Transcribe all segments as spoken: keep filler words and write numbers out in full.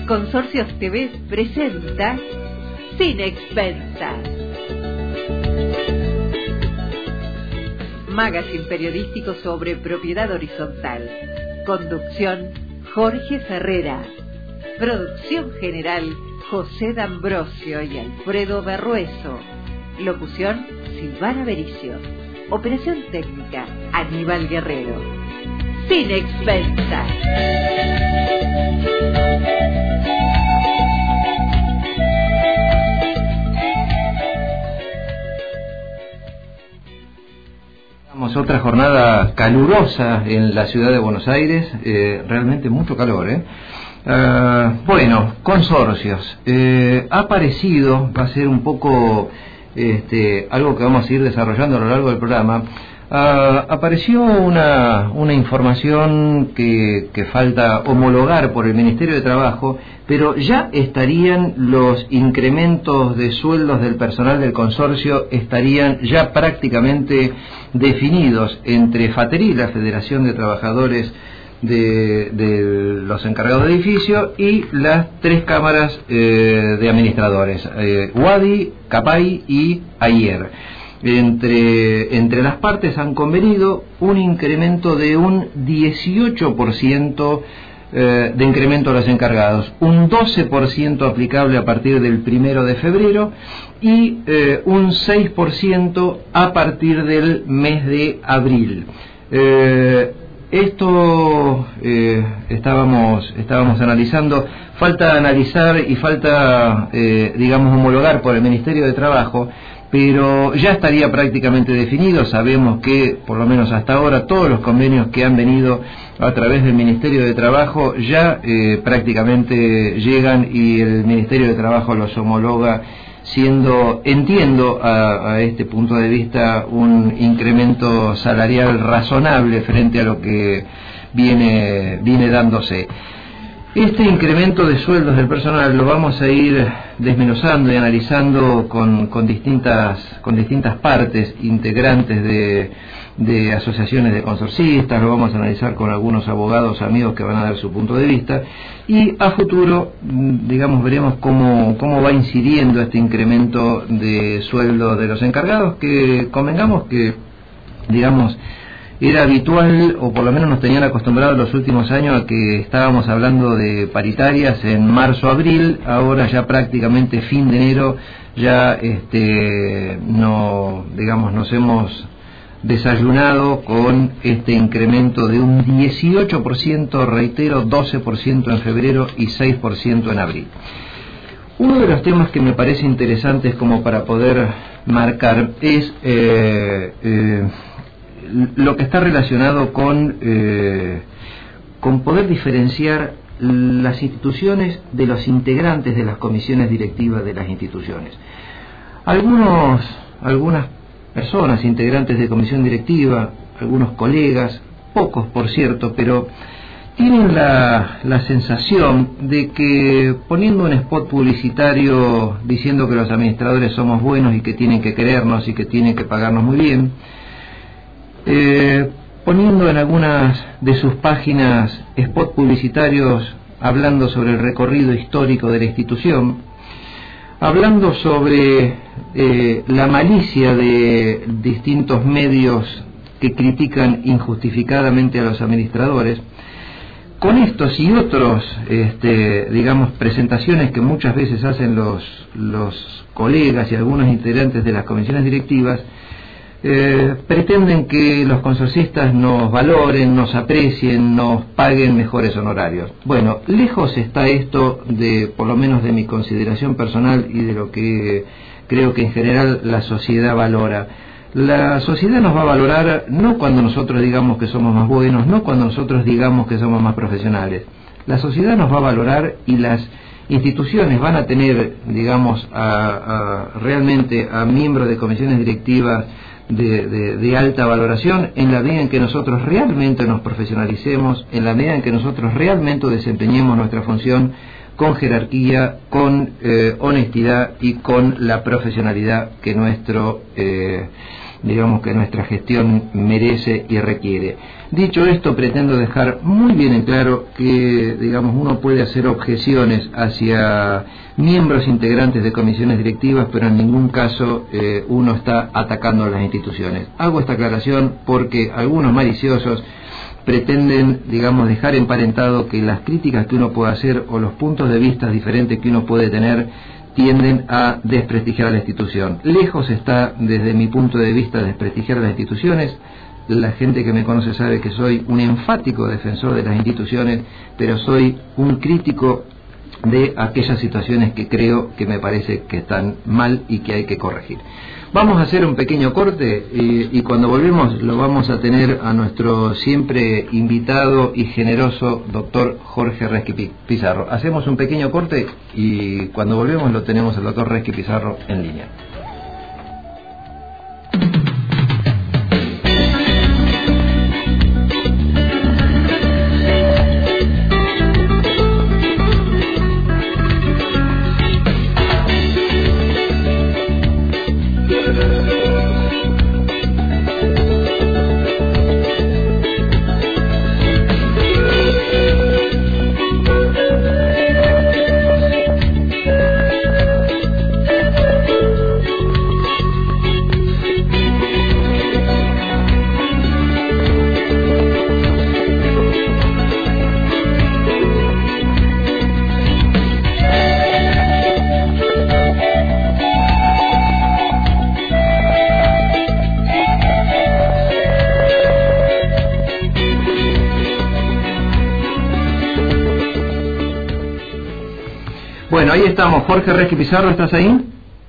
Consorcios T V presenta Sin Expensas. Magazine periodístico sobre propiedad horizontal. Conducción Jorge Ferrera. Producción general José D'Ambrosio y Alfredo Berrueso. Locución Silvana Bericio. Operación técnica Aníbal Guerrero. Sin Expensas. Otra jornada calurosa en la ciudad de Buenos Aires, eh, realmente mucho calor, ¿eh? Uh, bueno, consorcios. Eh, ha aparecido, va a ser un poco este, algo que vamos a ir desarrollando a lo largo del programa. Uh, apareció una, una información que, que falta homologar por el Ministerio de Trabajo, pero ya estarían los incrementos de sueldos del personal del consorcio, estarían ya prácticamente definidos entre FATERI, la Federación de Trabajadores de, de los encargados de edificio, y las tres cámaras eh, de administradores, eh, UADI, CAPAI y AIER. Entre, entre las partes han convenido un incremento de un dieciocho por ciento eh, de incremento a los encargados, un doce por ciento aplicable a partir del primero de febrero y eh, un seis por ciento a partir del mes de abril. Eh, esto eh, estábamos, estábamos analizando, falta analizar y falta, eh, digamos, homologar por el Ministerio de Trabajo, pero ya estaría prácticamente definido. Sabemos que, por lo menos hasta ahora, todos los convenios que han venido a través del Ministerio de Trabajo ya eh, prácticamente llegan y el Ministerio de Trabajo los homologa, siendo, entiendo a, a este punto de vista, un incremento salarial razonable frente a lo que viene, viene dándose. Este incremento de sueldos del personal lo vamos a ir desmenuzando y analizando con, con distintas con distintas partes integrantes de, de asociaciones de consorcistas. Lo vamos a analizar con algunos abogados amigos que van a dar su punto de vista, y a futuro, digamos, veremos cómo, cómo va incidiendo este incremento de sueldo de los encargados, que convengamos que, digamos, era habitual, o por lo menos nos tenían acostumbrados los últimos años a que estábamos hablando de paritarias en marzo-abril. Ahora ya prácticamente fin de enero ya este no digamos nos hemos desayunado con este incremento de un dieciocho por ciento, reitero, doce por ciento en febrero y seis por ciento en abril. Uno de los temas que me parece interesantes como para poder marcar es eh, eh, lo que está relacionado con, eh, con poder diferenciar las instituciones de los integrantes de las comisiones directivas de las instituciones. Algunos, algunas personas integrantes de comisión directiva, algunos colegas, pocos por cierto, pero tienen la, la sensación de que poniendo un spot publicitario diciendo que los administradores somos buenos y que tienen que querernos y que tienen que pagarnos muy bien, Eh, poniendo en algunas de sus páginas spot publicitarios hablando sobre el recorrido histórico de la institución, hablando sobre eh, la malicia de distintos medios que critican injustificadamente a los administradores. Con estos y otros, este, digamos, presentaciones que muchas veces hacen los, los colegas y algunos integrantes de las comisiones directivas, Eh, pretenden que los consorcistas nos valoren, nos aprecien, nos paguen mejores honorarios. Bueno, lejos está esto de, por lo menos de mi consideración personal y de lo que creo que en general la sociedad valora. La sociedad nos va a valorar no cuando nosotros digamos que somos más buenos, no cuando nosotros digamos que somos más profesionales. La sociedad nos va a valorar y las instituciones van a tener, digamos, a, a, realmente a miembros de comisiones directivas De, de, de alta valoración en la medida en que nosotros realmente nos profesionalicemos, en la medida en que nosotros realmente desempeñemos nuestra función con jerarquía, con eh, honestidad y con la profesionalidad que nuestro eh, digamos, que nuestra gestión merece y requiere. Dicho esto, pretendo dejar muy bien en claro que, digamos, uno puede hacer objeciones hacia miembros integrantes de comisiones directivas, pero en ningún caso eh, uno está atacando a las instituciones. Hago esta aclaración porque algunos maliciosos pretenden, digamos, dejar emparentado que las críticas que uno puede hacer o los puntos de vista diferentes que uno puede tener tienden a desprestigiar a la institución. Lejos está, desde mi punto de vista, desprestigiar a las instituciones. La gente que me conoce sabe que soy un enfático defensor de las instituciones, pero soy un crítico de aquellas situaciones que creo que me parece que están mal y que hay que corregir. Vamos a hacer un pequeño corte y, y cuando volvemos lo vamos a tener a nuestro siempre invitado y generoso doctor Jorge Resqui Pizarro. Hacemos un pequeño corte y cuando volvemos lo tenemos al doctor Resqui Pizarro en línea. Bueno, ahí estamos. Jorge Resqui Pizarro, ¿estás ahí?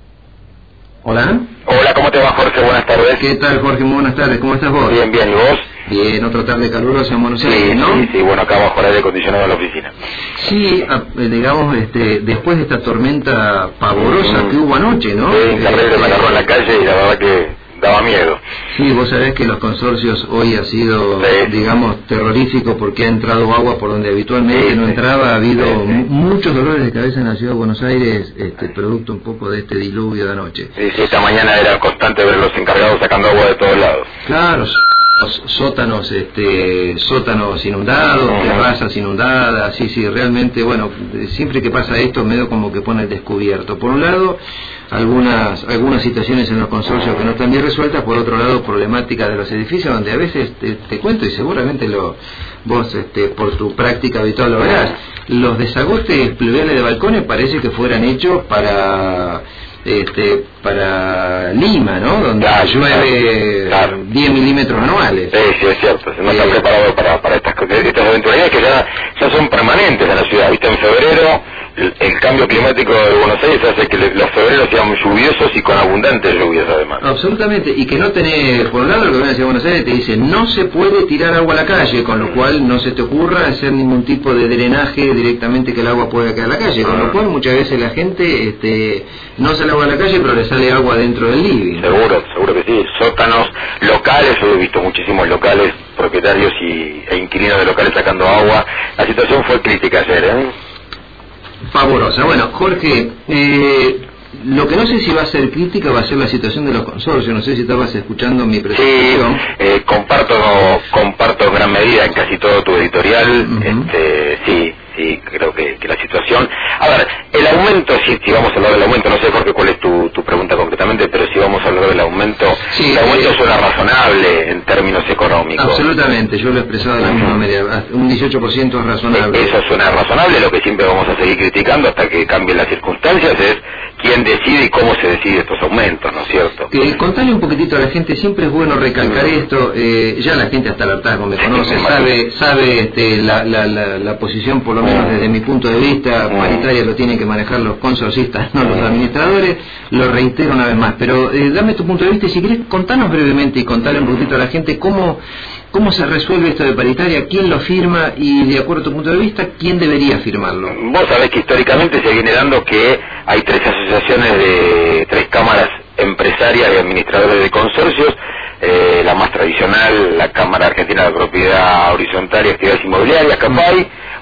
Hola. Hola, ¿cómo te va, Jorge? Buenas tardes. ¿Qué tal, Jorge? Muy buenas tardes. ¿Cómo estás vos? Bien, bien. ¿Y vos? Bien, otra tarde calurosa en Buenos Aires, sí, ¿no? Sí, sí, bueno, acá bajo el aire acondicionado en la oficina. Sí, digamos, este, después de esta tormenta pavorosa mm. que hubo anoche, ¿no? Sí, en Carrera este... me agarró en la calle y la verdad que daba miedo. Sí, vos sabés que los consorcios hoy ha sido, sí. digamos, terrorífico porque ha entrado agua por donde habitualmente sí, no entraba. Ha habido sí, sí. muchos dolores de cabeza en la ciudad de Buenos Aires, este, producto un poco de este diluvio de anoche. Sí, sí, esta mañana era constante ver los encargados sacando agua de todos lados. Claro, sótanos, este, sótanos inundados, uh-huh. terrazas inundadas, sí, sí, realmente, bueno, siempre que pasa esto medio como que pone el descubierto. Por un lado, algunas algunas situaciones en los consorcios que no están bien resueltas, por otro lado, problemática de los edificios, donde a veces te, te cuento y seguramente lo vos este, por tu práctica habitual lo verás, los desagostes pluviales de balcones parece que fueran hechos para este para Lima, ¿no? Donde claro, llueve claro. diez milímetros anuales. Sí, sí, es cierto. No eh, están preparados para, para estas, estas eventualidades que ya, ya son permanentes en la ciudad. Viste, en febrero el, el cambio climático de Buenos Aires hace que le, los febreros sean lluviosos y con abundantes lluvias además. Absolutamente. Y que no tenés, por un lado, el gobierno de la ciudad de Buenos Aires te dice no se puede tirar agua a la calle, con lo cual no se te ocurra hacer ningún tipo de drenaje directamente que el agua pueda quedar en la calle, con lo cual muchas veces la gente este, no se la agua a la calle, pero le sale agua dentro del living. Seguro, seguro que sí. Sótanos locales, yo he visto muchísimos locales, propietarios y, e inquilinos de locales sacando agua. La situación fue crítica ayer, ¿eh? Pavorosa. Bueno, Jorge, eh, lo que no sé si va a ser crítica va a ser la situación de los consorcios. No sé si estabas escuchando mi presentación. Sí, eh, comparto, comparto en gran medida en casi todo tu editorial. Uh-huh. este, sí. Sí, creo que, que la situación... A ver, el aumento, si, si vamos a hablar del aumento, no sé, Jorge, cuál es tu, tu pregunta concretamente, pero si vamos a hablar del aumento, sí, el aumento eh, suena razonable en términos económicos. Absolutamente, yo lo he expresado de la uh-huh. misma manera, un dieciocho por ciento es razonable. Eso suena razonable, lo que siempre vamos a seguir criticando hasta que cambien las circunstancias es quién decide y cómo se decide estos aumentos, ¿no es cierto? Eh, contale un poquitito a la gente, siempre es bueno recalcar uh-huh. esto, eh, ya la gente hasta el hartazgo me conoce, sabe, sabe este, la, la, la, la posición por lo menos desde mi punto de vista, paritaria lo tienen que manejar los consorcistas, no los administradores, lo reitero una vez más, pero eh, dame tu punto de vista y si querés contanos brevemente y contarle un poquito a la gente cómo, cómo se resuelve esto de paritaria, quién lo firma y de acuerdo a tu punto de vista, quién debería firmarlo. Vos sabés que históricamente se viene dando que hay tres asociaciones de tres cámaras empresarias y administradores de consorcios, eh, la más tradicional, la Cámara Argentina de Propiedad Horizontal y Actividades Inmobiliarias, CAPAI,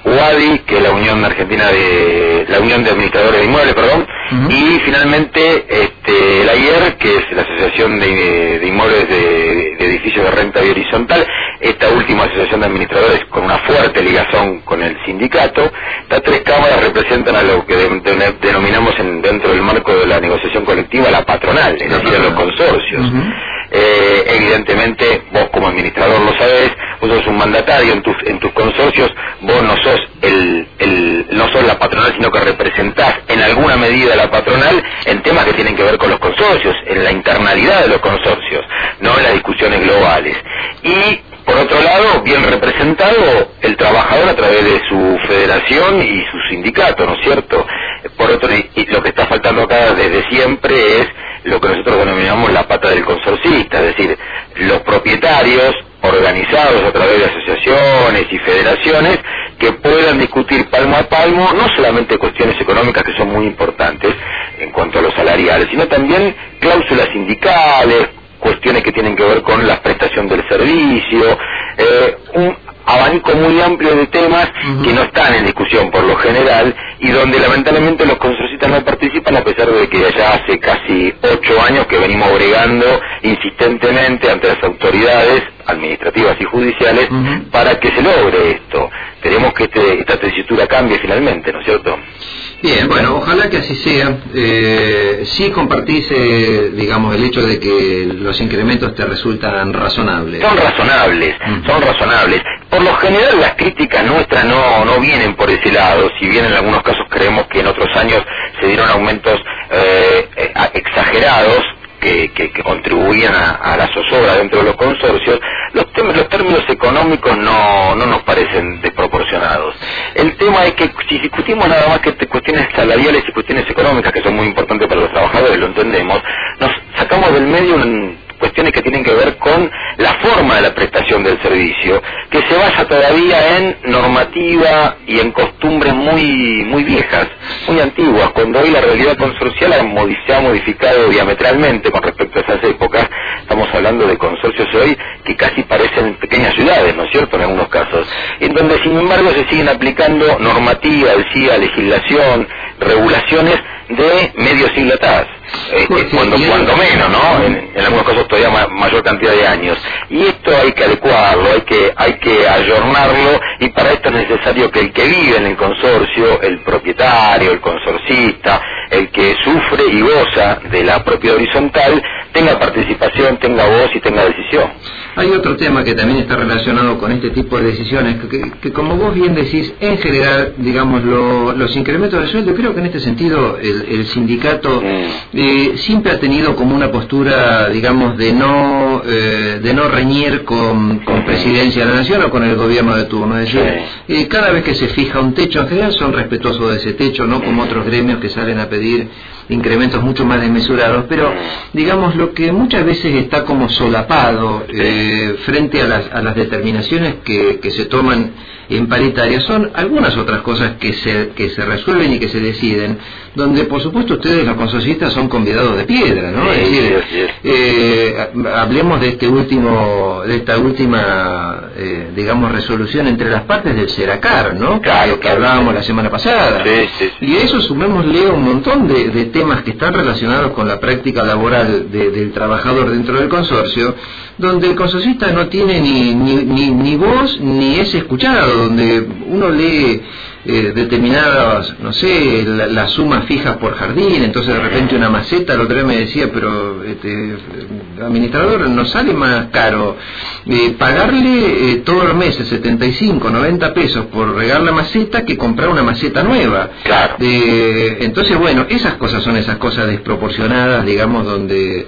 U A D I, que es la Unión Argentina de la Unión de Administradores de Inmuebles, perdón, uh-huh. y finalmente este, la I E R, que es la Asociación de, de Inmuebles de, de Edificios de Renta Horizontal, esta última asociación de administradores con una fuerte ligazón con el sindicato. Estas tres cámaras representan a lo que de, de, denominamos en, dentro del marco de la negociación colectiva la patronal, es decir, a los consorcios. Uh-huh. Eh, evidentemente, vos como administrador lo sabés, vos sos un mandatario en tus, en tus consorcios, vos no sos el, el, no sos la patronal, sino que representás en alguna medida a la patronal en temas que tienen que ver con los consorcios, en la internalidad de los consorcios, no en las discusiones globales. Y por otro lado, bien representado el trabajador a través de su federación y su sindicato, ¿no es cierto? Por otro, y lo que está faltando acá desde siempre es lo que nosotros denominamos la pata del consorcista, es decir, los propietarios organizados a través de asociaciones y federaciones que puedan discutir palmo a palmo, no solamente cuestiones económicas que son muy importantes en cuanto a los salariales, sino también cláusulas sindicales, cuestiones que tienen que ver con la prestación del servicio, eh, un abanico muy amplio de temas uh-huh. que no están en discusión por lo general y donde lamentablemente los consorcistas no participan, a pesar de que ya hace casi ocho años que venimos bregando insistentemente ante las autoridades administrativas y judiciales uh-huh. para que se logre esto. Queremos que este, esta tesitura cambie finalmente, ¿no es cierto? Bien, bueno, ojalá que así sea. Eh, sí compartís, eh, digamos, el hecho de que los incrementos te resultan razonables. Son razonables, uh-huh. son razonables. Por lo general las críticas nuestras no, no vienen por ese lado, si bien en algunos casos creemos que en otros años se dieron aumentos eh, exagerados, Que, que, que contribuían a, a la zozobra dentro de los consorcios, los, tem- los términos económicos no, no nos parecen desproporcionados. El tema es que si discutimos nada más que cuestiones salariales y cuestiones económicas, que son muy importantes para los trabajadores, lo entendemos, nos sacamos del medio un cuestiones que tienen que ver con la forma de la prestación del servicio, que se basa todavía en normativa y en costumbres muy muy viejas, muy antiguas, cuando hoy la realidad consorcial se ha modificado diametralmente con respecto a esas épocas. Estamos hablando de consorcios hoy que casi parecen pequeñas ciudades, ¿no es cierto?, en algunos casos, en donde sin embargo se siguen aplicando normativa, decía, legislación, regulaciones de medio siglo atrás, eh, pues, cuando, cuando menos, ¿no? En, en algunos casos todavía ma mayor cantidad de años. Y esto hay que adecuarlo, hay que hay que ayornarlo, y para esto es necesario que el que vive en el consorcio, el propietario, el consorcista, el que sufre y goza de la propiedad horizontal, tenga participación, tenga voz y tenga decisión. Hay otro tema que también está relacionado con este tipo de decisiones, que, que, que como vos bien decís, en general, digamos, lo, los incrementos de sueldo, creo que en este sentido el, el sindicato mm. eh, siempre ha tenido como una postura, digamos, de no eh, de no reñir con, con Presidencia de la Nación o con el gobierno de turno. Es decir, sí. eh, cada vez que se fija un techo, en general son respetuosos de ese techo, no como otros gremios que salen a pedir incrementos mucho más desmesurados, pero digamos lo que muchas veces está como solapado eh, frente a las, a las determinaciones que, que se toman en paritaria son algunas otras cosas que se, que se resuelven y que se deciden, donde por supuesto ustedes los consorcistas son convidados de piedra, ¿no? Sí, es decir, sí, sí. Eh, hablemos de este último, de esta última, eh, digamos, resolución entre las partes del Seracar, ¿no? Claro, que claro, hablábamos sí. la semana pasada. Sí, sí, sí. Y a eso sumémosle un montón de, de temas que están relacionados con la práctica laboral de, del trabajador dentro del consorcio, donde el consorcista no tiene ni, ni, ni, ni voz ni es escuchado, donde uno lee eh, determinadas, no sé, las la sumas fijas por jardín, entonces de repente una maceta, el otro día me decía, pero este, administrador, nos sale más caro eh, pagarle eh, todos los meses setenta y cinco, noventa pesos por regar la maceta que comprar una maceta nueva. Claro. Eh, entonces, bueno, esas cosas son esas cosas desproporcionadas, digamos, donde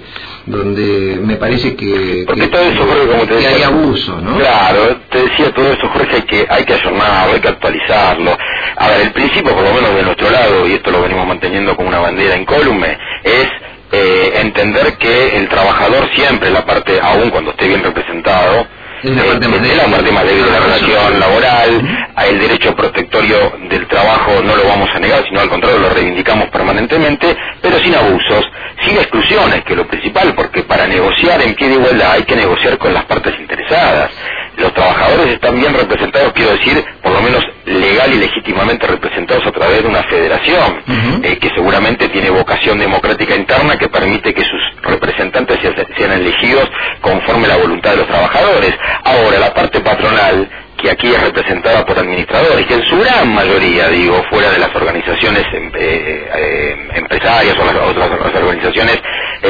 donde me parece que, Porque que, todo eso, Jorge, como te decía, que hay abuso, ¿no? Claro, te decía todo eso, Jorge, hay que, hay que ayornarlo, hay que actualizarlo. A ver, el principio, por lo menos de nuestro lado, y esto lo venimos manteniendo como una bandera incólume, es eh, entender que el trabajador siempre, la parte, aún cuando esté bien representado, es la parte más débil, la parte más débil de la relación laboral, a el derecho protectorio del trabajo no lo vamos a negar, sino al contrario lo reivindicamos permanentemente, pero sin abusos, sin exclusiones, que es lo principal, porque para negociar en pie de igualdad hay que negociar con las partes interesadas. los trabajadores están bien representados, quiero decir, por lo menos legal y legítimamente representados a través de una federación, uh-huh. eh, que seguramente tiene vocación democrática interna que permite que sus representantes sean elegidos conforme a la voluntad de los trabajadores. Ahora, la parte patronal, que aquí es representada por administradores, que en su gran mayoría, digo, fuera de las organizaciones eh, eh, empresarias o las otras las organizaciones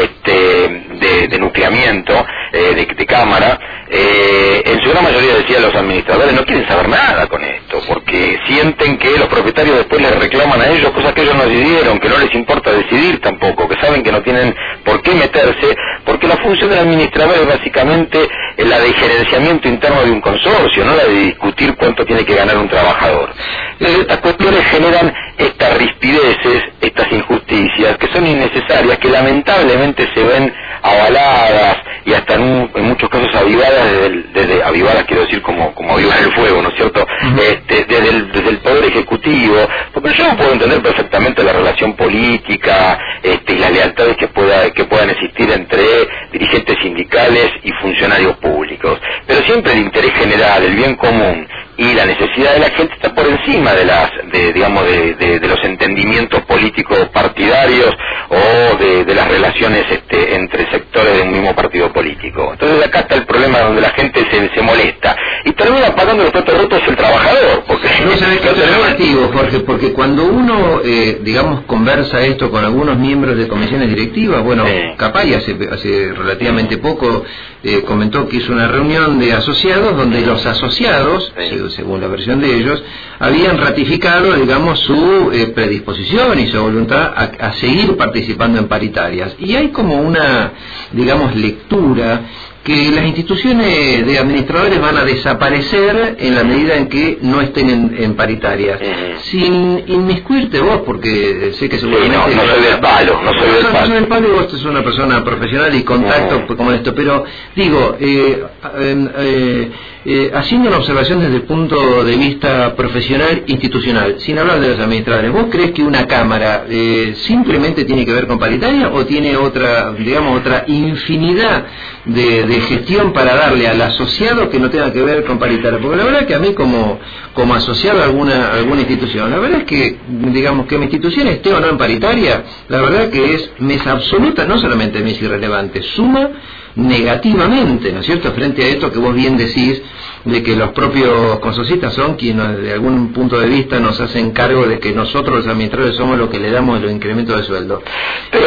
este, de, de nucleamiento, eh, de, de cámara, eh, en su gran mayoría, decía, los administradores no quieren saber nada con esto, porque sienten que los propietarios después les reclaman a ellos cosas que ellos no decidieron, que no les importa decidir tampoco, que saben que no tienen por qué meterse, porque la función del administrador es básicamente la de gerenciamiento interno de un consorcio, no la de discutir cuánto tiene que ganar un trabajador. Entonces, estas cuestiones generan estas rispideces, estas injusticias, que son innecesarias, que lamentablemente se ven avaladas y hasta en, un, en muchos casos avivadas desde, el, desde avivadas quiero decir como como avivar el fuego, ¿no es cierto? Uh-huh. Este, desde, el, desde el poder ejecutivo, porque yo puedo entender perfectamente la relación política este, y las lealtades que pueda que puedan existir entre dirigentes sindicales y funcionarios públicos, pero siempre el interés general, el bien común y la necesidad de la gente está por encima de las de digamos de, de, de los entendimientos políticos partidarios o de, de las relaciones este, entre sectores de un mismo partido político. Entonces acá está el problema donde la gente se, se molesta y termina pagando los platos rotos el trabajador, porque no sabes que es relativo, Jorge, porque cuando uno eh, digamos conversa esto con algunos miembros de comisiones directivas, bueno, sí. Capay hace, hace relativamente poco eh, comentó que hizo una reunión de asociados donde los asociados, sí. según la versión de ellos, habían ratificado, digamos, su eh, predisposición y su voluntad a, a seguir participando en paritarias. Y hay como una, digamos, lectura que las instituciones de administradores van a desaparecer en la medida en que no estén en, en paritarias. Uh-huh. Sin inmiscuirte vos, porque sé que seguramente... Sí, no, no soy del palo, no soy del palo. No soy del palo y vos sos una persona profesional y contacto uh-huh. como esto, pero digo, eh, eh, eh, eh, haciendo una observación desde el punto de vista profesional institucional, sin hablar de los administradores, ¿vos crees que una cámara eh, simplemente tiene que ver con paritaria o tiene otra, digamos, otra infinidad de, de gestión para darle al asociado que no tenga que ver con paritaria? Porque la verdad es que a mí como como asociado a alguna alguna institución, la verdad es que, digamos, que mi institución esté o no en paritaria, la verdad que es, me es absoluta, no solamente me es irrelevante, suma negativamente, ¿no es cierto?, frente a esto que vos bien decís, de que los propios consorcistas son quienes de algún punto de vista nos hacen cargo de que nosotros los administradores somos los que le damos los incrementos de sueldo. Pero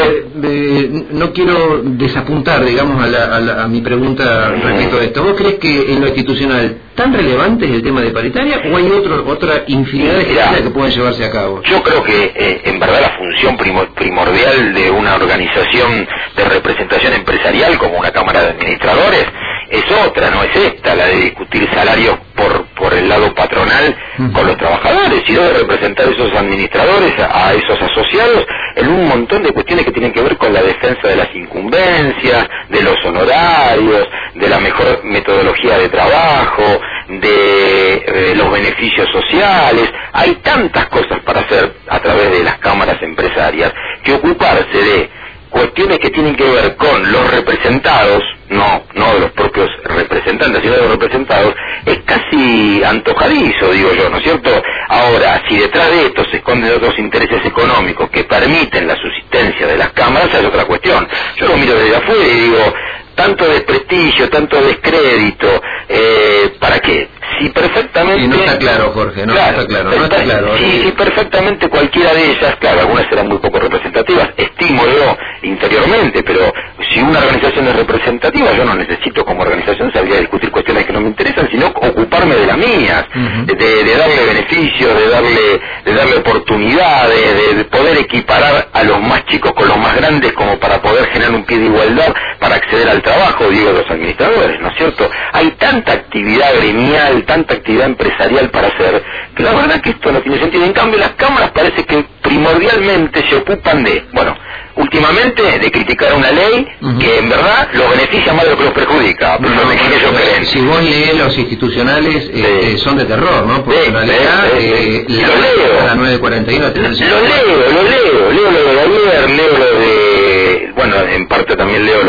eh, no quiero desapuntar, digamos, a, la, a, la, a mi pregunta respecto a esto. ¿Vos crees que en lo institucional tan relevante es el tema de paritaria o hay otro, otra infinidad de gestiones que pueden llevarse a cabo? Yo creo que eh, en verdad la función primordial de una organización de representación empresarial como una Cámara de Administradores es otra, no es esta, la de discutir salarios por por el lado patronal uh-huh. con los trabajadores, sino de representar a esos administradores, a, a esos asociados, en un montón de cuestiones que tienen que ver con la defensa de las incumbencias, de los honorarios, de la mejor metodología de trabajo, de, de los beneficios sociales. Hay tantas cosas para hacer a través de las cámaras empresarias que ocuparse de cuestiones que tienen que ver con los representados, no no de los propios representantes, sino de los representados, es casi antojadizo, digo yo, ¿no es cierto? Ahora, si detrás de esto se esconden otros intereses económicos que permiten la subsistencia de las cámaras, es otra cuestión. Yo lo miro desde afuera y digo, tanto desprestigio, tanto descrédito, eh, ¿para qué? Si perfectamente... Y no está claro, Jorge, no, claro, no está claro, no está claro. Si, si perfectamente cualquiera de ellas, claro, algunas serán muy poco representativas, estimo yo interiormente, pero si una organización es representativa, yo no necesito como organización salir a discutir cuestiones que no me interesan, sino ocuparme de las mías, uh-huh. de, de darle beneficios, de darle de darle oportunidades, de, de poder equiparar a los más chicos con los más grandes como para poder generar un pie de igualdad para acceder al trabajo, digo, los administradores, ¿no es cierto? Hay tanta actividad gremial, tanta actividad empresarial para hacer, que la verdad que esto no tiene sentido. En cambio, las cámaras parece que primordialmente se ocupan de, bueno, últimamente de criticar una ley uh-huh. que en verdad los beneficia más de lo que los perjudica. No, no, no, no, si vos lees los institucionales, sí. eh, son de terror, ¿no? Porque sí, en realidad, sí, sí. Eh, la lo leo. A la nueve cuarenta y uno, lo leo, lo leo, leo lo de ayer, leo lo de, bueno, en parte también leo lo de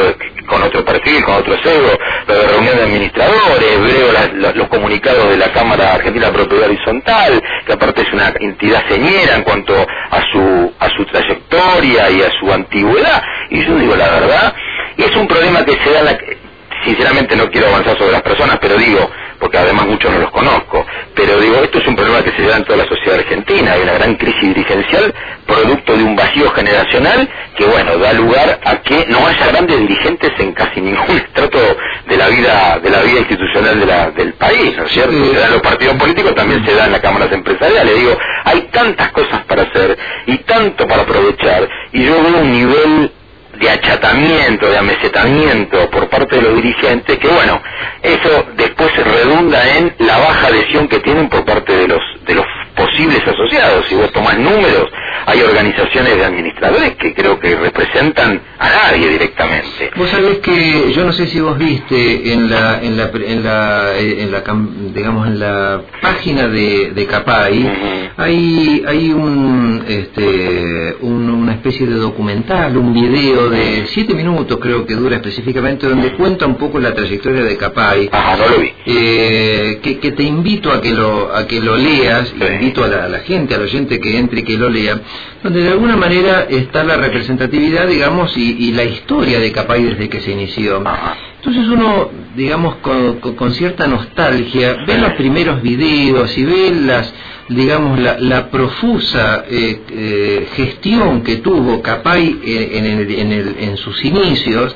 con otro perfil, con otro sesgo, lo de reunión de administradores, veo la, la, los comunicados de la Cámara Argentina de Propiedad Horizontal, que aparte es una entidad señera en cuanto a su a su trayectoria y a su antigüedad, y yo digo la verdad, es un problema que se da en la... Sinceramente no quiero avanzar sobre las personas, pero digo, porque además muchos no los conozco, pero digo, esto es un problema que se da en toda la sociedad argentina, hay una gran crisis dirigencial, producto de un vacío generacional, que bueno, da lugar a que no haya grandes dirigentes en casi ningún estrato de la vida de la vida institucional de la, del país, ¿no es cierto? Se da en los partidos políticos, también se da en las cámaras empresariales, digo, hay tantas cosas para hacer, y tanto para aprovechar, y yo veo un nivel de achatamiento, de amesetamiento por parte de los dirigentes, que bueno, eso después se redunda en la baja adhesión que tienen por parte de los de los posibles asociados. Si vos tomás números, hay organizaciones de administradores que creo que representan a nadie directamente. Vos sabés que yo no sé si vos viste en la en la en la, en la digamos en la página de, de CAPAI, uh-huh. hay hay un este un, una especie de documental, un video de siete minutos creo que dura específicamente, donde cuenta un poco la trayectoria de CAPAI. Ajá, no lo vi. Eh, que, que te invito a que lo a que lo leas, sí. Invito a la, a la gente, al oyente que entre y que lo lea, donde de alguna manera está la representatividad, digamos, y, y la historia de CAPAI desde que se inició. Ajá. Entonces uno, digamos, con, con, con cierta nostalgia, ve los primeros videos y ve las, digamos, la, la profusa eh, eh, gestión que tuvo CAPAI en, en, el, en, el, en sus inicios,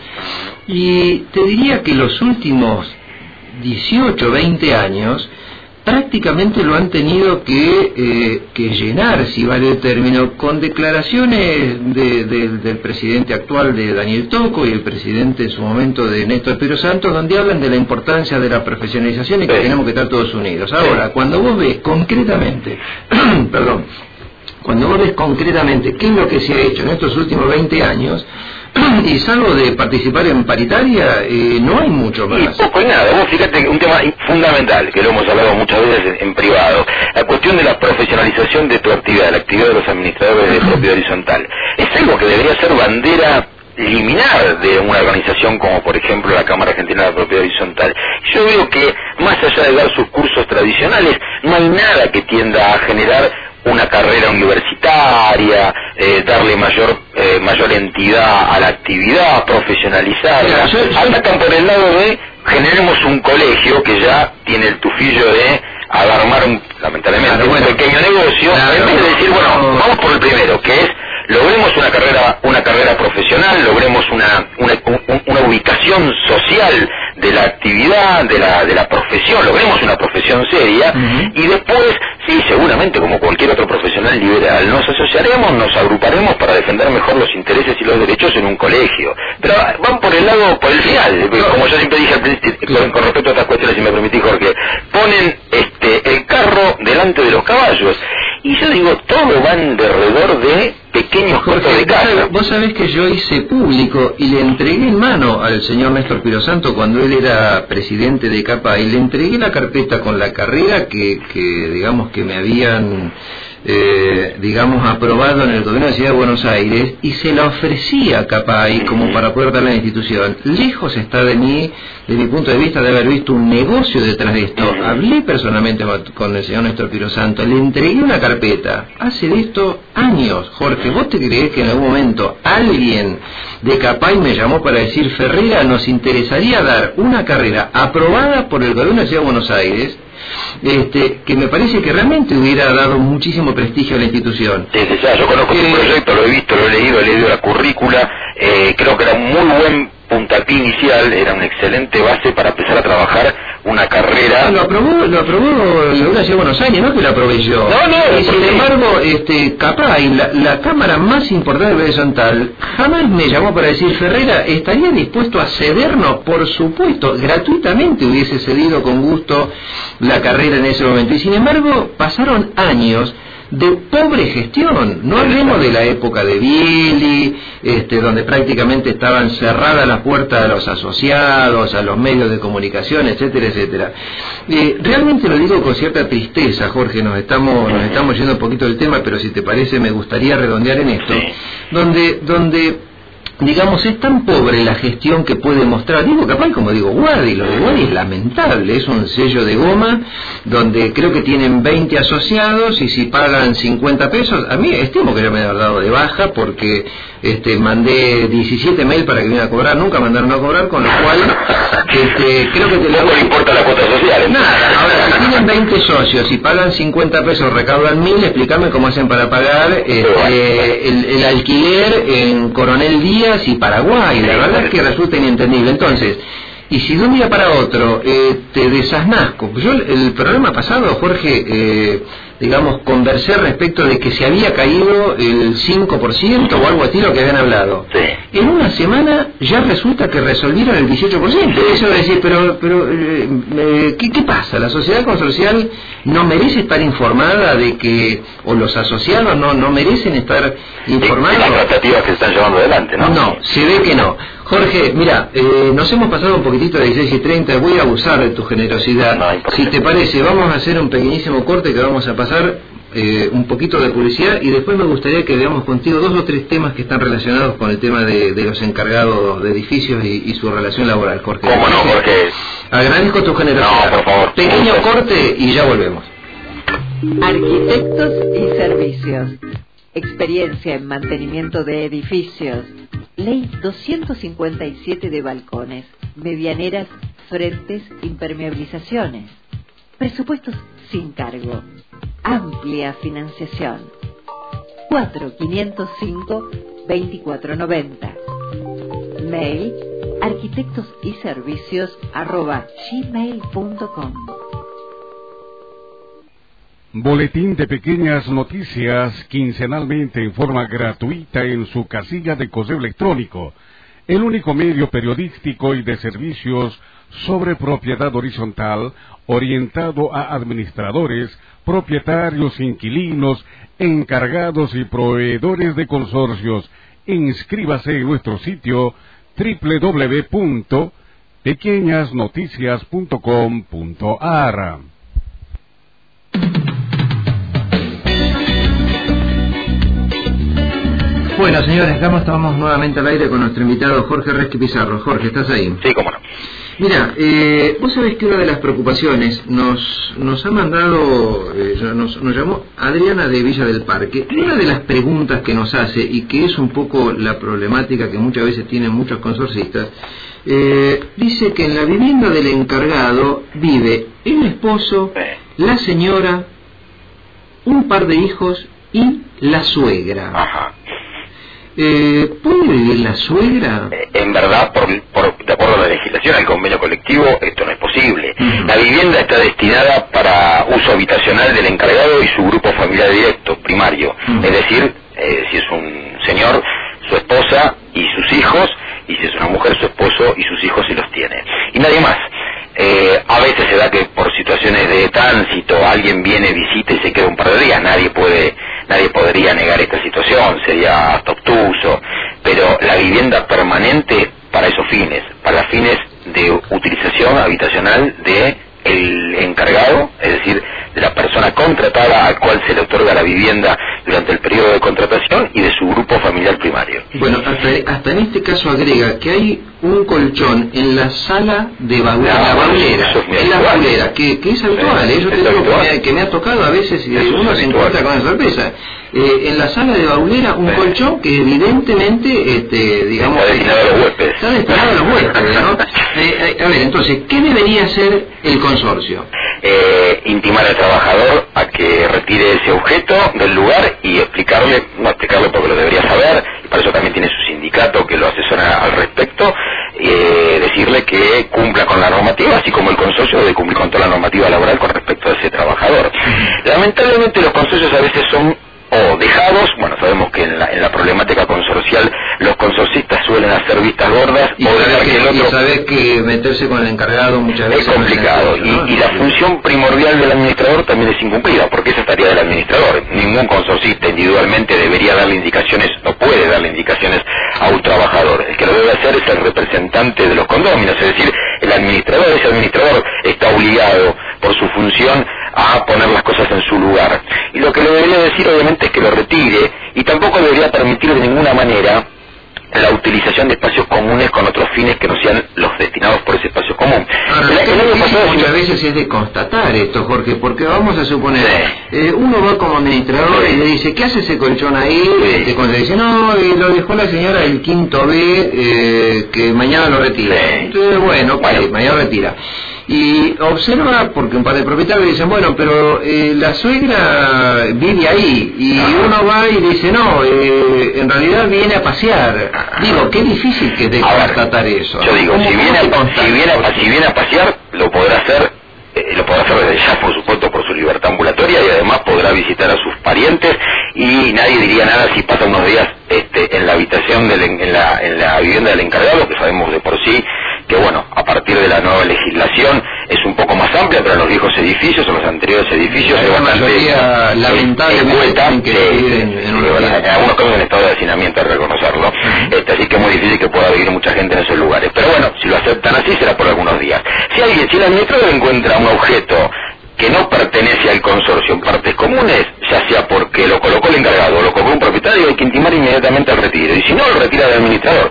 y te diría que los últimos dieciocho, veinte años prácticamente lo han tenido que, eh, que llenar, si vale el término, con declaraciones de, de, del presidente actual de Daniel Tocco y el presidente en su momento de Néstor Espírito Santo, donde hablan de la importancia de la profesionalización y que sí. tenemos que estar todos unidos. Ahora, sí. cuando vos ves concretamente, perdón, cuando vos ves concretamente qué es lo que se ha hecho en estos últimos veinte años, y salvo de participar en paritaria, eh, no hay mucho más. Y poco y nada. Vos fíjate que un tema fundamental, que lo hemos hablado muchas veces en, en privado, la cuestión de la profesionalización de tu actividad, la actividad de los administradores de propiedad horizontal, es algo que debería ser bandera liminar de una organización como por ejemplo la Cámara Argentina de Propiedad Horizontal. Yo veo que más allá de dar sus cursos tradicionales, no hay nada que tienda a generar una carrera universitaria, eh, darle mayor eh, mayor entidad a la actividad, profesionalizarla. Atacan por el lado de generemos un colegio que ya tiene el tufillo de alarmar un, lamentablemente, claro, bueno, un pequeño negocio, claro, en vez de decir, bueno, vamos por el primero, que es logremos una carrera una carrera profesional, logremos una una, un, una ubicación social de la actividad, de la de la profesión, logremos una profesión seria, uh-huh. y después, sí, seguramente como cualquier otro profesional liberal, nos asociaremos, nos agruparemos para defender mejor los intereses y los derechos en un colegio. Pero van por el lado, por el final, no. como yo siempre dije al principio, con, con respecto a estas cuestiones, si me permitís, Jorge, ponen este el carro delante de los caballos. Y yo digo, todo van de alrededor de pequeños cortos de casa. Vos sabés que yo hice público y le entregué en mano al señor Néstor Espírito Santo, cuando él era presidente de CAPAI, le entregué la carpeta con la carrera que, que digamos, que me habían, eh, digamos, aprobado en el gobierno de la Ciudad de Buenos Aires, y se la ofrecía a CAPAI como para poder darle a la institución. Lejos está de mí, de mi punto de vista, de haber visto un negocio detrás de esto. Hablé personalmente con el señor Néstor Espírito Santo, le entregué una carpeta. Hace de esto años, Jorge. ¿Vos te creés que en algún momento alguien de CAPAI me llamó para decir, Ferreira, nos interesaría dar una carrera aprobada por el gobierno de la Ciudad de Buenos Aires, este, que me parece que realmente hubiera dado muchísimo prestigio a la institución? Desde ya, yo conozco eh, tu proyecto, lo he visto, lo he leído, he leído la currícula, eh, creo que era un muy buen puntapié inicial, era una excelente base para empezar a trabajar una carrera. Lo aprobó, lo aprobó la Ciudad de Buenos Aires, no que lo aprobé yo. No, no, y sin embargo, este, CAPAI, la, la cámara más importante de horizontal, jamás me llamó para decir, Ferreira, ¿estaría dispuesto a cedernos? Por supuesto, gratuitamente hubiese cedido con gusto la carrera en ese momento. Y sin embargo, pasaron años de pobre gestión. No hablemos de la época de Bieli, este, donde prácticamente estaban cerradas las puertas a los asociados, a los medios de comunicación, etcétera, etcétera. Eh, realmente lo digo con cierta tristeza, Jorge, nos estamos, nos estamos yendo un poquito del tema, pero si te parece me gustaría redondear en esto, sí. donde, donde digamos, es tan pobre la gestión que puede mostrar. Digo, capaz, como digo, Guardi, lo de Guardi es lamentable, es un sello de goma donde creo que tienen veinte asociados y si pagan cincuenta pesos, a mí estimo que ya me han dado de baja porque este, mandé diecisiete mail para que vinieran a cobrar, nunca mandaron a cobrar, con lo cual este, creo que te le no le importa la cuota social. ¿eh? Nada, ahora si tienen veinte socios y pagan cincuenta pesos, recaudan mil, explícame cómo hacen para pagar este, el, el alquiler en Coronel Díaz y Paraguay. La verdad es que resulta inentendible. Entonces, y si de un día para otro eh, te desasnás, yo el programa pasado, Jorge, eh, digamos, conversé respecto de que se había caído el cinco por ciento o algo así lo que habían hablado. Sí. En una semana ya resulta que resolvieron el dieciocho por ciento. Eso de decir, pero, pero eh, eh, ¿qué, ¿qué pasa? ¿La sociedad consorcial no merece estar informada de que, o los asociados no, no merecen estar informados? Las tratativas que se están llevando adelante, ¿no? No, se ve que no. Jorge, mira, eh, nos hemos pasado un poquitito de dieciséis y treinta, voy a abusar de tu generosidad. No, si te parece, vamos a hacer un pequeñísimo corte que vamos a pasar eh, un poquito de publicidad y después me gustaría que veamos contigo dos o tres temas que están relacionados con el tema de, de los encargados de edificios y, y su relación laboral, Jorge. ¿Cómo no, Jorge? Agradezco tu generosidad. No, por favor. Pequeño corte y ya volvemos. Arquitectos y servicios. Experiencia en mantenimiento de edificios. Ley doscientos cincuenta y siete de balcones, medianeras, frentes, impermeabilizaciones. Presupuestos sin cargo. Amplia financiación. cuatro quinientos cinco veinticuatro noventa. Mail arquitectos y servicios arroba gmail punto com. Boletín de Pequeñas Noticias, quincenalmente en forma gratuita en su casilla de correo electrónico. El único medio periodístico y de servicios sobre propiedad horizontal orientado a administradores, propietarios, inquilinos, encargados y proveedores de consorcios. Inscríbase en nuestro sitio doble u doble u doble u punto pequeñas noticias punto com punto a r. Bueno, señores, acá estamos nuevamente al aire con nuestro invitado Jorge Resqui Pizarro. Jorge, ¿estás ahí? Sí, cómo no. Mira, eh, vos sabés que una de las preocupaciones nos nos ha mandado, eh, nos, nos llamó Adriana de Villa del Parque. Una de las preguntas que nos hace, y que es un poco la problemática que muchas veces tienen muchos consorcistas, eh, dice que en la vivienda del encargado vive el esposo, la señora, un par de hijos y la suegra. Ajá. Eh, ¿Puede vivir la suegra? Eh, en verdad, por, por, de acuerdo a la legislación, al convenio colectivo, esto no es posible. Uh-huh. La vivienda está destinada para uso habitacional del encargado y su grupo familiar directo, primario. Uh-huh. Es decir, eh, si es un señor, su esposa y sus hijos, y si es una mujer, su esposo y sus hijos, si los tiene. Y nadie más. Eh, a veces se da que por situaciones de tránsito alguien viene, visita y se queda un par de días. Nadie puede, nadie podría negar esta situación, sería hasta obtuso. Pero la vivienda permanente para esos fines, para fines de utilización habitacional de el encargado, es decir, de la persona contratada al cual se le otorga la vivienda durante el periodo de contratación y de su grupo familiar primario. Bueno, hasta, hasta en este caso agrega que hay un colchón en la sala de baulera, no, la baulera, en la baulera, que, que es habitual, ¿eh? Yo te digo que me, que me ha tocado a veces y uno se encuentra con la sorpresa. Eh, en la sala de baulera un sí. colchón que evidentemente, este, digamos, está destinado a los huéspedes. Está destinado a los huéspedes, ¿no? eh, eh, a ver, entonces, ¿qué debería hacer el consorcio? Eh, intimar al trabajador a que retire ese objeto del lugar y explicarle, no explicarle porque lo debería saber, y para eso también tiene su sindicato que lo asesora al respecto, eh, decirle que cumpla con la normativa, así como el consorcio debe cumplir con toda la normativa laboral con respecto a ese trabajador. Uh-huh. Lamentablemente los consorcios a veces son o dejados, bueno, sabemos que en la, en la problemática consorcial los consorcistas suelen hacer vistas gordas y o dejar que el otro... Y saber que meterse con el encargado muchas veces es complicado, no es ¿no? y, y la función primordial del administrador también es incumplida, porque esa es tarea del administrador. Ningún consorcista individualmente debería darle indicaciones, o puede darle indicaciones a un trabajador. El que lo debe hacer es el representante de los condóminos, es decir, el administrador, ese administrador está obligado por su función a poner las cosas en su lugar. Y lo que le debería decir obviamente es que lo retire, y tampoco debería permitir de ninguna manera la utilización de espacios comunes con otros fines que no sean los destinados por ese espacio común. Ahora, el, el año pasado muchas veces es de constatar esto, Jorge, porque vamos a suponer, sí. eh, uno va como administrador sí. y le dice, ¿qué hace ese colchón ahí? Sí. Este, cuando le dice, no, y lo dejó la señora el quinto B, eh, que mañana lo retira. Sí. Entonces, bueno, bueno. Okay, mañana retira. Y observa, porque un par de propietarios dicen, bueno, pero eh, la suegra vive ahí, y Ajá. uno va y dice, no, eh, en realidad viene a pasear. Digo, qué difícil que de constatar eso. Yo digo, si viene, a, si, viene a, si viene a pasear, lo podrá hacer, eh, lo podrá hacer desde ya, por supuesto, por su libertad ambulatoria, y además podrá visitar a sus parientes, y nadie diría nada si pasa unos días este, en la habitación, del, en, la, en la vivienda del encargado, que sabemos de por sí que, bueno, a partir de la nueva legislación es un poco más amplia, pero los viejos edificios o los anteriores edificios es bastante lamentablemente en, que eh, en, en, en, en algunos casos en estado de hacinamiento, hay que reconocerlo. Uh-huh. este, así que es muy difícil que pueda vivir mucha gente en esos lugares, pero bueno, si lo aceptan así será por algunos días. Si alguien, si el administrador encuentra un objeto que no pertenece al consorcio en partes comunes, ya sea porque lo colocó el encargado o lo colocó un propietario, hay que intimar inmediatamente al retiro, y si no, lo retira del administrador.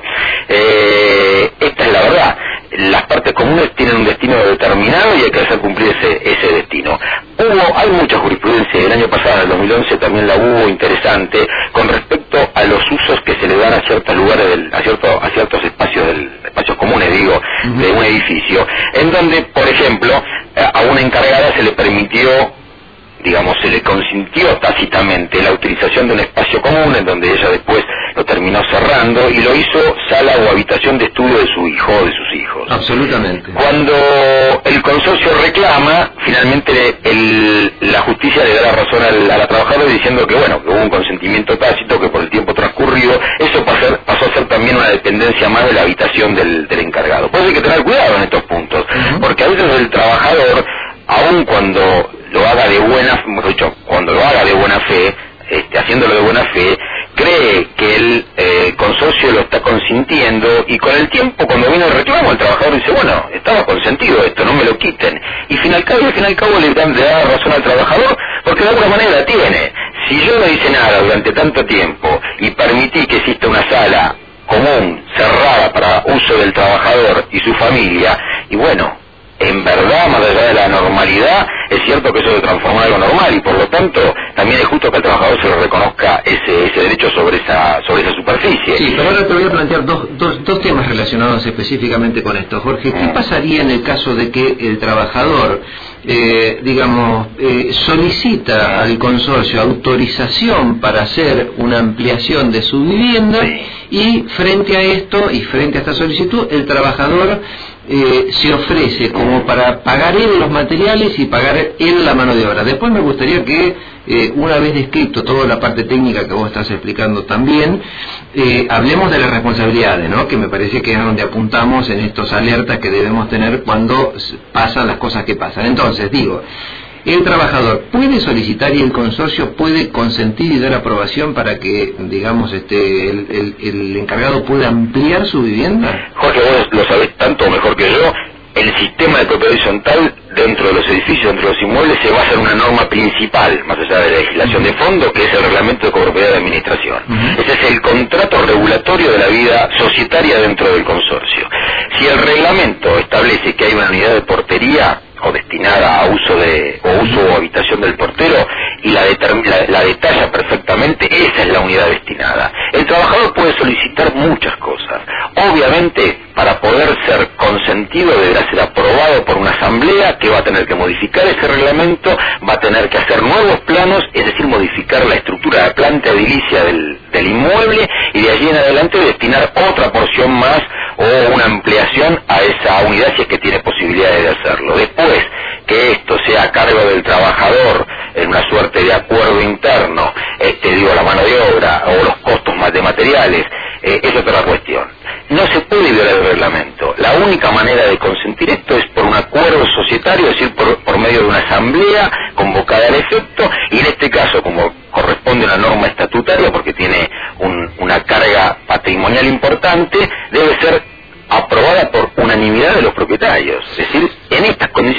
Eh, esta es la verdad. Las partes comunes tienen un destino determinado y hay que hacer cumplir ese, ese destino. Hubo, hay mucha jurisprudencia, el año pasado, en el dos mil once, también la hubo interesante, con respecto a los usos que se le dan a ciertos lugares, del, a, cierto, a ciertos espacios, del, espacios comunes, digo, uh-huh. de un edificio, en donde, por ejemplo, a una encargada se le permitió, digamos, se le consintió tácitamente la utilización de un espacio común, en donde ella después lo terminó cerrando, y lo hizo sala o habitación de estudio de su hijo o de sus hijos. Absolutamente. Cuando el consorcio reclama, finalmente el, la justicia le da la razón al, a la trabajadora diciendo que, bueno, que hubo un consentimiento tácito, que por el tiempo transcurrido, eso pasó a ser, pasó a ser también una dependencia más de la habitación del, del encargado. Por eso hay que tener cuidado en estos puntos, uh-huh. porque a veces el trabajador, aun cuando lo haga de buena, mejor dicho, cuando lo haga de buena fe, este, haciéndolo de buena fe, cree que el eh, consorcio lo está consintiendo, y con el tiempo, cuando viene el reclamo, el trabajador dice, bueno, estaba consentido esto, no me lo quiten, y fin al cabo, al fin al cabo le dan, le da razón al trabajador, porque de alguna manera la tiene. Si yo no hice nada durante tanto tiempo y permití que exista una sala común, cerrada para uso del trabajador y su familia, y bueno, en verdad, más allá de la normalidad, es cierto que eso se transformó en algo normal, y por lo tanto también es justo que al trabajador se le reconozca ese, ese derecho sobre esa, sobre esa superficie. Sí, pero ahora te voy a plantear dos, dos, dos temas relacionados específicamente con esto, Jorge. ¿Qué pasaría en el caso de que el trabajador, eh, digamos, eh, solicita al consorcio autorización para hacer una ampliación de su vivienda, sí. y frente a esto, y frente a esta solicitud, el trabajador Eh, se ofrece como para pagar él los materiales y pagar él la mano de obra? Después me gustaría que, eh, una vez descrito toda la parte técnica que vos estás explicando también, eh, hablemos de las responsabilidades, ¿no? Que me parece que es a donde apuntamos en estos alertas que debemos tener cuando pasan las cosas que pasan. Entonces, digo, el trabajador puede solicitar y el consorcio puede consentir y dar aprobación para que, digamos, este el, el, el encargado pueda ampliar su vivienda. Jorge, vos lo sabés tanto o mejor que yo. El sistema de propiedad horizontal dentro de los edificios, dentro de los inmuebles, se basa en una norma principal, más allá de la legislación de fondo, que es el reglamento de copropiedad de administración. Uh-huh. Ese es el contrato regulatorio de la vida societaria dentro del consorcio. Si el reglamento establece que hay una unidad de portería o destinada a uso de o uso o habitación del portero, y la, la, la detalla perfectamente, esa es la unidad destinada. El trabajador puede solicitar muchas cosas. Obviamente, para poder ser consentido deberá ser aprobado por una asamblea que va a tener que modificar ese reglamento, va a tener que hacer nuevos planos, es decir, modificar la estructura de planta edilicia del, del inmueble, y de allí en adelante destinar otra porción más o una ampliación a esa unidad si es que tiene posibilidades de hacerlo. Después, que esto sea a cargo del trabajador en una suerte de acuerdo interno, este, digo, la mano de obra o los costos más de materiales, eh, es otra cuestión. No se puede violar el reglamento. La única manera de consentir esto es por un acuerdo societario, es decir, por, por medio de una asamblea convocada al efecto, y en este caso, como corresponde a una norma estatutaria, porque tiene un, una carga patrimonial importante, debe ser aprobada por unanimidad de los propietarios. Es decir, en estas condiciones se podría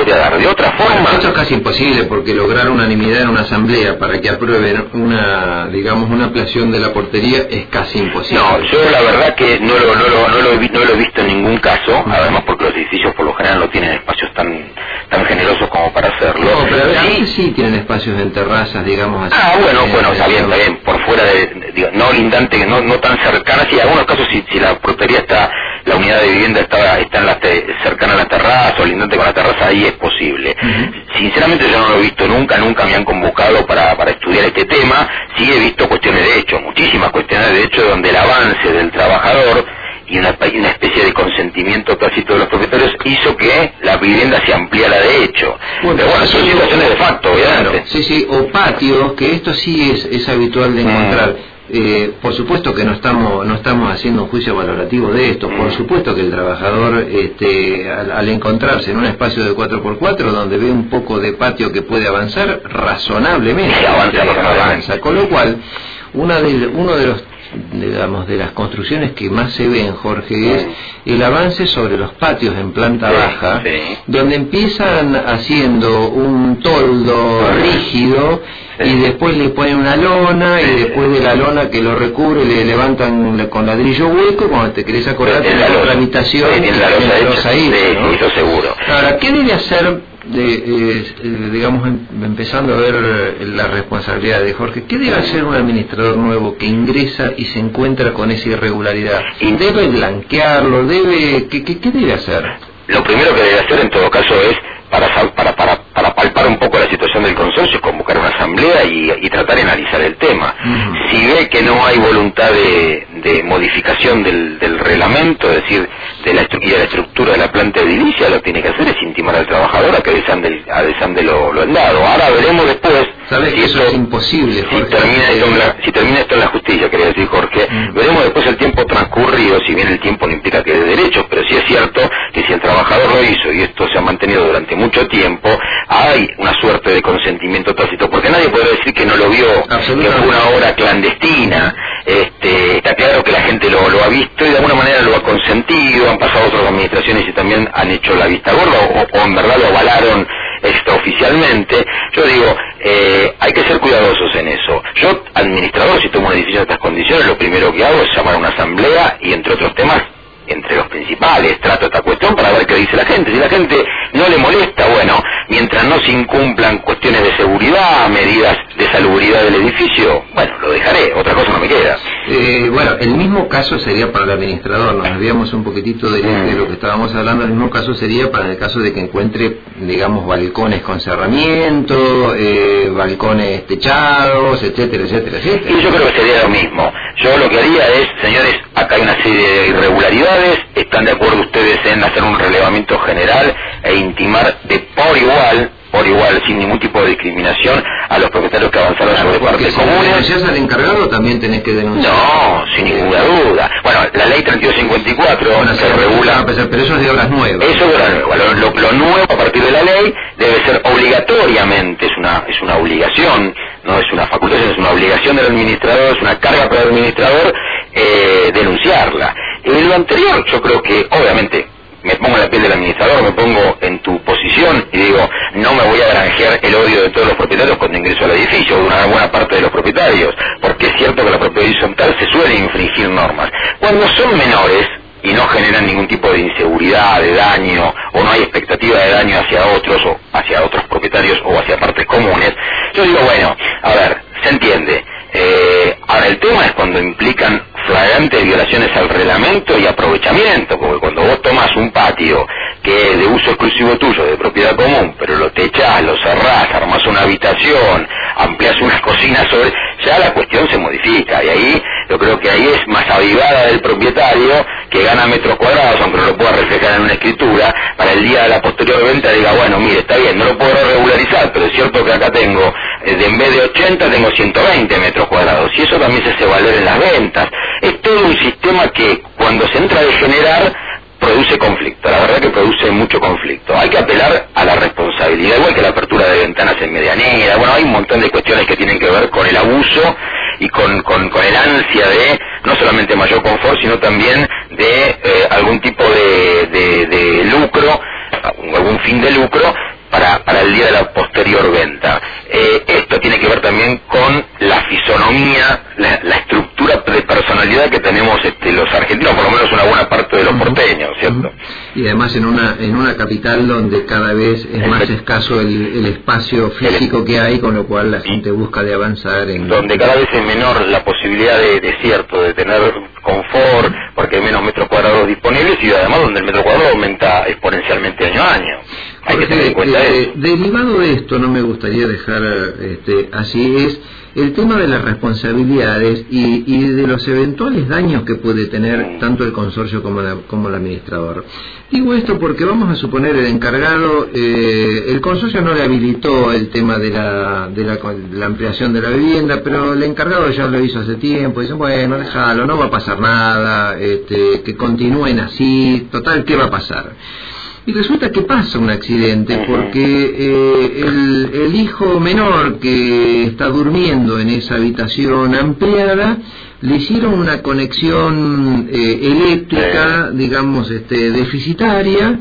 podría dar. De otra forma... Bueno, esto es casi imposible, porque lograr unanimidad en una asamblea para que aprueben una, digamos, una ampliación de la portería es casi imposible. No, yo la verdad que no lo, no lo, no lo, he, no lo he visto en ningún caso, además porque los edificios por lo general no tienen espacios tan tan generosos como para hacerlo. No, pero a sí, veces sí tienen espacios en terrazas, digamos así. Ah, bueno, bueno, está bien, está bien, por fuera de, digo, no lindante, no, no tan cercana, sí, en algunos casos si, si la portería está, la unidad de vivienda está, está en la te, cercana a la terraza o lindante con la terraza, ahí es posible. Uh-huh. Sinceramente yo no lo he visto nunca, nunca me han convocado para, para estudiar este tema, sí he visto cuestiones de hecho, muchísimas cuestiones de hecho donde el avance del trabajador y una, una especie de consentimiento tácito de los propietarios hizo que la vivienda se ampliara de hecho. Bueno, pero bueno, son situaciones de facto, obviamente. Claro, sí, sí, o patios, que esto sí es, es habitual de encontrar. Mm. Eh, por supuesto que no estamos no estamos haciendo un juicio valorativo de esto, por supuesto que el trabajador este, al, al encontrarse en un espacio de cuatro por cuatro donde ve un poco de patio que puede avanzar razonablemente, sí, avanza, avanza, avanza, con lo cual una de, uno de los digamos de las construcciones que más se ven, Jorge, es el avance sobre los patios en planta sí, baja, sí. donde empiezan haciendo un toldo rígido sí. y después le ponen una lona y después de la lona que lo recubre le levantan con ladrillo hueco y cuando te querés acordar de la otra habitación sí, tiene la losa ahí, sí, ¿no? Eso seguro. Ahora, ¿qué debe hacer? De, eh, digamos em, empezando a ver eh, la responsabilidad de Jorge, ¿qué debe hacer un administrador nuevo que ingresa y se encuentra con esa irregularidad? ¿Debe blanquearlo? ¿Debe qué, qué, qué debe hacer? Lo primero que debe hacer en todo caso es para para para, para palpar un poco la situación del consorcio, convocar una asamblea y, y tratar de analizar el tema. Uh-huh. Si ve que no hay voluntad de, de modificación del, del reglamento, es decir, de la, y de la estructura de la planta edilicia, lo que tiene que hacer es intimar al trabajador a que desande, a desande lo, lo andado. Ahora veremos después. ¿Sabes si que eso esto, es imposible, Jorge? Si termina, esto en la, si termina esto en la justicia, quería decir Jorge, uh-huh. veremos después el tiempo transcurrido, si bien el tiempo no implica que de derechos, pero sí es cierto que si el trabajador lo hizo y esto se ha mantenido durante mucho tiempo, hay una suerte de consentimiento tácito, porque nadie podrá decir que no lo vio, que fue una obra clandestina. Este, está claro que la gente lo, lo ha visto y de alguna manera lo ha consentido, han pasado otras administraciones y también han hecho la vista gorda o, o en verdad lo avalaron extraoficialmente. Yo digo, eh, hay que ser cuidadosos en eso. Yo, administrador, si tomo una decisión de estas condiciones, lo primero que hago es llamar a una asamblea y entre otros temas, entre los principales, trato esta cuestión para ver qué dice la gente. Si la gente no le molesta, bueno, mientras no se incumplan cuestiones de seguridad, medidas de salubridad del edificio, bueno, lo dejaré, otra cosa no me queda. Eh, bueno, el mismo caso sería para el administrador, nos desviamos un poquitito de, de lo que estábamos hablando, el mismo caso sería para el caso de que encuentre, digamos, balcones con cerramiento, eh, balcones techados, etcétera, etcétera, etcétera. Y yo creo que sería lo mismo. Yo lo que haría es, señores, acá hay una serie de irregularidades, ¿están de acuerdo ustedes en hacer un relevamiento general e intimar de por igual, por igual, sin ningún tipo de discriminación, a los propietarios que avanzaron claro, sobre partes si comunes? Si denuncias al encargado también tenés que denunciar. No, sin ninguna duda. Bueno, la ley treinta y dos cincuenta y cuatro bueno, se regula... Pero eso es de obras nuevas. Eso es de obras nuevas. Lo, lo, lo nuevo a partir de la ley debe ser obligatoriamente, es una, es una obligación, no es una facultad, es una obligación del administrador, es una carga para el administrador eh, denunciarla. En lo anterior yo creo que, obviamente, me pongo en la piel del administrador, me pongo en tu posición y digo, no me voy a granjear el odio de todos los propietarios cuando ingreso al edificio, de una buena parte de los propietarios, porque es cierto que la propiedad horizontal se suele infringir normas. Cuando son menores y no generan ningún tipo de inseguridad, de daño, o no hay expectativa de daño hacia otros, o hacia otros propietarios, o hacia partes comunes, yo digo, bueno, a ver, se entiende. Eh, ahora el tema es cuando implican flagrantes violaciones al reglamento y aprovechamiento, porque cuando vos tomás un patio que es de uso exclusivo tuyo, de propiedad común, pero lo techás, lo cerrás, armás una habitación, ampliás unas cocinas sobre, ya la cuestión se modifica, y ahí yo creo que ahí es más avivada del propietario que gana metros cuadrados, aunque no lo pueda reflejar en una escritura, para el día de la posterior venta diga, bueno, mire, está bien, no lo puedo regularizar, pero es cierto que acá tengo, eh, de, en vez de ochenta tengo ciento veinte metros cuadrados, y eso también se hace valer en las ventas. Es todo un sistema que cuando se entra a degenerar produce conflicto, la verdad que produce mucho conflicto. Hay que apelar a la responsabilidad, igual que la apertura de ventanas en medianera, bueno, hay un montón de cuestiones que tienen que ver con el abuso y con, con, con el ansia de no solamente mayor confort, sino también de eh, algún tipo de, de, de lucro, algún fin de lucro, para, para el día de la posterior venta. Eh, esto tiene que ver también con la fisonomía, la, la estructura de personalidad que tenemos este, los argentinos, por lo menos una buena parte de los uh-huh. porteños, ¿cierto? Uh-huh. Y además en una en una capital donde cada vez es el, más escaso el, el espacio físico el, que hay, con lo cual la gente busca de avanzar en... Donde cada vez es menor la posibilidad de, de cierto, de tener confort, porque hay menos metros cuadrados disponibles, y además donde el metro cuadrado aumenta exponencialmente año a año. Hay Porque, que tener en cuenta eh, eso. Derivado de esto, no me gustaría dejar este, así, es el tema de las responsabilidades y, y de los eventuales daños que puede tener tanto el consorcio como, la, como el administrador. Digo esto porque vamos a suponer el encargado, eh, el consorcio no le habilitó el tema de la, de la, la ampliación de la vivienda, pero el encargado ya lo hizo hace tiempo, dicen, bueno, déjalo, no va a pasar nada, este, que continúen así, total, ¿qué va a pasar? Y resulta que pasa un accidente porque eh, el, el hijo menor que está durmiendo en esa habitación ampliada le hicieron una conexión eh, eléctrica, digamos, este, deficitaria,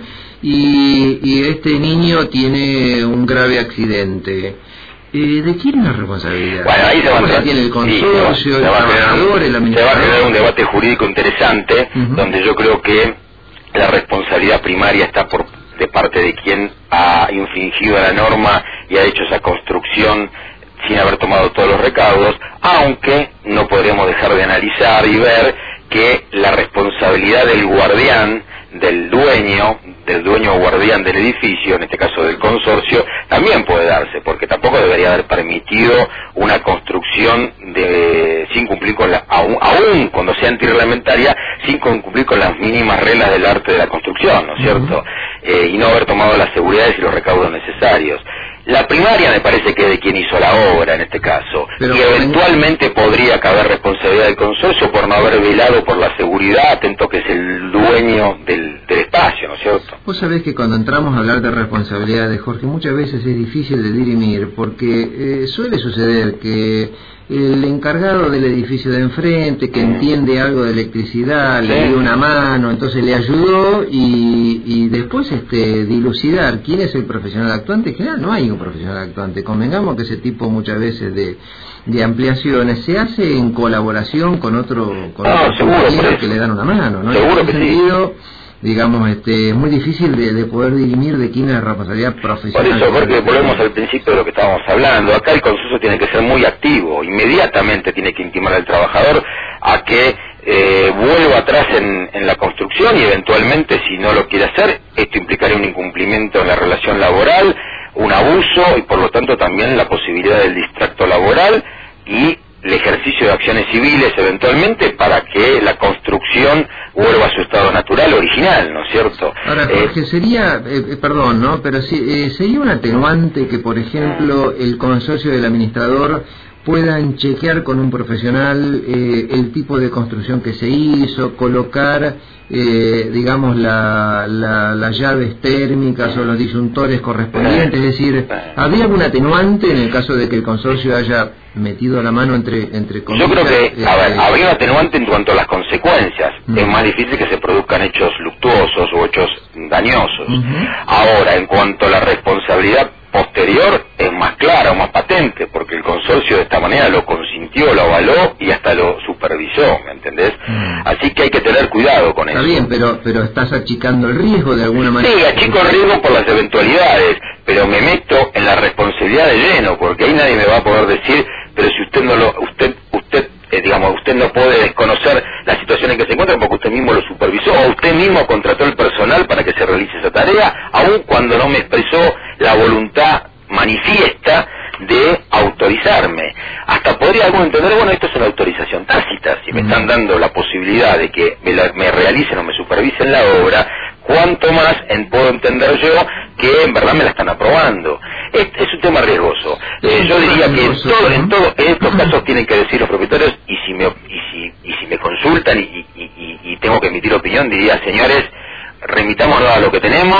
y, y este niño tiene un grave accidente. Eh, ¿De quién es la responsabilidad? Bueno, ahí se va a entrar, tiene el consorcio, sí, el trabajador, el administrador. Se va a generar un debate jurídico interesante, uh-huh. donde yo creo que la responsabilidad primaria está por de parte de quien ha infringido la norma y ha hecho esa construcción sin haber tomado todos los recaudos, aunque no podríamos dejar de analizar y ver que la responsabilidad del guardián, del dueño, del dueño o guardián del edificio, en este caso del consorcio, también puede darse, porque tampoco debería haber permitido una construcción de, sin cumplir con la, aún, aún cuando sea antirreglamentaria, sin cumplir con las mínimas reglas del arte de la construcción, ¿no es cierto? Uh-huh. Eh, y no haber tomado las seguridades y los recaudos necesarios. La primaria me parece que es de quien hizo la obra en este caso, pero y eventualmente podría caber responsabilidad del consorcio por no haber velado por la seguridad, atento que es el dueño del, del espacio, ¿no es cierto? Vos sabés que cuando entramos a hablar de responsabilidades, Jorge, muchas veces es difícil de dirimir, porque eh, suele suceder que el encargado del edificio de enfrente, que entiende algo de electricidad, sí. le dio una mano, entonces le ayudó, y, y después este dilucidar quién es el profesional actuante. En general no hay un profesional actuante, convengamos que ese tipo muchas veces de, de ampliaciones se hace en colaboración con otro con no, otro seguro, que le dan una mano, ¿no? Seguro que sentido, sí. Digamos, este, es muy difícil de, de poder dirimir de quién es la responsabilidad profesional. Por eso, porque volvemos al principio de lo que estábamos hablando. Acá el consorcio tiene que ser muy activo, inmediatamente tiene que intimar al trabajador a que eh, vuelva atrás en, en la construcción, y eventualmente, si no lo quiere hacer, esto implicaría un incumplimiento en la relación laboral, un abuso, y por lo tanto también la posibilidad del distracto laboral y el ejercicio de acciones civiles eventualmente para que la construcción vuelva a su estado natural original, ¿no es cierto? Ahora, Jorge, eh, sería, eh, perdón, ¿no? Pero sí, eh, sería un atenuante que, por ejemplo, el consorcio del administrador puedan chequear con un profesional eh, el tipo de construcción que se hizo, colocar, eh, digamos, la, la, las llaves térmicas o los disyuntores correspondientes. Es decir, ¿habría algún atenuante en el caso de que el consorcio haya metido la mano entre entre comillas? Yo creo que eh, a ver, habría un atenuante en cuanto a las consecuencias. Uh-huh. Es más difícil que se produzcan hechos luctuosos o hechos dañosos. Uh-huh. Ahora, en cuanto a la responsabilidad posterior, es más clara o más patente, porque el consorcio de esta manera lo consintió, lo avaló y hasta lo supervisó, ¿me entendés? Mm. Así que hay que tener cuidado con Está eso. Está bien, pero pero estás achicando el riesgo de alguna manera. Sí, achico el riesgo por las eventualidades, pero me meto en la responsabilidad de lleno, porque ahí nadie me va a poder decir, pero si usted no lo, usted, usted, eh, digamos, usted no puede desconocer la situación en que se encuentra porque usted mismo lo supervisó, o usted mismo contrató el personal para que se realice esa tarea, aun cuando no me expresó la voluntad manifiesta de autorizarme. Hasta podría alguno entender, bueno, esto es una autorización tácita, si me están dando la posibilidad de que me, la, me realicen o me supervisen la obra, cuánto más en, puedo entender yo que en verdad me la están aprobando. Es, es un tema riesgoso. Eh, yo diría que en, todo, en, todo, en estos casos tienen que decir los propietarios, y si me, y si, y si me consultan y, y, y, y tengo que emitir opinión, diría, señores, remitámonos a lo que tenemos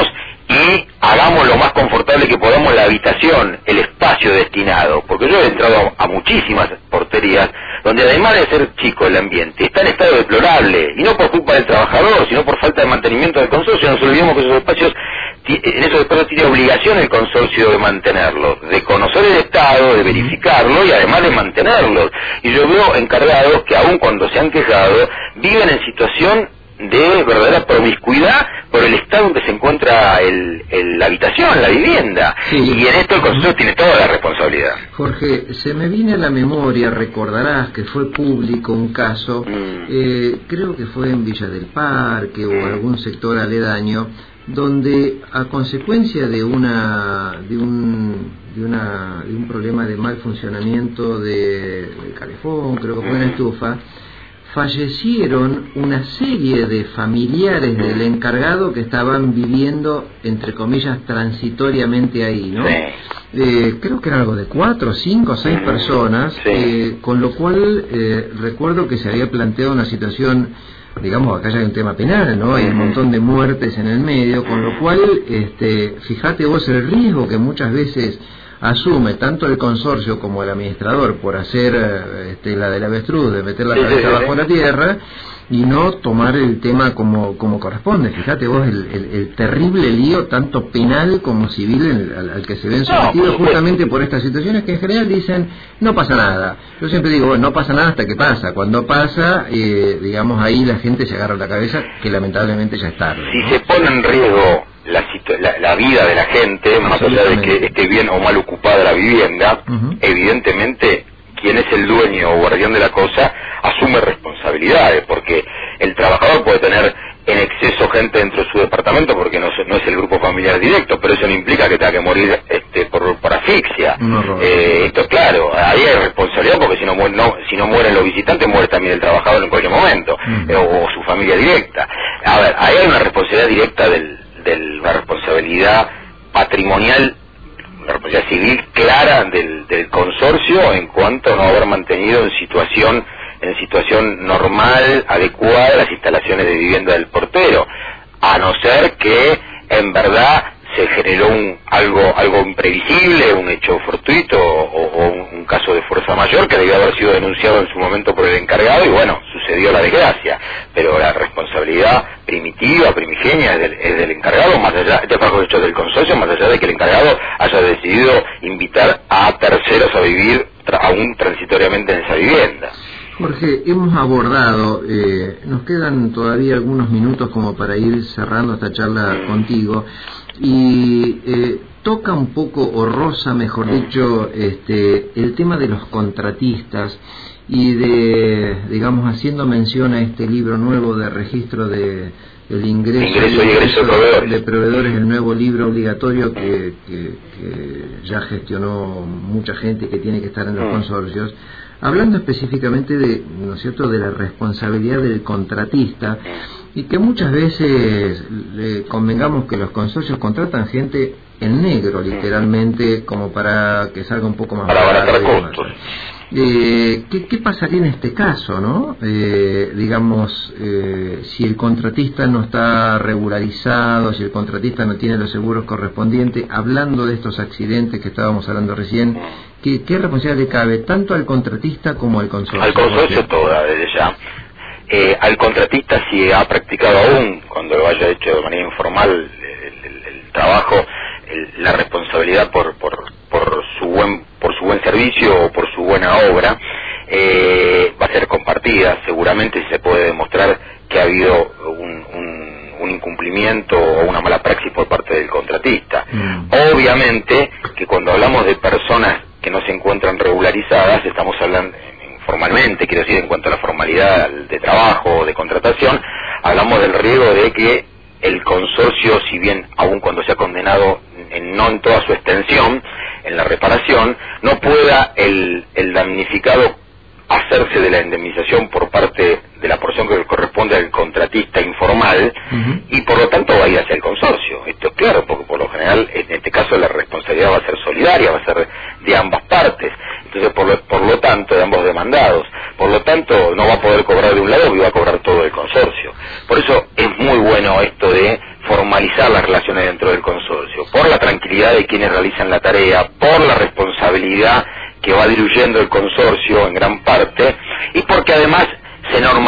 y hagamos lo más confortable que podamos la habitación, el espacio destinado, porque yo he entrado a muchísimas porterías donde además de ser chico el ambiente está en estado deplorable, y no por culpa del trabajador, sino por falta de mantenimiento del consorcio. Nos olvidemos que esos espacios en esos despachos tiene obligación el consorcio de mantenerlos, de conocer el estado, de verificarlo y además de mantenerlos. Y yo veo encargados que aun cuando se han quejado, viven en situación de verdadera promiscuidad por el estado en que se encuentra el, el, la habitación, la vivienda. Sí. Y en esto el consorcio tiene toda la responsabilidad. Jorge, se me viene a la memoria, recordarás que fue público un caso, mm. eh, creo que fue en Villa del Parque o mm. algún sector aledaño, donde a consecuencia de una de un de una de un problema de mal funcionamiento de, de calefón, creo que fue una estufa, fallecieron una serie de familiares del encargado que estaban viviendo, entre comillas, transitoriamente ahí, ¿no? Sí. Eh, creo que era algo de cuatro, cinco, seis personas, sí. eh, con lo cual eh, recuerdo que se había planteado una situación, digamos, acá ya hay un tema penal, ¿no? Hay un montón de muertes en el medio, con lo cual, este, fíjate vos el riesgo que muchas veces asume tanto el consorcio como el administrador por hacer este, la del avestruz, de meter la cabeza bajo la tierra y no tomar el tema como como corresponde. Fíjate vos el, el, el terrible lío, tanto penal como civil, al, al que se ven sometidos no, justamente por estas situaciones que en general dicen no pasa nada. Yo siempre digo, bueno, no pasa nada hasta que pasa. Cuando pasa, eh, digamos, ahí la gente se agarra la cabeza, que lamentablemente ya es tarde, si ¿no? Se pone en riesgo La, la, la vida de la gente, más allá de que esté bien o mal ocupada la vivienda, uh-huh. evidentemente quien es el dueño o guardián de la cosa asume responsabilidades, porque el trabajador puede tener en exceso gente dentro de su departamento porque no, no es el grupo familiar directo, pero eso no implica que tenga que morir este, por, por asfixia. No, eh, esto claro, ahí hay responsabilidad porque si no, no, si no mueren los visitantes, muere también el trabajador en cualquier momento, uh-huh. eh, o, o su familia directa. A ver, ahí hay una responsabilidad directa del de la responsabilidad patrimonial, la responsabilidad civil clara del, del consorcio en cuanto a no haber mantenido en situación en situación normal, adecuada, las instalaciones de vivienda del portero, a no ser que en verdad se generó un, algo algo imprevisible, un hecho fortuito o, o un, un caso de fuerza mayor que debió haber sido denunciado en su momento por el encargado y bueno, sucedió la desgracia, pero la responsabilidad primitiva, primigenia es del, es del encargado, más allá de los hechos del consorcio, más allá de que el encargado haya decidido invitar a terceros a vivir tra, aún transitoriamente en esa vivienda. Jorge, hemos abordado, eh, nos quedan todavía algunos minutos como para ir cerrando esta charla mm. contigo, y eh, toca un poco, o roza, mejor dicho, este, el tema de los contratistas y de, digamos, haciendo mención a este libro nuevo de registro de el ingreso, ingreso y egreso de proveedores. de proveedores, el nuevo libro obligatorio que, que, que ya gestionó mucha gente que tiene que estar en los consorcios, hablando específicamente de, ¿no es cierto?, de la responsabilidad del contratista, y que muchas veces le convengamos que los consorcios contratan gente en negro, literalmente, como para que salga un poco más para abaratar costos. Eh, ¿qué, ¿Qué pasaría en este caso, no? Eh, digamos, eh, si el contratista no está regularizado, si el contratista no tiene los seguros correspondientes, hablando de estos accidentes que estábamos hablando recién, ¿qué, qué responsabilidad le cabe tanto al contratista como al consorcio? Al consorcio toda, desde ya. Eh, al contratista, si ha practicado aún, cuando lo haya hecho de manera informal el, el, el trabajo, el, la responsabilidad por, por, por su buen por su buen servicio o por su buena obra, eh, va a ser compartida. Seguramente se puede demostrar que ha habido un, un, un incumplimiento o una mala praxis por parte del contratista. Mm. Obviamente que cuando hablamos de personas que no se encuentran regularizadas, estamos hablando formalmente, quiero decir, en cuanto a la formalidad de trabajo o de contratación, hablamos del riesgo de que el consorcio, si bien aun cuando se ha condenado en, no en toda su extensión, en la reparación, no pueda el, el damnificado hacerse de la indemnización por parte de la porción que le corresponde al contratista informal, uh-huh. y por lo tanto va a ir hacia el consorcio. Esto es claro, porque por lo general en este caso la responsabilidad va a ser solidaria, va a ser de ambas partes. Entonces por lo, por lo tanto, de ambos demandados. Por lo tanto no va a poder cobrar de un lado y va a cobrar todo el consorcio. Por eso es muy bueno esto de formalizar las relaciones dentro del consorcio, por la tranquilidad de quienes realizan la tarea, por la responsabilidad que va diluyendo el consorcio en gran parte, y porque además se normaliza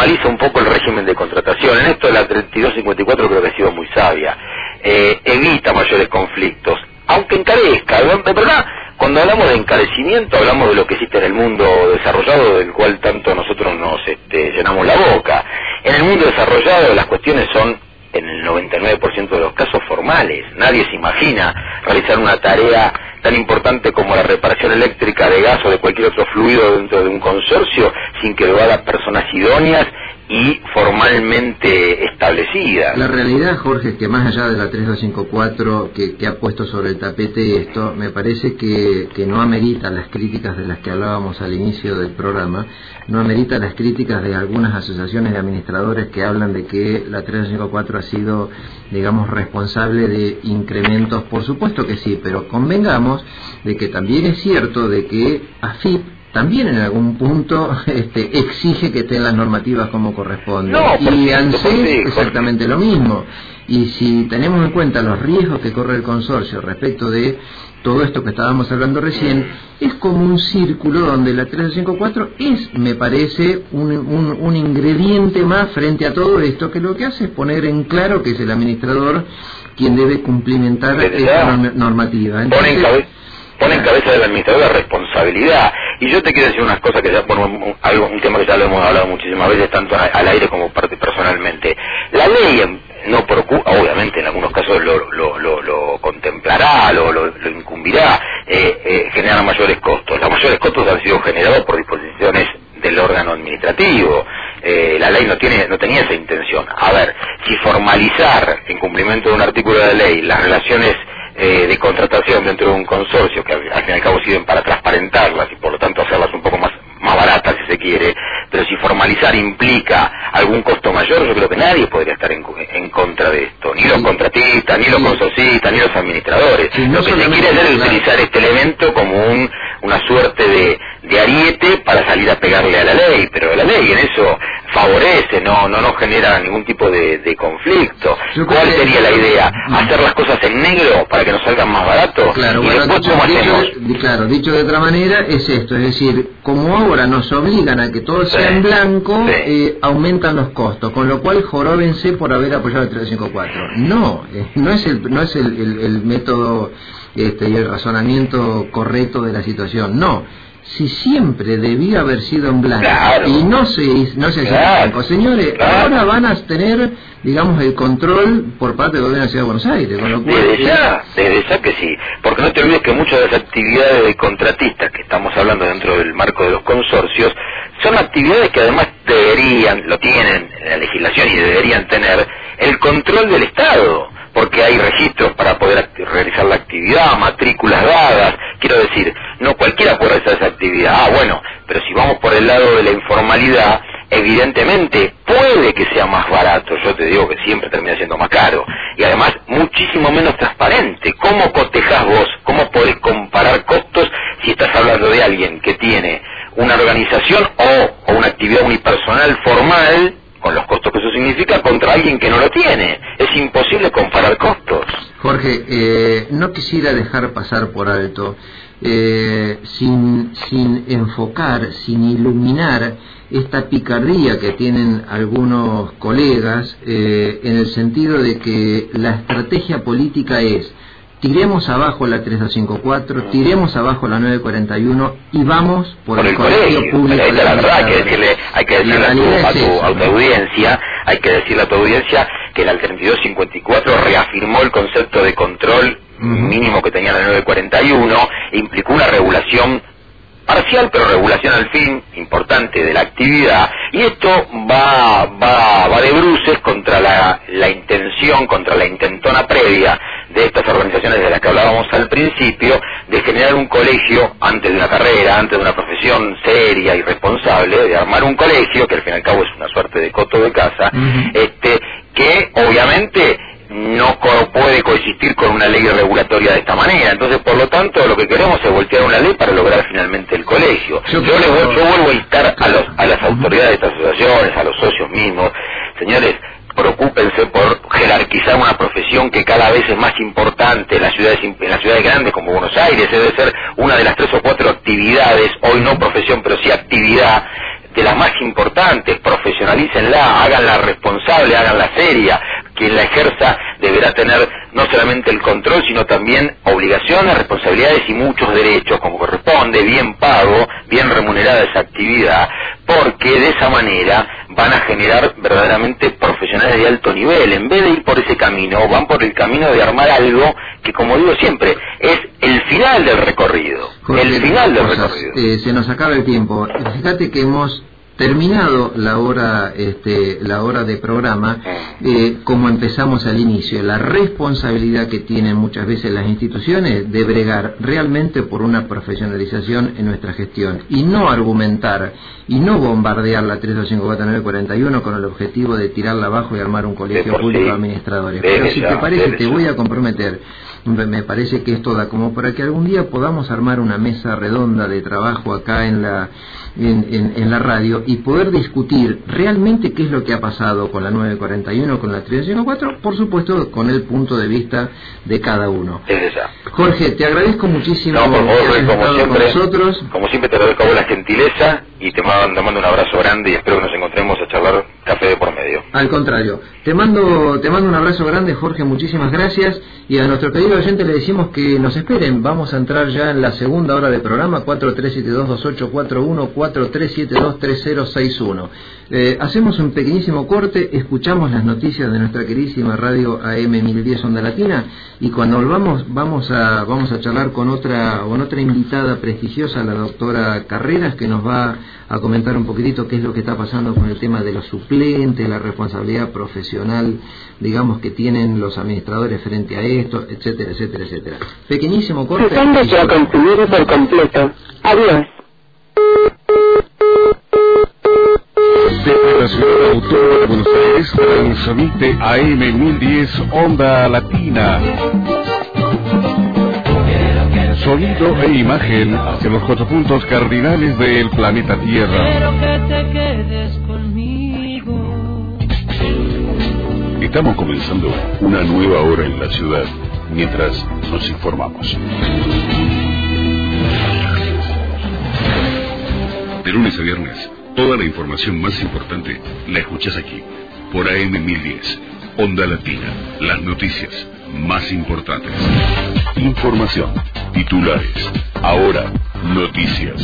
formaliza un poco el régimen de contratación. En esto la treinta y dos cincuenta y cuatro creo que ha sido muy sabia. Eh, evita mayores conflictos, aunque encarezca. En verdad, cuando hablamos de encarecimiento, hablamos de lo que existe en el mundo desarrollado, del cual tanto nosotros nos este, llenamos la boca. En el mundo desarrollado las cuestiones son, en el noventa y nueve por ciento de los casos, formales. Nadie se imagina realizar una tarea tan importante como la reparación eléctrica de gas o de cualquier otro fluido dentro de un consorcio sin que lo hagan personas idóneas y formalmente establecidas. La realidad, Jorge, es que más allá de la treinta y dos cincuenta y cuatro que, que ha puesto sobre el tapete esto, me parece que, que no amerita las críticas de las que hablábamos al inicio del programa, no amerita las críticas de algunas asociaciones de administradores que hablan de que la treinta y dos cincuenta y cuatro ha sido, digamos, responsable de incrementos. Por supuesto que sí, pero convengamos de que también es cierto de que A F I P también en algún punto este, exige que estén las normativas como corresponde. No, y ANSES sí, exactamente lo mismo. Y si tenemos en cuenta los riesgos que corre el consorcio respecto de todo esto que estábamos hablando recién, es como un círculo donde la treinta y dos cincuenta y cuatro es, me parece, un, un, un ingrediente más frente a todo esto, que lo que hace es poner en claro que es el administrador quien debe cumplimentar esta normativa. Entonces, pone en cabeza, pone en cabeza del administrador la responsabilidad. Y yo te quiero decir unas cosas que ya, bueno, un, algo, un tema que ya lo hemos hablado muchísimas veces, tanto al aire como parte personalmente. La ley no procura, obviamente en algunos casos lo, lo, lo, lo contemplará, lo, lo, lo incumbirá, eh, eh, generar mayores costos. Los mayores costos han sido generados por disposiciones del órgano administrativo. Eh, la ley no tiene no tenía esa intención. A ver, si formalizar en cumplimiento de un artículo de la ley las relaciones eh, de contratación dentro de un consorcio, que al, al fin y al cabo sirven para transparentarlas y por lo tanto hacerlas un poco más más baratas si se quiere, pero si formalizar implica algún costo mayor, yo creo que nadie podría estar en, en contra de esto, ni los contratistas, ni los consorcistas, ni los administradores. Sí, no lo que se quiere hacer es utilizar este elemento como un, una suerte de, de ariete para salir a pegarle a la ley, pero la ley en eso favorece, no no, no genera ningún tipo de, de conflicto. ¿Cuál sería la idea? ¿Hacer las cosas en negro para que nos salgan más baratos? Claro, y bueno, después, dicho, ¿cómo dicho, hacemos? de, claro, dicho de otra manera, es esto, es decir, como ahora nos obligan a que todo sea Sí, en blanco, sí. eh, aumentan los costos, con lo cual joróbense por haber apoyado el treinta y dos cincuenta y cuatro. No, eh, no es el no es el, el, el método este, y el razonamiento correcto de la situación, no. Si siempre debía haber sido en blanco, claro, y no se no se hizo claro, en blanco, señores, claro. ahora van a tener, digamos, el control por parte del gobierno de la Ciudad de Buenos Aires, con lo cual, Desde ya, desde ya que sí, porque no te olvides que muchas de las actividades de contratistas que estamos hablando dentro del marco de los consorcios son actividades que además deberían, lo tienen en la legislación y deberían tener el control del Estado, porque hay registros para poder realizar la actividad, matrículas dadas, quiero decir, no cualquiera puede realizar esa actividad. Ah, bueno, pero si vamos por el lado de la informalidad, evidentemente puede que sea más barato, yo te digo que siempre termina siendo más caro, y además muchísimo menos transparente. ¿Cómo cotejás vos? ¿Cómo podés comparar costos si estás hablando de alguien que tiene una organización o, o una actividad unipersonal formal, con los costos que eso significa, contra alguien que no lo tiene? Es imposible comparar costos. Jorge, eh, no quisiera dejar pasar por alto, eh, sin, sin enfocar, sin iluminar esta picardía que tienen algunos colegas, eh, en el sentido de que la estrategia política es: tiremos abajo la treinta y dos cincuenta y cuatro, tiremos abajo la nueve cuarenta y uno y vamos por, por el, el colegio, colegio público. La, la verdad, hay que decirle, hay que decirle a tu, a tu, es a tu audiencia, hay que decirle a tu audiencia que la treinta y dos cincuenta y cuatro reafirmó el concepto de control uh-huh. mínimo que tenía la nueve cuarenta y uno, e implicó una regulación parcial, pero regulación al fin importante de la actividad, y esto va va va de bruces contra la, la intención, contra la intentona previa de estas organizaciones de las que hablábamos al principio, de generar un colegio antes de una carrera, antes de una profesión seria y responsable, de armar un colegio, que al fin y al cabo es una suerte de coto de casa, uh-huh. este que obviamente no co- puede coexistir con una ley regulatoria de esta manera. Entonces, por lo tanto, lo que queremos es voltear una ley para lograr finalmente el colegio. Yo, yo, les voy, yo vuelvo a instar a, los, a las autoridades de estas asociaciones, a los socios mismos, señores, preocúpense por jerarquizar una profesión que cada vez es más importante en las ciudades, en las ciudades grandes como Buenos Aires. Debe ser una de las tres o cuatro actividades, hoy no profesión, pero sí actividad de las más importantes, profesionalícenla, háganla responsable, háganla seria. Quien la ejerza deberá tener no solamente el control, sino también obligaciones, responsabilidades y muchos derechos, como corresponde, bien pago, bien remunerada esa actividad, porque de esa manera van a generar verdaderamente profesionales de alto nivel. En vez de ir por ese camino, van por el camino de armar algo que, como digo siempre, es el final del recorrido. Jorge, el final del cosas, recorrido. Eh, se nos acaba el tiempo. Fíjate que hemos terminado la hora este, la hora de programa eh, como empezamos al inicio, la responsabilidad que tienen muchas veces las instituciones de bregar realmente por una profesionalización en nuestra gestión y no argumentar y no bombardear la tres dos cinco cuatro nueve cuatro uno con el objetivo de tirarla abajo y armar un colegio público de administradores. Pero si te parece, te voy a comprometer, me parece que esto da como para que algún día podamos armar una mesa redonda de trabajo acá en la en, en, en la radio y poder discutir realmente qué es lo que ha pasado con la nueve cuarenta y uno, con la tres dos cinco cuatro, por supuesto con el punto de vista de cada uno. Jorge, te agradezco muchísimo no, por favor, que hayas como estado siempre, con nosotros. Como siempre te agradezco a vos la gentileza y te mando, te mando un abrazo grande y espero que nos encontremos a charlar café de por medio. Al contrario, te mando te mando un abrazo grande, Jorge, muchísimas gracias, y a nuestro querido oyente le decimos que nos esperen. Vamos a entrar ya en la segunda hora del programa, cuatro tres siete dos dos ocho cuatro uno, cuatro tres siete dos tres cero seis uno. Eh, hacemos un pequeñísimo corte, escuchamos las noticias de nuestra queridísima radio A M mil diez Onda Latina, y cuando volvamos vamos a vamos a charlar con otra con otra invitada prestigiosa, la doctora Carreras, que nos va a comentar un poquitito qué es lo que está pasando con el tema de los suplentes, la responsabilidad profesional, digamos, que tienen los administradores frente a esto, etcétera, etcétera, etcétera. Pequeñísimo corte. Su ya consumido por completo. Adiós. Desde la ciudad autónoma de Buenos Aires transmite A M mil diez Onda Latina. Sonido e imagen hacia los cuatro puntos cardinales del planeta Tierra. Quiero que te quedes conmigo. Estamos comenzando una nueva hora en la ciudad mientras nos informamos. De lunes a viernes, toda la información más importante la escuchás aquí, por A M mil diez, Onda Latina, las noticias más importantes. Información, titulares, ahora, noticias.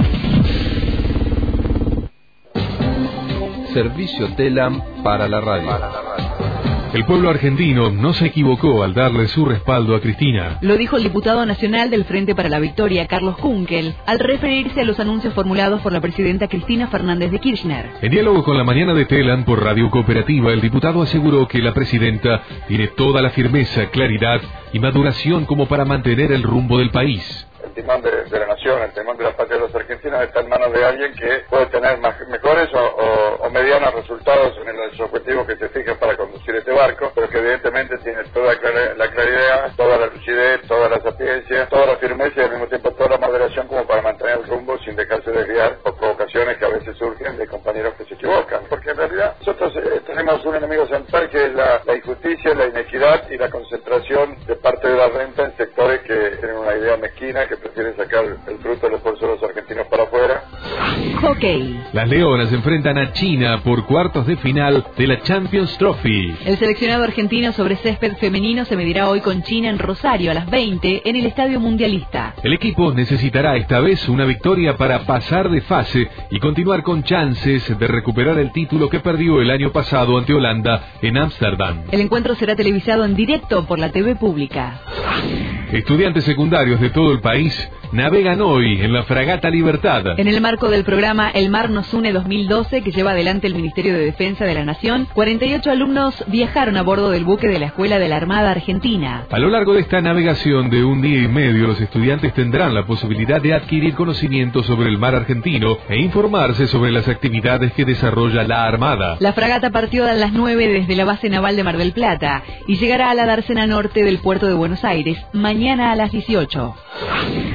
Servicio Telam para la radio. El pueblo argentino no se equivocó al darle su respaldo a Cristina. Lo dijo el diputado nacional del Frente para la Victoria, Carlos Kunkel, al referirse a los anuncios formulados por la presidenta Cristina Fernández de Kirchner. En diálogo con la mañana de Telam por Radio Cooperativa, el diputado aseguró que la presidenta tiene toda la firmeza, claridad y maduración como para mantener el rumbo del país. El timón de, de la nación, el timón de la patria de los argentinos está en manos de alguien que puede tener más, mejores o, o, o medianos resultados en los objetivos que se fijan para conducir este barco, pero que evidentemente tiene toda la claridad, toda la lucidez, toda la sapiencia, toda la firmeza y al mismo tiempo toda la moderación como para mantener el rumbo sin dejarse desviar por provocaciones que a veces surgen de compañeros que se equivocan. Porque en realidad nosotros eh, tenemos un enemigo central que es la, la injusticia, la inequidad y la concentración de parte de la renta en sectores que tienen una idea mezquina, que prefieren sacar el fruto del esfuerzo de los argentinos para afuera. Hockey. Las Leonas se enfrentan a China por cuartos de final de la Champions Trophy. El seleccionado argentino sobre césped femenino se medirá hoy con China en Rosario a las veinte en el Estadio Mundialista. El equipo necesitará esta vez una victoria para pasar de fase y continuar con chances de recuperar el título que perdió el año pasado ante Holanda en Ámsterdam. El encuentro será televisado en directo por la T V pública. Estudiantes secundarios de todo el país navegan hoy en la Fragata Libertad. En el marco del programa El Mar Nos Une dos mil doce, que lleva adelante el Ministerio de Defensa de la Nación, cuarenta y ocho alumnos viajaron a bordo del buque de la Escuela de la Armada Argentina. A lo largo de esta navegación de un día y medio, los estudiantes tendrán la posibilidad de adquirir conocimientos sobre el mar argentino e informarse sobre las actividades que desarrolla la Armada. La fragata partió a las nueve desde la base naval de Mar del Plata y llegará a la dársena norte del puerto de Buenos Aires mañana a las dieciocho.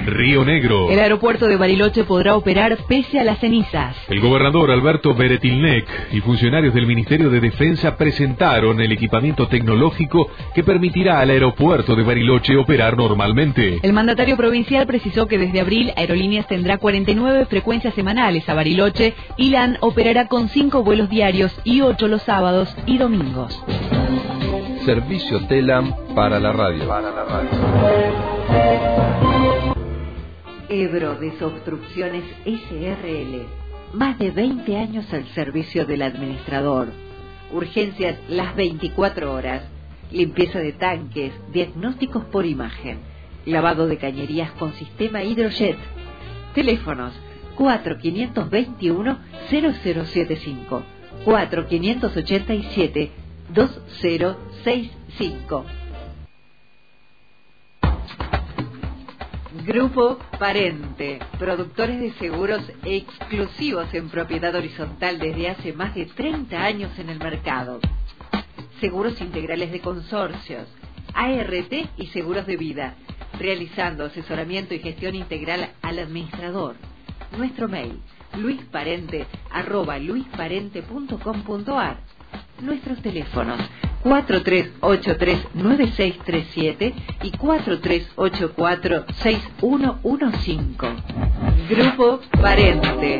Río Negro. El aeropuerto de Bariloche podrá operar pese a las cenizas. El gobernador Alberto Beretilnec y funcionarios del Ministerio de Defensa presentaron el equipamiento tecnológico que permitirá al aeropuerto de Bariloche operar normalmente. El mandatario provincial precisó que desde abril Aerolíneas tendrá cuarenta y nueve frecuencias semanales a Bariloche y LAN operará con cinco vuelos diarios y ocho los sábados y domingos. Servicio Telam para la radio. Para la radio. Ebro Desobstrucciones S R L. Más de veinte años al servicio del administrador. Urgencias las veinticuatro horas. Limpieza de tanques, diagnósticos por imagen. Lavado de cañerías con sistema Hydrojet. Teléfonos cuatro cinco dos uno cero cero siete cinco, cuatro cinco ocho siete dos cero seis cinco. Grupo Parente, productores de seguros exclusivos en propiedad horizontal desde hace más de treinta años en el mercado. Seguros integrales de consorcios, A R T y seguros de vida, realizando asesoramiento y gestión integral al administrador. Nuestro mail, luisparente arroba luisparente punto com punto ar. Nuestros teléfonos cuatro tres ocho tres nueve seis tres siete y cuatro tres ocho cuatro seis uno uno cinco. Grupo Parente.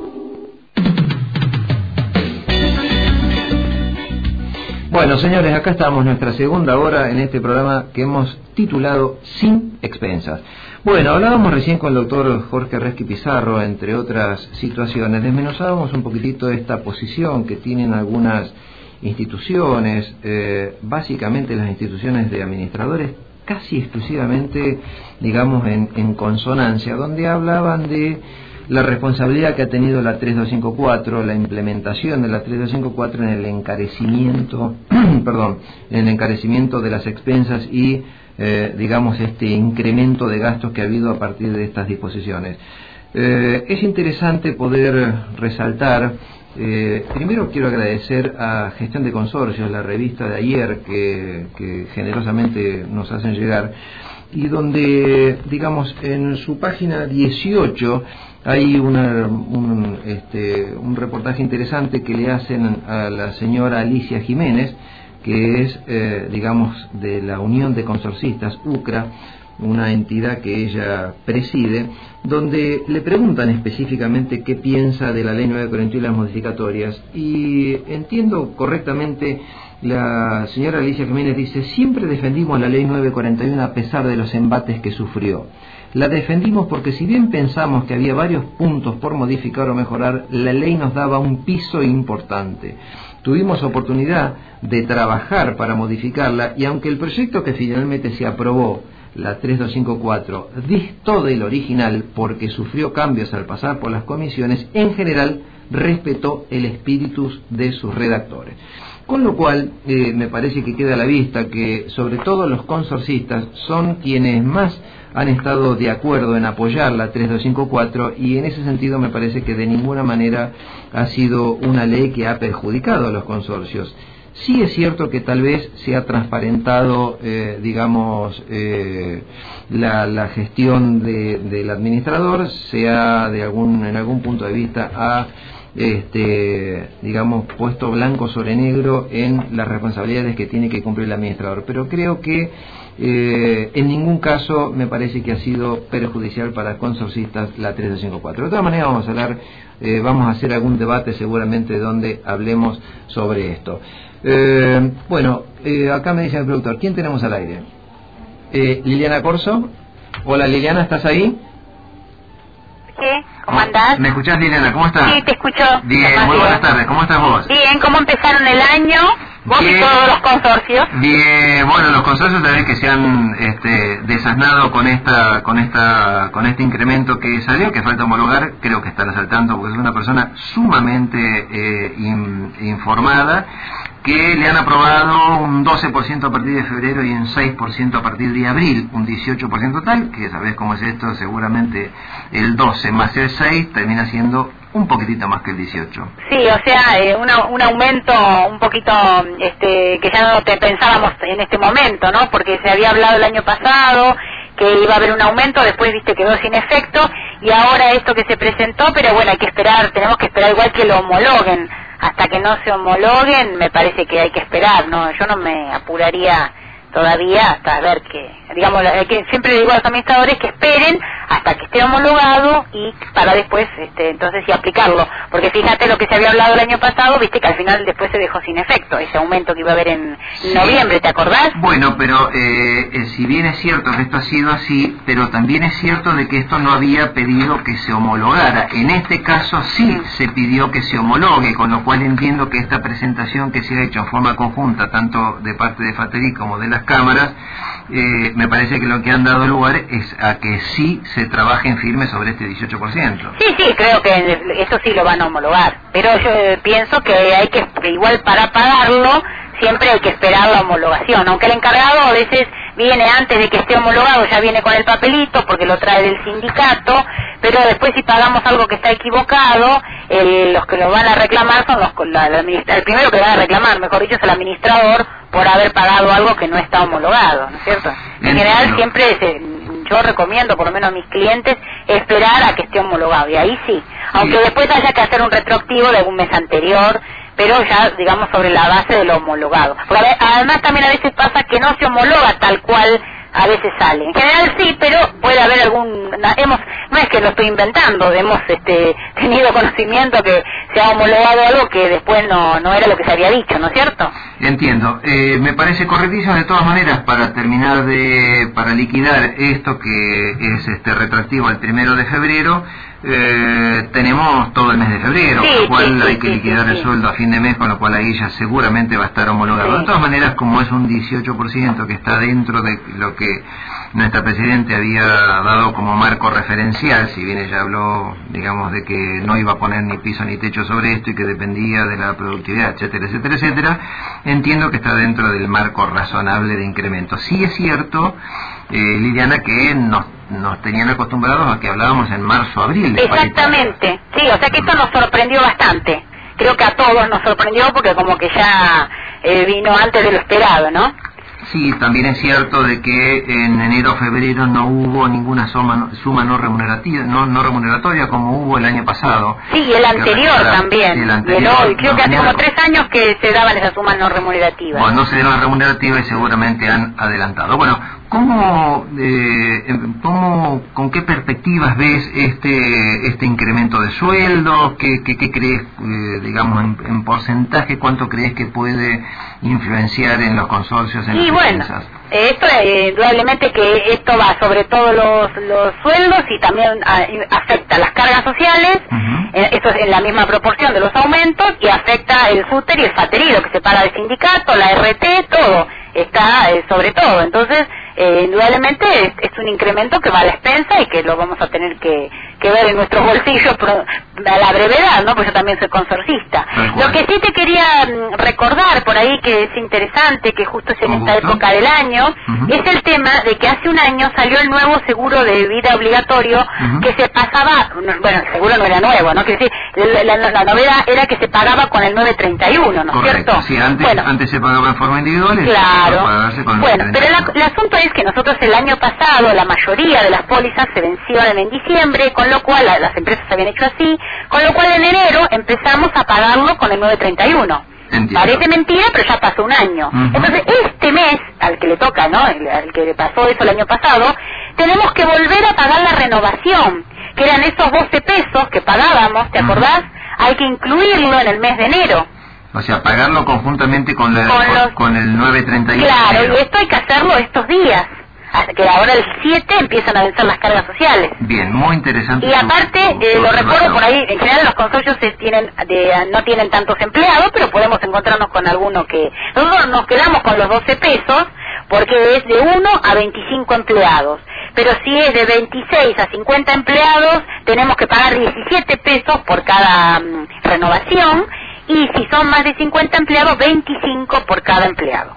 Bueno, señores, acá estamos, nuestra segunda hora en este programa que hemos titulado Sin Expensas. Bueno, hablábamos recién con el doctor Jorge Resqui Pizarro, entre otras situaciones, desmenuzábamos un poquitito esta posición que tienen algunas instituciones, eh, básicamente las instituciones de administradores, casi exclusivamente, digamos, en, en consonancia, donde hablaban de la responsabilidad que ha tenido la tres dos cinco cuatro, la implementación de la tres dos cinco cuatro en el encarecimiento, perdón, en el encarecimiento de las expensas y, eh, digamos, este incremento de gastos que ha habido a partir de estas disposiciones. Eh, es interesante poder resaltar. Eh, primero quiero agradecer a Gestión de Consorcios, la revista de ayer que, que generosamente nos hacen llegar, y donde, digamos, en su página dieciocho hay una, un, este, un reportaje interesante que le hacen a la señora Alicia Jiménez, que es, eh, digamos, de la Unión de Consorcistas, UCRA, una entidad que ella preside, donde le preguntan específicamente qué piensa de la ley nueve cuarenta y uno y las modificatorias, y entiendo correctamente, la señora Alicia Jiménez dice: siempre defendimos la ley nueve cuarenta y uno a pesar de los embates que sufrió. La defendimos porque si bien pensamos que había varios puntos por modificar o mejorar, la ley nos daba un piso importante. Tuvimos oportunidad de trabajar para modificarla, y aunque el proyecto que finalmente se aprobó, la tres dos cinco cuatro, distó del original porque sufrió cambios al pasar por las comisiones, en general respetó el espíritu de sus redactores. Con lo cual, eh, me parece que queda a la vista que, sobre todo los consorcistas, son quienes más han estado de acuerdo en apoyar la tres dos cinco cuatro, y en ese sentido me parece que de ninguna manera ha sido una ley que ha perjudicado a los consorcios. Sí es cierto que tal vez se ha transparentado, eh, digamos, eh, la, la gestión de, del administrador, se ha, de algún, en algún punto de vista, ha, este, digamos, puesto blanco sobre negro en las responsabilidades que tiene que cumplir el administrador. Pero creo que eh, en ningún caso me parece que ha sido perjudicial para consorcistas la tres dos cinco cuatro. De todas maneras vamos a hablar, eh, vamos a hacer algún debate seguramente donde hablemos sobre esto. Eh, bueno, eh, acá me dice el productor, ¿quién tenemos al aire? Eh, Liliana Corso. Hola Liliana, ¿estás ahí? ¿Qué? ¿Cómo andás? ¿Me escuchás, Liliana? ¿Cómo estás? Sí, te escucho. Bien, muy bien. buenas tardes, ¿cómo estás vos? Bien, ¿cómo empezaron el año? Vos Bien. Y todos los consorcios. Bien, bueno, los consorcios también que se han este, desasnado con esta, con esta, con este incremento que salió, que falta homologar, creo que estarás al tanto porque es una persona sumamente eh, in, informada, que le han aprobado un doce por ciento a partir de febrero y un seis por ciento a partir de abril, un dieciocho por ciento total, que sabés cómo es esto, seguramente el doce más el seis termina siendo un poquitito más que el dieciocho. Sí, o sea, eh, una, un aumento un poquito este, que ya no te pensábamos en este momento, ¿no? Porque se había hablado el año pasado que iba a haber un aumento, después viste quedó sin efecto, y ahora esto que se presentó, pero bueno, hay que esperar, tenemos que esperar igual que lo homologuen. Hasta que no se homologuen, me parece que hay que esperar, no, yo no me apuraría todavía hasta ver que, digamos, que siempre le digo a los administradores que esperen hasta que esté homologado y para después, este, entonces sí aplicarlo, porque fíjate lo que se había hablado el año pasado, viste que al final después se dejó sin efecto, ese aumento que iba a haber en sí. noviembre, ¿te acordás? Bueno, pero eh, eh, si bien es cierto que esto ha sido así, pero también es cierto de que esto no había pedido que se homologara, en este caso sí mm. se pidió que se homologue, con lo cual entiendo que esta presentación que se ha hecho en forma conjunta, tanto de parte de Fateri como de las cámaras, eh, me parece que lo que han dado lugar es a que sí se trabaje en firme sobre este dieciocho por ciento. Sí, sí, creo que eso sí lo van a homologar, pero yo eh, pienso que hay que, que igual para pagarlo siempre hay que esperar la homologación, aunque el encargado a veces viene antes de que esté homologado, ya viene con el papelito porque lo trae del sindicato, pero después si pagamos algo que está equivocado, el, los que lo van a reclamar son los la, la, el primero que van a reclamar, mejor dicho, es el administrador por haber pagado algo que no está homologado, ¿no es cierto? En general siempre se, yo recomiendo, por lo menos a mis clientes, esperar a que esté homologado, y ahí sí, aunque sí. después haya que hacer un retroactivo de algún mes anterior, pero ya, digamos, sobre la base de lo homologado. Porque además también a veces pasa que no se homologa tal cual a veces sale. En general sí, pero puede haber algún... hemos no es que lo estoy inventando, hemos este, tenido conocimiento que se ha homologado algo que después no, no era lo que se había dicho, ¿no es cierto? Entiendo. Eh, me parece correctísimo de todas maneras para terminar de... para liquidar esto que es este retroactivo al primero de febrero. Eh, tenemos todo el mes de febrero, sí, con lo cual sí, hay que sí, liquidar sí, el sí. sueldo a fin de mes, con lo cual ahí ya seguramente va a estar homologado. Sí. De todas maneras, como es un dieciocho por ciento que está dentro de lo que nuestra Presidente había dado como marco referencial, si bien ella habló, digamos, de que no iba a poner ni piso ni techo sobre esto y que dependía de la productividad, etcétera, etcétera, etcétera, entiendo que está dentro del marco razonable de incremento. Sí es cierto, eh, Liliana, que nos nos tenían acostumbrados a que hablábamos en marzo, abril. Exactamente, sí, o sea que esto nos sorprendió bastante. Creo que a todos nos sorprendió porque como que ya eh, vino antes de lo esperado, ¿no? Sí, también es cierto de que en enero o febrero no hubo ninguna suma, suma no remunerativa, no, no remuneratoria como hubo el año pasado. Sí, y el anterior también. El anterior, y el hoy, creo no, que hace como tres años que se daban esas sumas no remunerativas. Bueno, no se dieron las remunerativas y seguramente han adelantado. Bueno, ¿cómo, eh, cómo, con qué perspectivas ves este este incremento de sueldos? ¿Qué, qué, qué crees, eh, digamos, en, en porcentaje, cuánto crees que puede influenciar en los consorcios? En y bueno, eh, esto eh, indudablemente que esto va sobre todo los, los sueldos y también a, afecta las cargas sociales, uh-huh. eh, esto es en la misma proporción de los aumentos, y afecta el fúter y el faterido que se paga del sindicato, la R T, todo, está eh, sobre todo, entonces eh, indudablemente es, es un incremento que va a la expensa y que lo vamos a tener que, que ver en nuestros bolsillos a la brevedad, ¿no? Porque yo también soy consorcista. Lo que sí te quería recordar por ahí, que es interesante, que justo es en esta época del año, uh-huh. es el tema de que hace un año salió el nuevo seguro de vida obligatorio, uh-huh. que se pasaba, bueno, el seguro no era nuevo, ¿no? Quiere decir, la, la, la novedad era que se pagaba con el nueve treinta y uno, ¿no es cierto? Sí, antes, bueno, antes se pagaba en forma individual. Claro. Con bueno, pero la, el asunto es que nosotros el año pasado, la mayoría de las pólizas se vencieron en diciembre, con lo cual la, las empresas habían hecho así, con lo cual en enero empezamos a pagarlo con el nueve treinta y uno. Entiendo. Parece mentira, pero ya pasó un año. Uh-huh. Entonces, este mes, al que le toca, ¿no? El, al que le pasó eso el año pasado, tenemos que volver a pagar la renovación, que eran esos doce pesos que pagábamos, ¿te acordás? Uh-huh. Hay que incluirlo en el mes de enero. O sea, pagarlo conjuntamente con, la, con, los, con el nueve treinta y uno. Claro, y esto hay que hacerlo estos días. Hasta que ahora el siete empiezan a vencer las cargas sociales. Bien, muy interesante. Y aparte, su, su, eh, lo recuerdo por ahí, en general los consorcios se tienen de, no tienen tantos empleados, pero podemos encontrarnos con alguno que... Nosotros nos quedamos con los doce pesos porque es de uno a veinticinco empleados. Pero si es de veintiséis a cincuenta empleados, tenemos que pagar diecisiete pesos por cada um, renovación, y si son más de cincuenta empleados, veinticinco por cada empleado.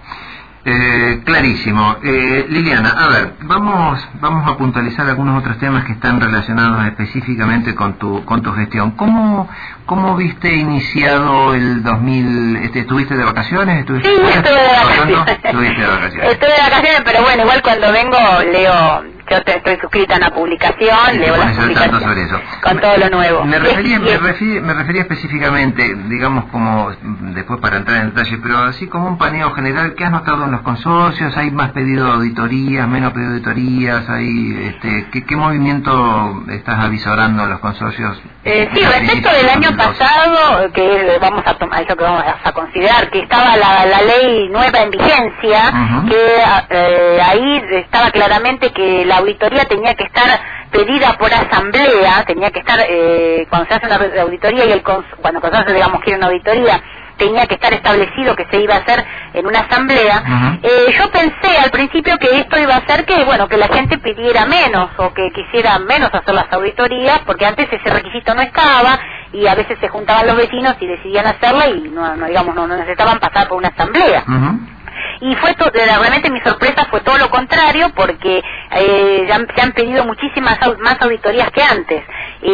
Eh, clarísimo. Eh, Liliana, a ver, vamos vamos a puntualizar algunos otros temas que están relacionados específicamente con tu con tu gestión. ¿Cómo cómo viste iniciado el dos mil? Este, ¿Estuviste de vacaciones? ¿Estuviste sí, estuve de vacaciones. ¿Estuviste de vacaciones? Estuve de vacaciones, pero bueno, igual cuando vengo leo yo te, estoy suscrita a una publicación, sí, leo las publicaciones sobre eso. con me, todo lo nuevo. Me refería, y, me, y, refería, me refería específicamente, digamos, como, después para entrar en detalle, pero así como un paneo general, ¿qué has notado en los consorcios? ¿Hay más pedido de auditorías, menos pedido de auditorías? ¿Hay, este, ¿qué, qué movimiento estás avisorando en los consorcios? Eh, sí, respecto del año pasado, que vamos a tomar, eso que vamos a considerar, que estaba la, la ley nueva en vigencia, uh-huh. que eh, ahí estaba claramente que la auditoría tenía que estar pedida por asamblea, tenía que estar, eh, cuando se hace una auditoría y el cons cuando el consorcio, digamos, quiere una auditoría, tenía que estar establecido que se iba a hacer en una asamblea. Uh-huh. eh, yo pensé al principio que esto iba a hacer que, bueno, que la gente pidiera menos o que quisiera menos hacer las auditorías, porque antes ese requisito no estaba y a veces se juntaban los vecinos y decidían hacerla y no, no digamos, no, no necesitaban pasar por una asamblea. Uh-huh. Y fue to realmente mi sorpresa fue todo lo contrario, porque eh, ya se han pedido muchísimas más auditorías que antes.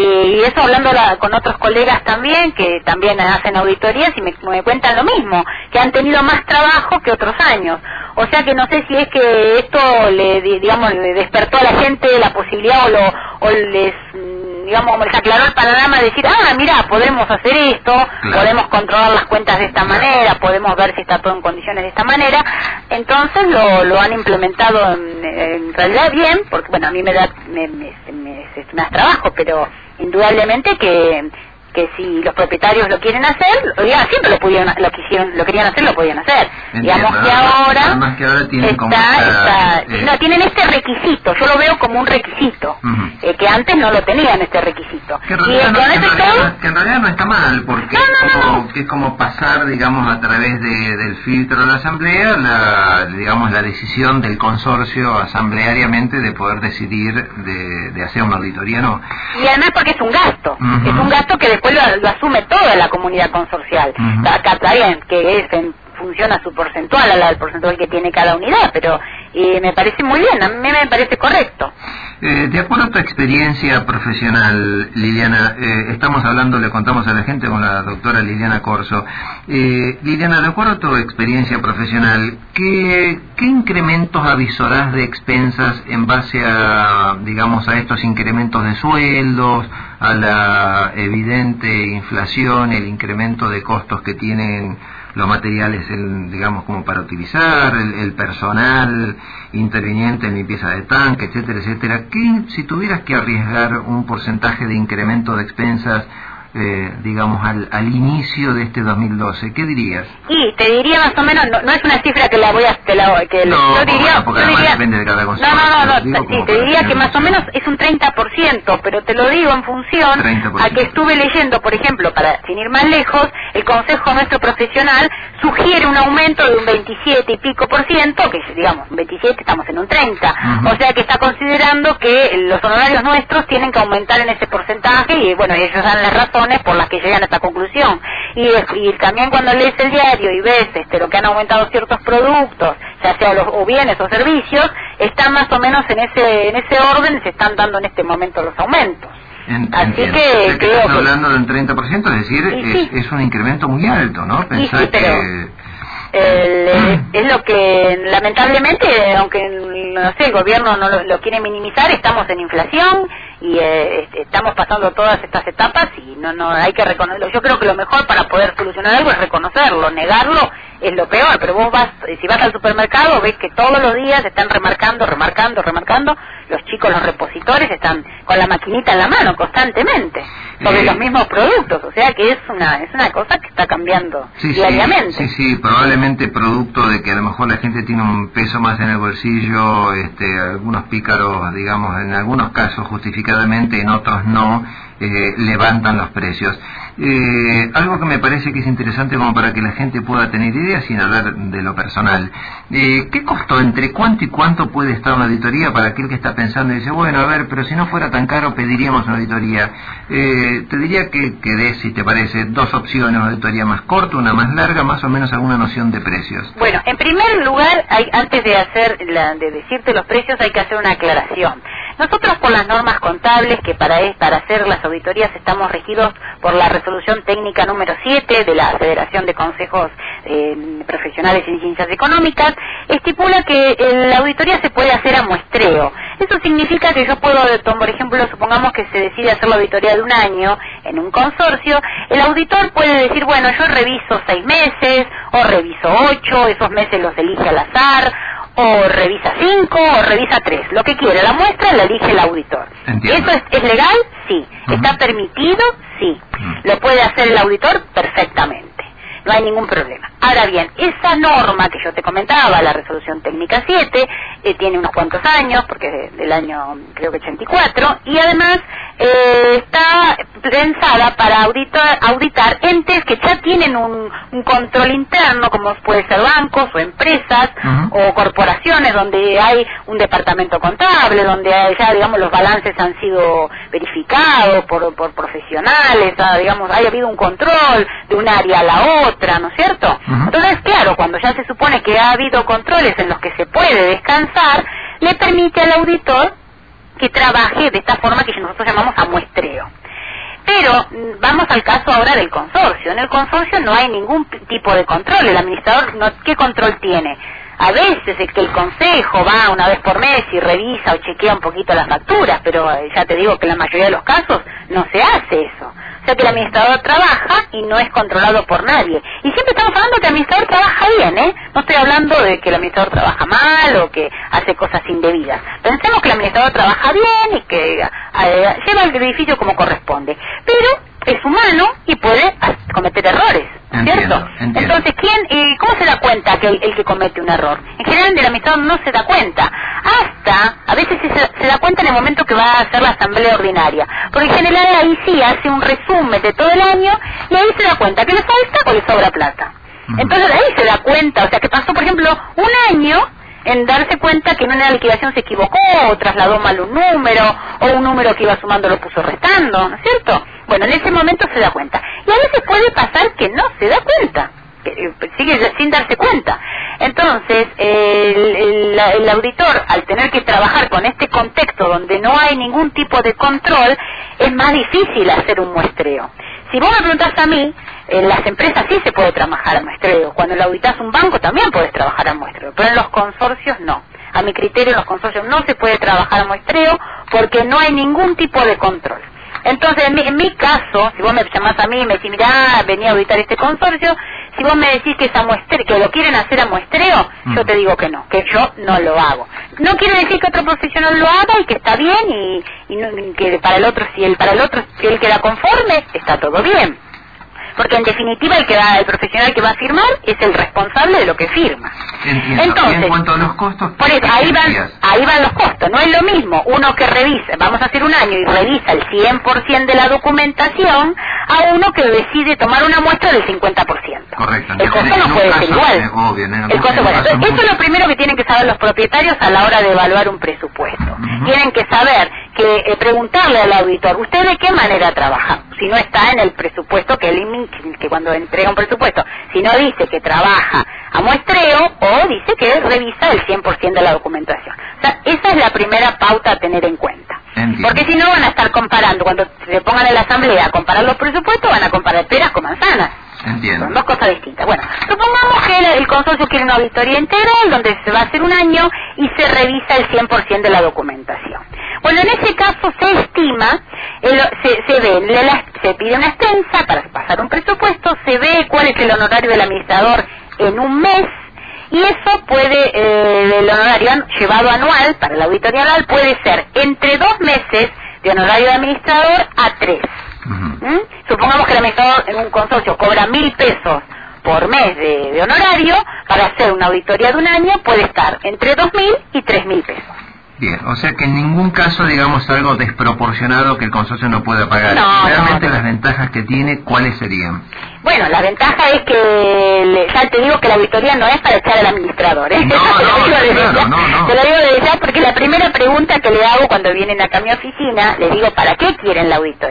Y eso hablando la, con otros colegas también, que también hacen auditorías y me, me cuentan lo mismo, que han tenido más trabajo que otros años. O sea que no sé si es que esto le, digamos, le despertó a la gente la posibilidad o, lo, o les, digamos, les aclaró el panorama de decir, ah, mira, podemos hacer esto, claro. podemos controlar las cuentas de esta claro. manera, podemos ver si está todo en condiciones de esta manera. Entonces lo, lo han implementado en, en realidad bien, porque bueno, a mí me da, me, me, me, me, me da trabajo, pero indudablemente que que si los propietarios lo quieren hacer, ya siempre lo pudieron, lo quisieron, lo querían hacer, lo podían hacer. Entiendo, digamos que ahora, además que ahora tienen está, como esta, está, eh, no, tienen este requisito, yo lo veo como un requisito, uh-huh. eh, que antes no lo tenían este requisito. Que en realidad, no, que en realidad, que en realidad no está mal, porque no, no, es, como, no. que es como pasar, digamos, a través de, del filtro de la asamblea, la, digamos, la decisión del consorcio asambleariamente de poder decidir de, de hacer una auditoría, ¿no? Y además porque es un gasto, uh-huh. es un gasto que después Lo, lo asume toda la comunidad consorcial. Uh-huh. Acá está bien que es en función a su porcentual, al porcentual que tiene cada unidad, pero eh, me parece muy bien, a mí me parece correcto. Eh, de acuerdo a tu experiencia profesional, Liliana, eh, estamos hablando, le contamos a la gente con la doctora Liliana Corso. Eh, Liliana, de acuerdo a tu experiencia profesional, ¿qué, qué incrementos avisorás de expensas en base a, digamos, a estos incrementos de sueldos, a la evidente inflación, el incremento de costos que tienen los materiales, el, digamos, como para utilizar, el, el personal interviniente en limpieza de tanque, etcétera, etcétera? ¿Qué, si tuvieras que arriesgar un porcentaje de incremento de expensas, eh, digamos, al, al inicio de este dos mil doce, qué dirías? Y te diría más o menos, no, no es una cifra que la voy a... Que la, que no, yo diría, porque yo diría, depende de cada consorcio. No, no, no, no sí, te diría que más o menos es un treinta por ciento, pero te lo digo en función a que estuve leyendo, por ejemplo, para sin ir más lejos, el Consejo nuestro profesional sugiere un aumento de un veintisiete y pico por ciento, que digamos, veintisiete estamos en un treinta, uh-huh. o sea que está considerando que los honorarios nuestros tienen que aumentar en ese porcentaje y bueno, ellos dan las razones por las que llegan a esta conclusión. Y, y también cuando lees el diario y ves este, lo que han aumentado ciertos productos, ya sea los o bienes o servicios, están más o menos en ese en ese orden, se están dando en este momento los aumentos. En, Así entiendo. que, o sea, que creo estás que... hablando de un treinta por ciento, es decir, sí, es, sí. es un incremento muy alto, ¿no? Pensar sí, sí, pero... que... El, es lo que lamentablemente, aunque no sé, el gobierno no lo, lo quiere minimizar, estamos en inflación y eh, estamos pasando todas estas etapas y no no hay que reconocerlo. Yo creo que lo mejor para poder solucionar algo es reconocerlo, negarlo es lo peor, pero vos vas, si vas al supermercado ves que todos los días están remarcando, remarcando, remarcando, los chicos, los repositores están con la maquinita en la mano constantemente sobre eh, los mismos productos, o sea que es una es una cosa que está cambiando sí, diariamente. Sí, sí, sí, probablemente producto de que a lo mejor la gente tiene un peso más en el bolsillo, este, algunos pícaros, digamos, en algunos casos justificadamente, en otros no, eh, levantan los precios. Eh, algo que me parece que es interesante como para que la gente pueda tener ideas sin hablar de lo personal. Eh, ¿Qué costó? ¿Entre cuánto y cuánto puede estar una auditoría para aquel que está pensando y dice, bueno, a ver, pero si no fuera tan caro pediríamos una auditoría? Eh, te diría que, que des, si te parece, dos opciones, una auditoría más corta, una más larga, más o menos alguna noción de precios. Bueno, en primer lugar, hay, antes de hacer la, de decirte los precios hay que hacer una aclaración. Nosotros por las normas contables, que para, para hacer las auditorías estamos regidos por la resolución técnica número siete de la Federación de Consejos eh, Profesionales en Ciencias Económicas, estipula que eh, la auditoría se puede hacer a muestreo. Eso significa que yo puedo, por ejemplo, supongamos que se decide hacer la auditoría de un año en un consorcio, el auditor puede decir, bueno, yo reviso seis meses, o reviso ocho, esos meses los elige al azar, o revisa cinco, o revisa tres, lo que quiera. La muestra la elige el auditor. Entiendo. ¿Eso es, es legal? Sí. Uh-huh. ¿Está permitido? Sí. Uh-huh. ¿Lo puede hacer el auditor? Perfectamente. No hay ningún problema. Ahora bien, esa norma que yo te comentaba, la resolución técnica siete, eh, tiene unos cuantos años, porque es del año creo que ochenta y cuatro, y además eh, está pensada para auditar, auditar entes que ya tienen un, un control interno, como puede ser bancos o empresas, uh-huh, o corporaciones donde hay un departamento contable, donde hay, ya digamos los balances han sido verificados por, por profesionales, ya, digamos, haya habido un control de un área a la otra, ¿no es cierto? Uh-huh. Entonces, claro, cuando ya se supone que ha habido controles en los que se puede descansar, le permite al auditor que trabaje de esta forma que nosotros llamamos a muestreo. Pero vamos al caso ahora del consorcio. En el consorcio no hay ningún tipo de control. El administrador, no, ¿qué control tiene? A veces es que el consejo va una vez por mes y revisa o chequea un poquito las facturas, pero ya te digo que en la mayoría de los casos no se hace eso. O sea que el administrador trabaja y no es controlado por nadie. Y siempre estamos hablando de que el administrador trabaja bien, ¿eh? No estoy hablando de que el administrador trabaja mal o que hace cosas indebidas. Pensemos que el administrador trabaja bien y que eh, lleva el edificio como corresponde. Pero es humano y puede cometer errores, ¿cierto? Entiendo, entiendo. Entonces, ¿quién, eh, ¿cómo se da cuenta que el, el que comete un error? En general, el administrador no se da cuenta. Hasta, a veces se, se da cuenta en el momento que va a hacer la asamblea ordinaria. Porque en general ahí sí hace un resumen de todo el año y ahí se da cuenta que le falta o le sobra plata. Uh-huh. Entonces ahí se da cuenta, o sea que pasó, por ejemplo, un año en darse cuenta que en una liquidación se equivocó, o trasladó mal un número, o un número que iba sumando lo puso restando, ¿no es cierto? Bueno, en ese momento se da cuenta. Y a veces puede pasar que no se da cuenta, que sigue sin darse cuenta. Entonces, el, el, el auditor, al tener que trabajar con este contexto donde no hay ningún tipo de control, es más difícil hacer un muestreo. Si vos me preguntás a mí, en las empresas sí se puede trabajar a muestreo. Cuando le auditas un banco también puedes trabajar a muestreo, pero en los consorcios no. A mi criterio, en los consorcios no se puede trabajar a muestreo porque no hay ningún tipo de control. Entonces, en mi, en mi caso, si vos me llamás a mí y me decís, mirá, venía a auditar este consorcio, si vos me decís que, es a muestreo, que lo quieren hacer a muestreo, mm. yo te digo que no, que yo no lo hago. No quiere decir que otro profesional lo haga y que está bien y, y, no, y que para el otro, si el para el otro, si él queda conforme, está todo bien. Porque en definitiva el que va, el profesional que va a firmar es el responsable de lo que firma. Entiendo. Entonces, y en cuanto a los costos, por eso, ahí van, ahí van los costos. No es lo mismo uno que revisa, vamos a hacer un año y revisa el cien por ciento de la documentación, a uno que decide tomar una muestra del cincuenta por ciento. Correcto. El costo no puede ser igual. Obvio, el costo, bueno, eso es lo primero que tienen que saber los propietarios a la hora de evaluar un presupuesto. Uh-huh. Tienen que saber que eh, preguntarle al auditor, ¿usted de qué manera trabaja? Si no está en el presupuesto que él que cuando entrega un presupuesto, si no dice que trabaja a muestreo o dice que revisa el cien por ciento de la documentación. O sea, esa es la primera pauta a tener en cuenta. Entiendo. Porque si no van a estar comparando, cuando se pongan en la asamblea a comparar los presupuestos, van a comparar peras con manzanas. Entiendo. Son dos cosas distintas. Bueno, supongamos que el, el consorcio quiere una auditoría integral donde se va a hacer un año y se revisa el cien por ciento de la documentación. Bueno, en ese caso se estima, el, se, se ve, le, se pide una extensa para pasar un presupuesto, se ve cuál es el honorario del administrador en un mes, y eso puede, eh, el honorario llevado anual, para la auditoría anual, puede ser entre dos meses de honorario de administrador a tres. Uh-huh. ¿Mm? Supongamos que el administrador en un consorcio cobra mil pesos por mes de, de honorario, para hacer una auditoría de un año puede estar entre dos mil y tres mil pesos. Bien, o sea que en ningún caso, digamos, algo desproporcionado que el consorcio no pueda pagar. No, Realmente no, no. Las ventajas que tiene, ¿cuáles serían? Bueno, la ventaja es que, le, ya te digo que la auditoría no es para echar al administrador, ¿eh? No, te lo no, digo desde claro, ya, no, no. te lo digo desde ya porque la primera pregunta que le hago cuando vienen acá a mi oficina, les digo, ¿para qué quieren la auditoría?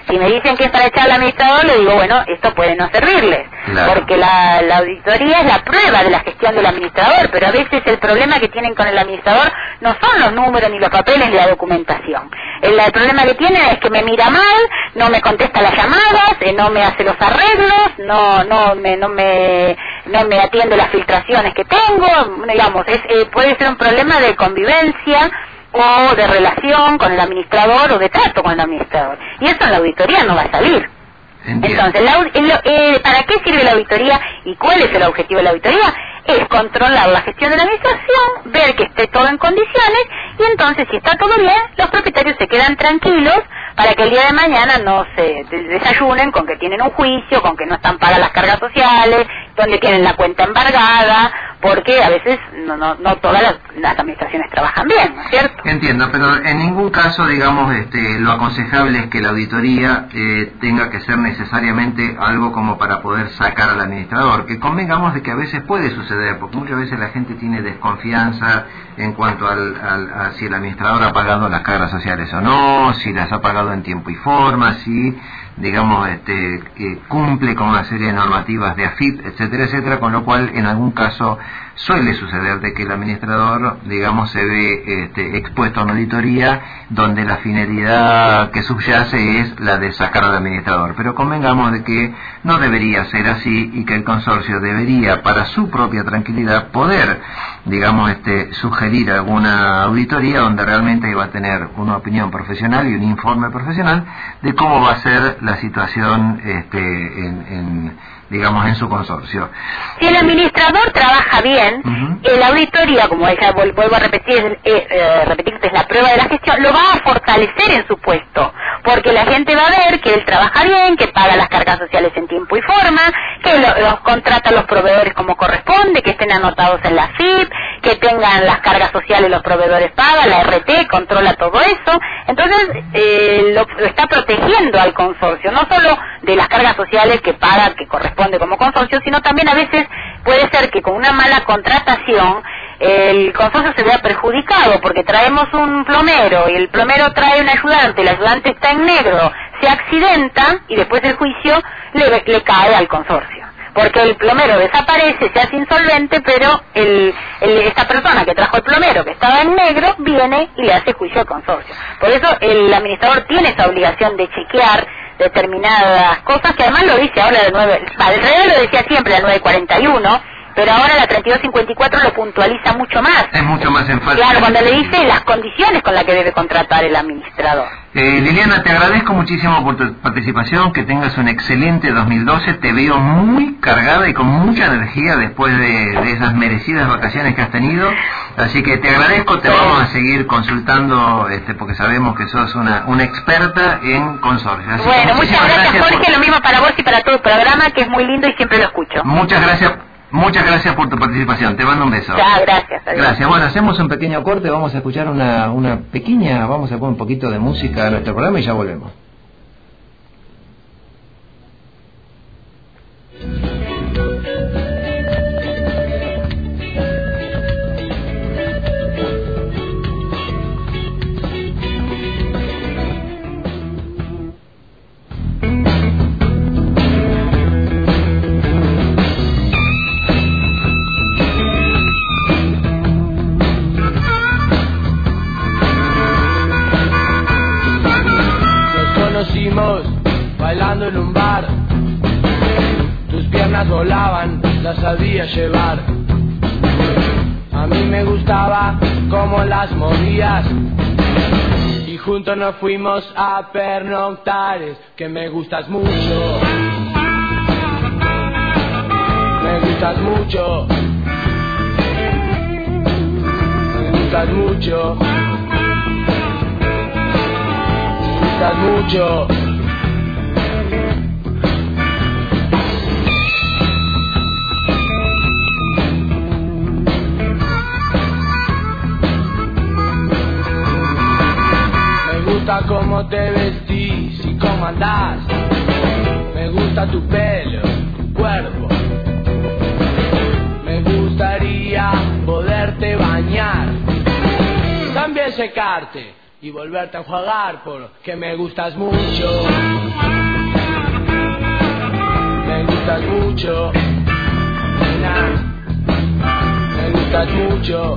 Si me dicen que es para echar al administrador, le digo, bueno, esto puede no servirles, claro. Porque la, la auditoría es la prueba de la gestión del administrador, pero a veces el problema que tienen con el administrador no son los números, ni los papeles, ni la documentación. El, el problema que tienen es que me mira mal, no me contesta las llamadas, eh, no me hace los arreglos, no no me no me no me atiende las filtraciones que tengo, digamos, es, eh, puede ser un problema de convivencia o de relación con el administrador o de trato con el administrador. Y eso en la auditoría no va a salir. Entiendo. Entonces, la, el, eh, ¿para qué sirve la auditoría y cuál es el objetivo de la auditoría? Es controlar la gestión de la administración, ver que esté todo en condiciones y entonces, si está todo bien, los propietarios se quedan tranquilos para que el día de mañana no se desayunen con que tienen un juicio, con que no están pagas las cargas sociales, donde tienen la cuenta embargada, porque a veces no no, no todas las, las administraciones trabajan bien, ¿no es cierto? Entiendo, pero en ningún caso, digamos, este, lo aconsejable es que la auditoría eh, tenga que ser necesariamente algo como para poder sacar al administrador, que convengamos de que a veces puede suceder, porque muchas veces la gente tiene desconfianza en cuanto al, al, a si el administrador ha pagado las cargas sociales o no, si las ha pagado en tiempo y forma, si digamos este que cumple con una serie de normativas de A F I P, etcétera, etcétera, con lo cual en algún caso suele suceder de que el administrador, digamos, se ve este, expuesto a una auditoría donde la finalidad que subyace es la de sacar al administrador, pero convengamos de que no debería ser así y que el consorcio debería, para su propia tranquilidad, poder, digamos, este, sugerir alguna auditoría donde realmente iba a tener una opinión profesional y un informe profesional de cómo va a ser la situación este, en, en digamos, en su consorcio. Si el administrador trabaja bien, uh-huh. la auditoría, como ella vuelvo a repetir, eh, eh, repetir que es la prueba de la gestión, lo va a fortalecer en su puesto, porque la gente va a ver que él trabaja bien, que paga las cargas sociales en tiempo y forma, que lo, los contrata a los proveedores como corresponde, que estén anotados en la F I P, que tengan las cargas sociales los proveedores pagan, la R T controla todo eso, entonces eh, lo, lo está protegiendo al consorcio, no solo de las cargas sociales que paga, que corresponde como consorcio, sino también a veces puede ser que con una mala contratación el consorcio se vea perjudicado, porque traemos un plomero y el plomero trae un ayudante, el ayudante está en negro, se accidenta y después del juicio le, le cae al consorcio. Porque el plomero desaparece, se hace insolvente, pero el, el, esta persona que trajo el plomero, que estaba en negro, viene y le hace juicio al consorcio. Por eso el administrador tiene esa obligación de chequear determinadas cosas, que además lo dice ahora de nueve, vale, el realidad lo decía siempre la nueve cuarenta y uno, pero ahora la treinta y dos cincuenta y cuatro lo puntualiza mucho más. Es mucho más enfático. Claro, cuando le dice las condiciones con las que debe contratar el administrador. Eh, Liliana, te agradezco muchísimo por tu participación, que tengas un excelente dos mil doce, te veo muy cargada y con mucha energía después de, de esas merecidas vacaciones que has tenido, así que te agradezco, te vamos a seguir consultando, este, porque sabemos que sos una, una experta en consorcios. Así bueno, muchas gracias, gracias Jorge, por... lo mismo para vos y para todo el programa, que es muy lindo y siempre lo escucho. Muchas gracias. Muchas gracias por tu participación, te mando un beso. Ya, gracias. Adiós. Gracias, bueno, hacemos un pequeño corte, vamos a escuchar una, una pequeña, vamos a poner un poquito de música a nuestro programa y ya volvemos. Bailando en un bar, tus piernas volaban, las sabía llevar. A mí me gustaba cómo las movías y juntos nos fuimos a pernoctar. Es que me gustas mucho, me gustas mucho, me gustas mucho, me gustas mucho. Me gusta cómo te vestís y cómo andás. Me gusta tu pelo, tu cuerpo. Me gustaría poderte bañar, también secarte y volverte a enjuagar porque me gustas mucho. Me gustas mucho, nena. Me gustas mucho.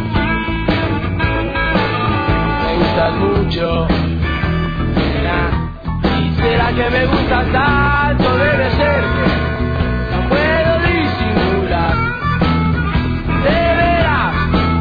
Me gustas mucho, nena. Y será que me gustas tanto, debe ser que no puedo disimular. De veras.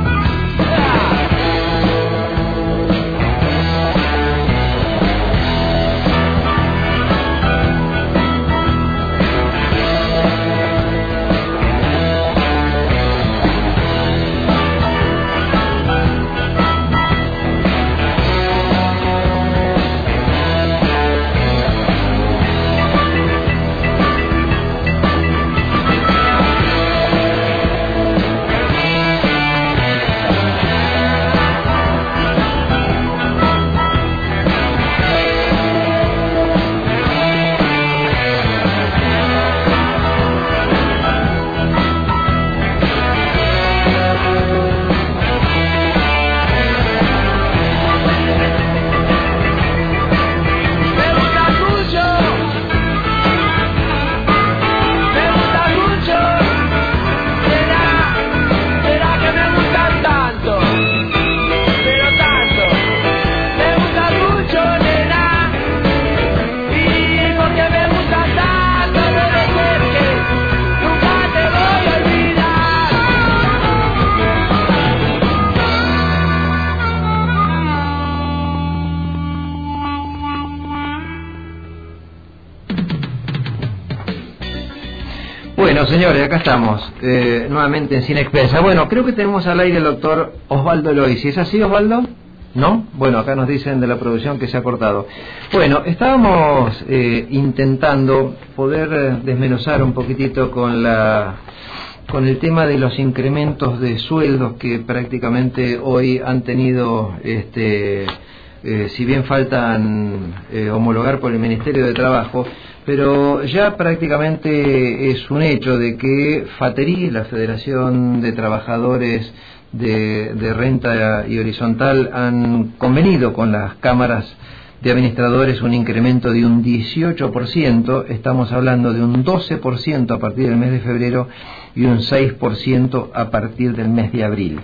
Bueno, señores, acá estamos, eh, nuevamente en Cine Expensa. Bueno, creo que tenemos al aire el doctor Osvaldo Loisi. ¿Es así, Osvaldo? ¿No? Bueno, acá nos dicen de la producción que se ha cortado. Bueno, estábamos eh, intentando poder eh, desmenuzar un poquitito con la con el tema de los incrementos de sueldos que prácticamente hoy han tenido, este, eh, si bien faltan eh, homologar por el Ministerio de Trabajo, pero ya prácticamente es un hecho de que FATERI, la Federación de Trabajadores de, de Renta y Horizontal, han convenido con las cámaras de administradores un incremento de un dieciocho por ciento, estamos hablando de un doce por ciento a partir del mes de febrero y un seis por ciento a partir del mes de abril.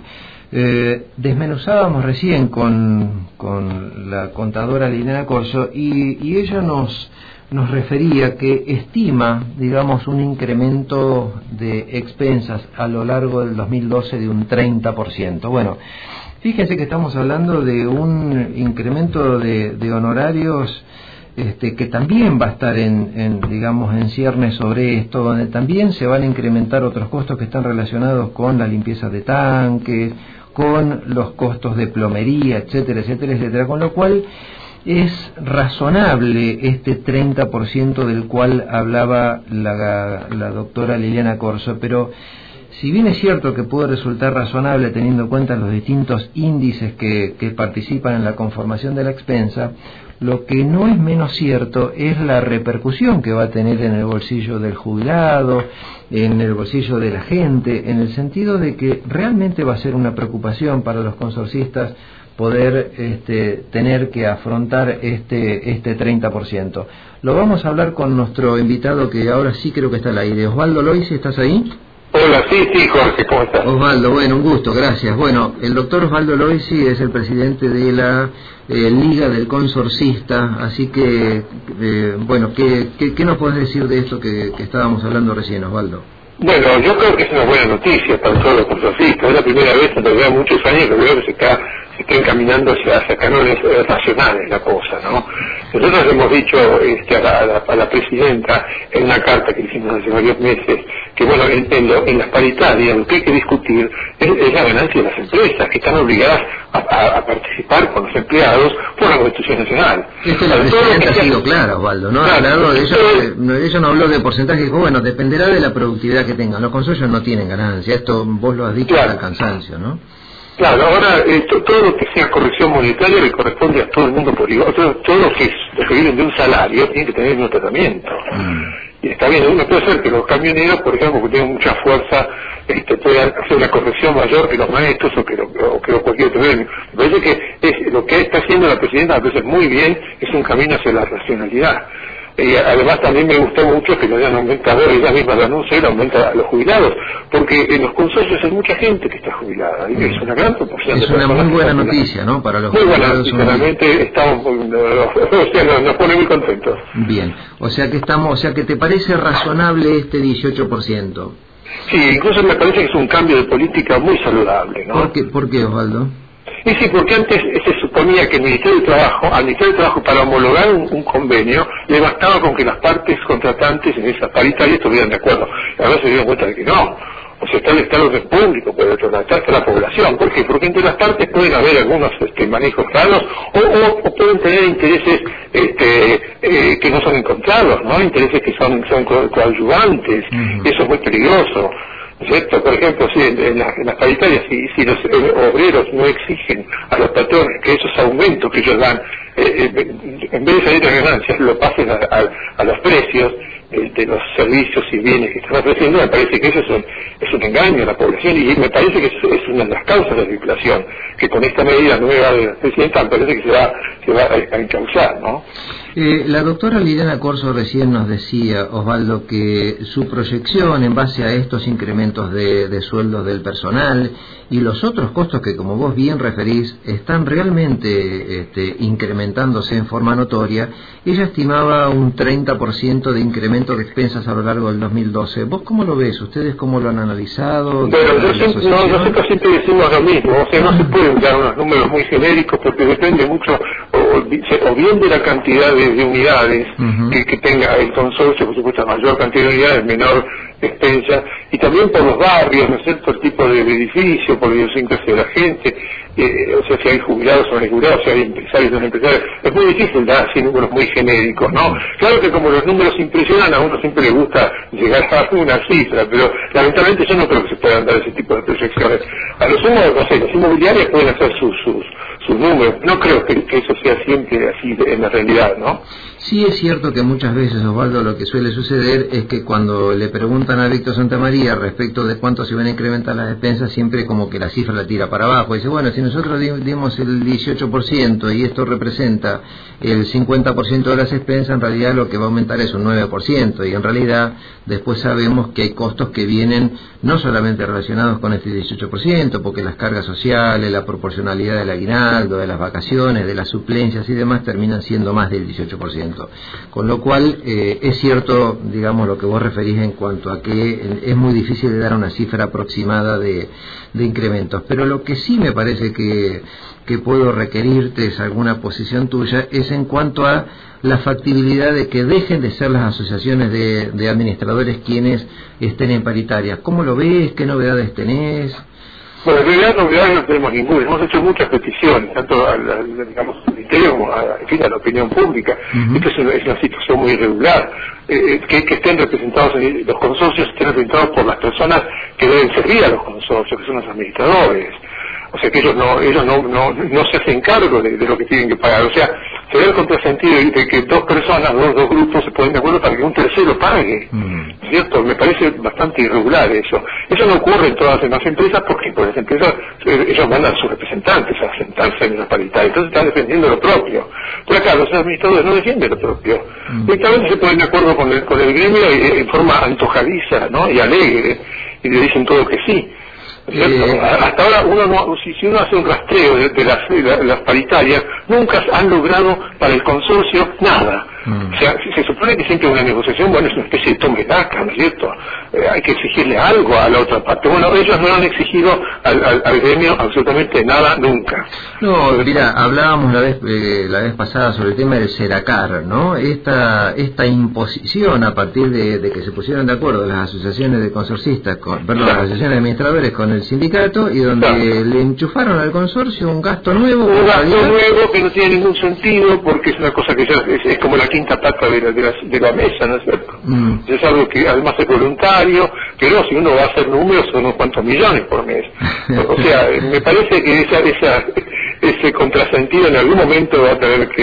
Eh, desmenuzábamos recién con, con la contadora Liliana Corso y, y ella nos... nos refería que estima, digamos, un incremento de expensas a lo largo del dos mil doce de un treinta por ciento. Bueno, fíjense que estamos hablando de un incremento de, de honorarios este, que también va a estar en, en, digamos, en ciernes sobre esto, donde también se van a incrementar otros costos que están relacionados con la limpieza de tanques, con los costos de plomería, etcétera, etcétera, etcétera, con lo cual es razonable este treinta por ciento del cual hablaba la, la doctora Liliana Corso, pero si bien es cierto que puede resultar razonable teniendo en cuenta los distintos índices que, que participan en la conformación de la expensa, lo que no es menos cierto es la repercusión que va a tener en el bolsillo del jubilado, en el bolsillo de la gente, en el sentido de que realmente va a ser una preocupación para los consorcistas poder este, tener que afrontar este este treinta por ciento. Lo vamos a hablar con nuestro invitado que ahora sí creo que está al aire. Osvaldo Loisi, ¿estás ahí? Hola, sí, sí, Jorge, ¿cómo estás? Osvaldo, bueno, un gusto, gracias. Bueno, el doctor Osvaldo Loisi es el presidente de la eh, Liga del Consorcista, así que, eh, bueno, ¿qué, qué, ¿qué nos puedes decir de esto que, que estábamos hablando recién, Osvaldo? Bueno, yo creo que es una buena noticia para todos los consorcistas. Es la primera vez en realidad muchos años que veo que se está, se está encaminando hacia, hacia cánones eh, racionales la cosa, ¿no? Nosotros hemos dicho este, a, la, a, la, a la presidenta en una carta que hicimos hace varios meses que, bueno, en, en, lo, en las paritarias lo que hay que discutir es, es la ganancia de las empresas que están obligadas a, a, a participar con los empleados por la Constitución Nacional. Esto la presidenta ha sido clara, Osvaldo, ¿no? Claro, claro, de eso, ella, ella no habló de porcentaje, dijo, bueno, dependerá de la productividad que tengan. Los consorcios no tienen ganancia, esto vos lo has dicho claro. hasta cansancio, ¿no? Claro, ahora esto, todo lo que sea corrección monetaria le corresponde a todo el mundo por igual. Todos todo los que, los que viven de un salario tienen que tener un tratamiento. Mm. y está bien, uno puede ser que los camioneros, por ejemplo, que tienen mucha fuerza, este, puedan hacer una corrección mayor que los maestros o que, lo, o que cualquier otro gremio. Me parece que es, lo que está haciendo la presidenta, me parece muy bien, es un camino hacia la racionalidad. Y además también me gustó mucho que lo hayan aumentado, ella misma lo anuncia, lo aumenta a los jubilados, porque en los consorcios hay mucha gente que está jubilada, y es una gran proporción. Es de una muy buena noticia, ¿no? Para los muy buena jubilados. noticia, realmente estamos, o sea, nos, nos pone muy contentos. Bien, o sea que estamos, o sea que te parece razonable este dieciocho por ciento. Sí, incluso me parece que es un cambio de política muy saludable, ¿no? ¿Por qué, por qué Osvaldo? Y sí, porque antes se suponía que el Ministerio de Trabajo, al Ministerio de Trabajo para homologar un, un convenio, le bastaba con que las partes contratantes en esa paritaria estuvieran de acuerdo. Y ahora se dieron cuenta de que no. O sea, está el Estado público, por otro lado, está la población. ¿Por qué? Porque entre las partes pueden haber algunos este, manejos raros o, o, o pueden tener intereses este, eh, que no son encontrados, ¿no? Intereses que son, son co coadyuvantes. Uh-huh. Eso es muy peligroso. ¿Cierto? Por ejemplo, si en, en, las, en las paritarias, si, si los eh, obreros no exigen a los patrones que esos aumentos que ellos dan, eh, eh, en vez de salir de ganancias, lo pasen a, a, a los precios eh, de los servicios y bienes que están ofreciendo, me parece que eso es un, es un engaño a la población y me parece que es, es una de las causas de la inflación, que con esta medida nueva de la presidenta me parece que se va, se va a, a encauzar, ¿no? Eh, la doctora Liliana Corso recién nos decía, Osvaldo, que su proyección en base a estos incrementos de, de sueldos del personal y los otros costos que, como vos bien referís, están realmente este, incrementándose en forma notoria, ella estimaba un treinta por ciento de incremento de expensas a lo largo del dos mil doce. ¿Vos cómo lo ves? ¿Ustedes cómo lo han analizado? Bueno, yo siempre, no, nosotros siempre decimos lo mismo, o sea, no se pueden dar unos números muy genéricos porque depende mucho o, o bien de la cantidad de, de unidades uh-huh. que, que tenga el consorcio, por supuesto, mayor cantidad de unidades, menor expensa, y también por los barrios, ¿no es cierto?, el tipo de edificio, por la idiosincrasia de la gente, eh, o sea, si hay jubilados o no hay jubilados, si hay empresarios o no empresarios, es muy difícil dar así números muy genéricos, ¿no? Claro que como los números impresionan, a uno siempre le gusta llegar a una cifra, pero lamentablemente yo no creo que se puedan dar ese tipo de proyecciones. A lo sumo, no sé, las inmobiliarias pueden hacer sus, sus, sus números, no creo que, que eso sea siempre así en la realidad, ¿no? Sí es cierto que muchas veces, Osvaldo, lo que suele suceder es que cuando le preguntan a Víctor Santamaría respecto de cuánto se van a incrementar las despensas, siempre como que la cifra la tira para abajo. Dice, bueno, si nosotros dimos el dieciocho por ciento y esto representa el cincuenta por ciento de las expensas, en realidad lo que va a aumentar es un nueve por ciento. Y en realidad después sabemos que hay costos que vienen no solamente relacionados con este dieciocho por ciento, porque las cargas sociales, la proporcionalidad del aguinaldo, de las vacaciones, de las suplencias y demás terminan siendo más del dieciocho por ciento. Con lo cual, eh, es cierto, digamos, lo que vos referís en cuanto a que es muy difícil de dar una cifra aproximada de, de incrementos. Pero lo que sí me parece que, que puedo requerirte es alguna posición tuya, es en cuanto a la factibilidad de que dejen de ser las asociaciones de, de administradores quienes estén en paritarias. ¿Cómo lo ves? ¿Qué novedades tenés? Bueno, en realidad novedades no tenemos ninguna. Hemos hecho muchas peticiones, tanto al, al, digamos, al Ministerio como a, en fin, a la opinión pública. Uh-huh. Esto es una, es una situación muy irregular. Eh, que, que estén representados, en los consorcios estén representados por las personas que deben servir a los consorcios, que son los administradores. O sea que ellos no ellos no no, no se hacen cargo de, de lo que tienen que pagar. O sea, se ve el contrasentido de que dos personas, dos, dos grupos se ponen de acuerdo para que un tercero pague. Mm. ¿Cierto? Me parece bastante irregular eso. Eso no ocurre en todas las demás empresas porque por las empresas ellos mandan a sus representantes a sentarse en la paridad. Entonces están defendiendo lo propio. Pero acá los administradores no defienden lo propio. Mm. Directamente se ponen de acuerdo con el, con el gremio y, en forma antojadiza, ¿no? Y alegre. Y le dicen todo que sí. Eh, hasta ahora uno no, si, si uno hace un rastreo de, de, las, de, la, de las paritarias, nunca han logrado para el consorcio nada. Mm. O sea, se, se supone que siempre una negociación, bueno, es una especie de tome daca, ¿no es cierto? Eh, hay que exigirle algo a la otra parte. Bueno, ellos no han exigido al, al, al gremio absolutamente nada nunca. No, mira, hablábamos la vez eh, la vez pasada sobre el tema del Seracar, ¿no? Esta esta imposición a partir de, de que se pusieron de acuerdo las asociaciones de consorcistas, con, perdón, las asociaciones de administradores con el sindicato y donde claro. le enchufaron al consorcio un gasto nuevo. Un gasto nuevo que no tiene ningún sentido porque es una cosa que ya es, es como la quinta pata de la, de la, de la mesa, ¿no es cierto? Mm. Es algo que además es voluntario, pero si uno va a hacer números son unos cuantos millones por mes. O sea, me parece que esa, esa, ese contrasentido en algún momento va a tener que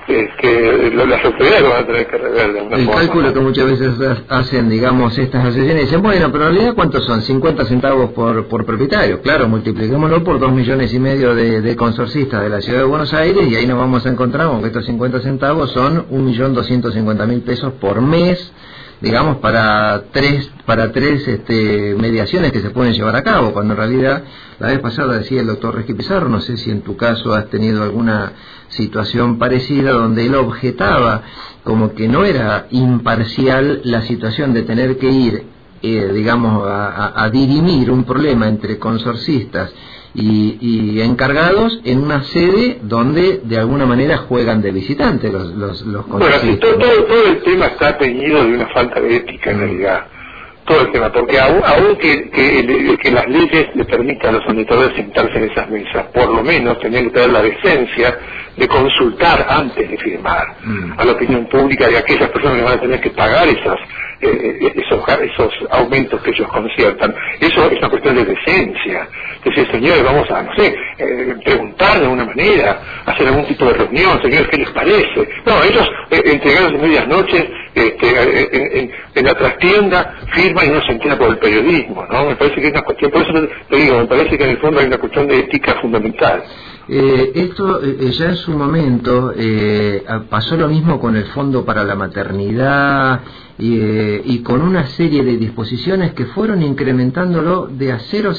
este, las autoridades van a tener que rever de alguna el forma. El cálculo, ¿no?, que muchas veces hacen, digamos, estas asociaciones, dicen, bueno, pero en realidad, ¿cuántos son? cincuenta centavos por, por propietario. Claro, multipliquémoslo por dos millones y medio de, de consorcistas de la Ciudad de Buenos Aires y ahí nos vamos a encontrar con que estos cincuenta centavos son un millón doscientos cincuenta mil pesos por mes, digamos, para tres para tres este, mediaciones que se pueden llevar a cabo, cuando en realidad, la vez pasada decía el doctor Resqui Pizarro, no sé si en tu caso has tenido alguna situación parecida, donde él objetaba como que no era imparcial la situación de tener que ir, eh, digamos, a, a, a dirimir un problema entre consorcistas Y, y encargados en una sede donde de alguna manera juegan de visitante los los, los bueno, todo, todo, todo el tema está teñido de una falta de ética en realidad, todo el tema, porque aún, aún que, que, que las leyes le permitan a los auditores sentarse en esas mesas, por lo menos tenían que tener la decencia de consultar antes de firmar mm. a la opinión pública de aquellas personas que van a tener que pagar esas eh, esos, esos aumentos que ellos conciertan. Eso es una cuestión de decencia. Decir, señores, vamos a, no sé, eh, preguntar de alguna manera, hacer algún tipo de reunión, señores, ¿qué les parece? No, ellos eh, entregaron de medias noches este, en, en, en la trastienda, firman y no se entera por el periodismo, ¿no? Me parece que es una cuestión, por eso te digo, me parece que en el fondo hay una cuestión de ética fundamental. Eh, esto eh, ya en su momento eh, pasó lo mismo con el Fondo para la Maternidad y, eh, y con una serie de disposiciones que fueron incrementándolo de a cero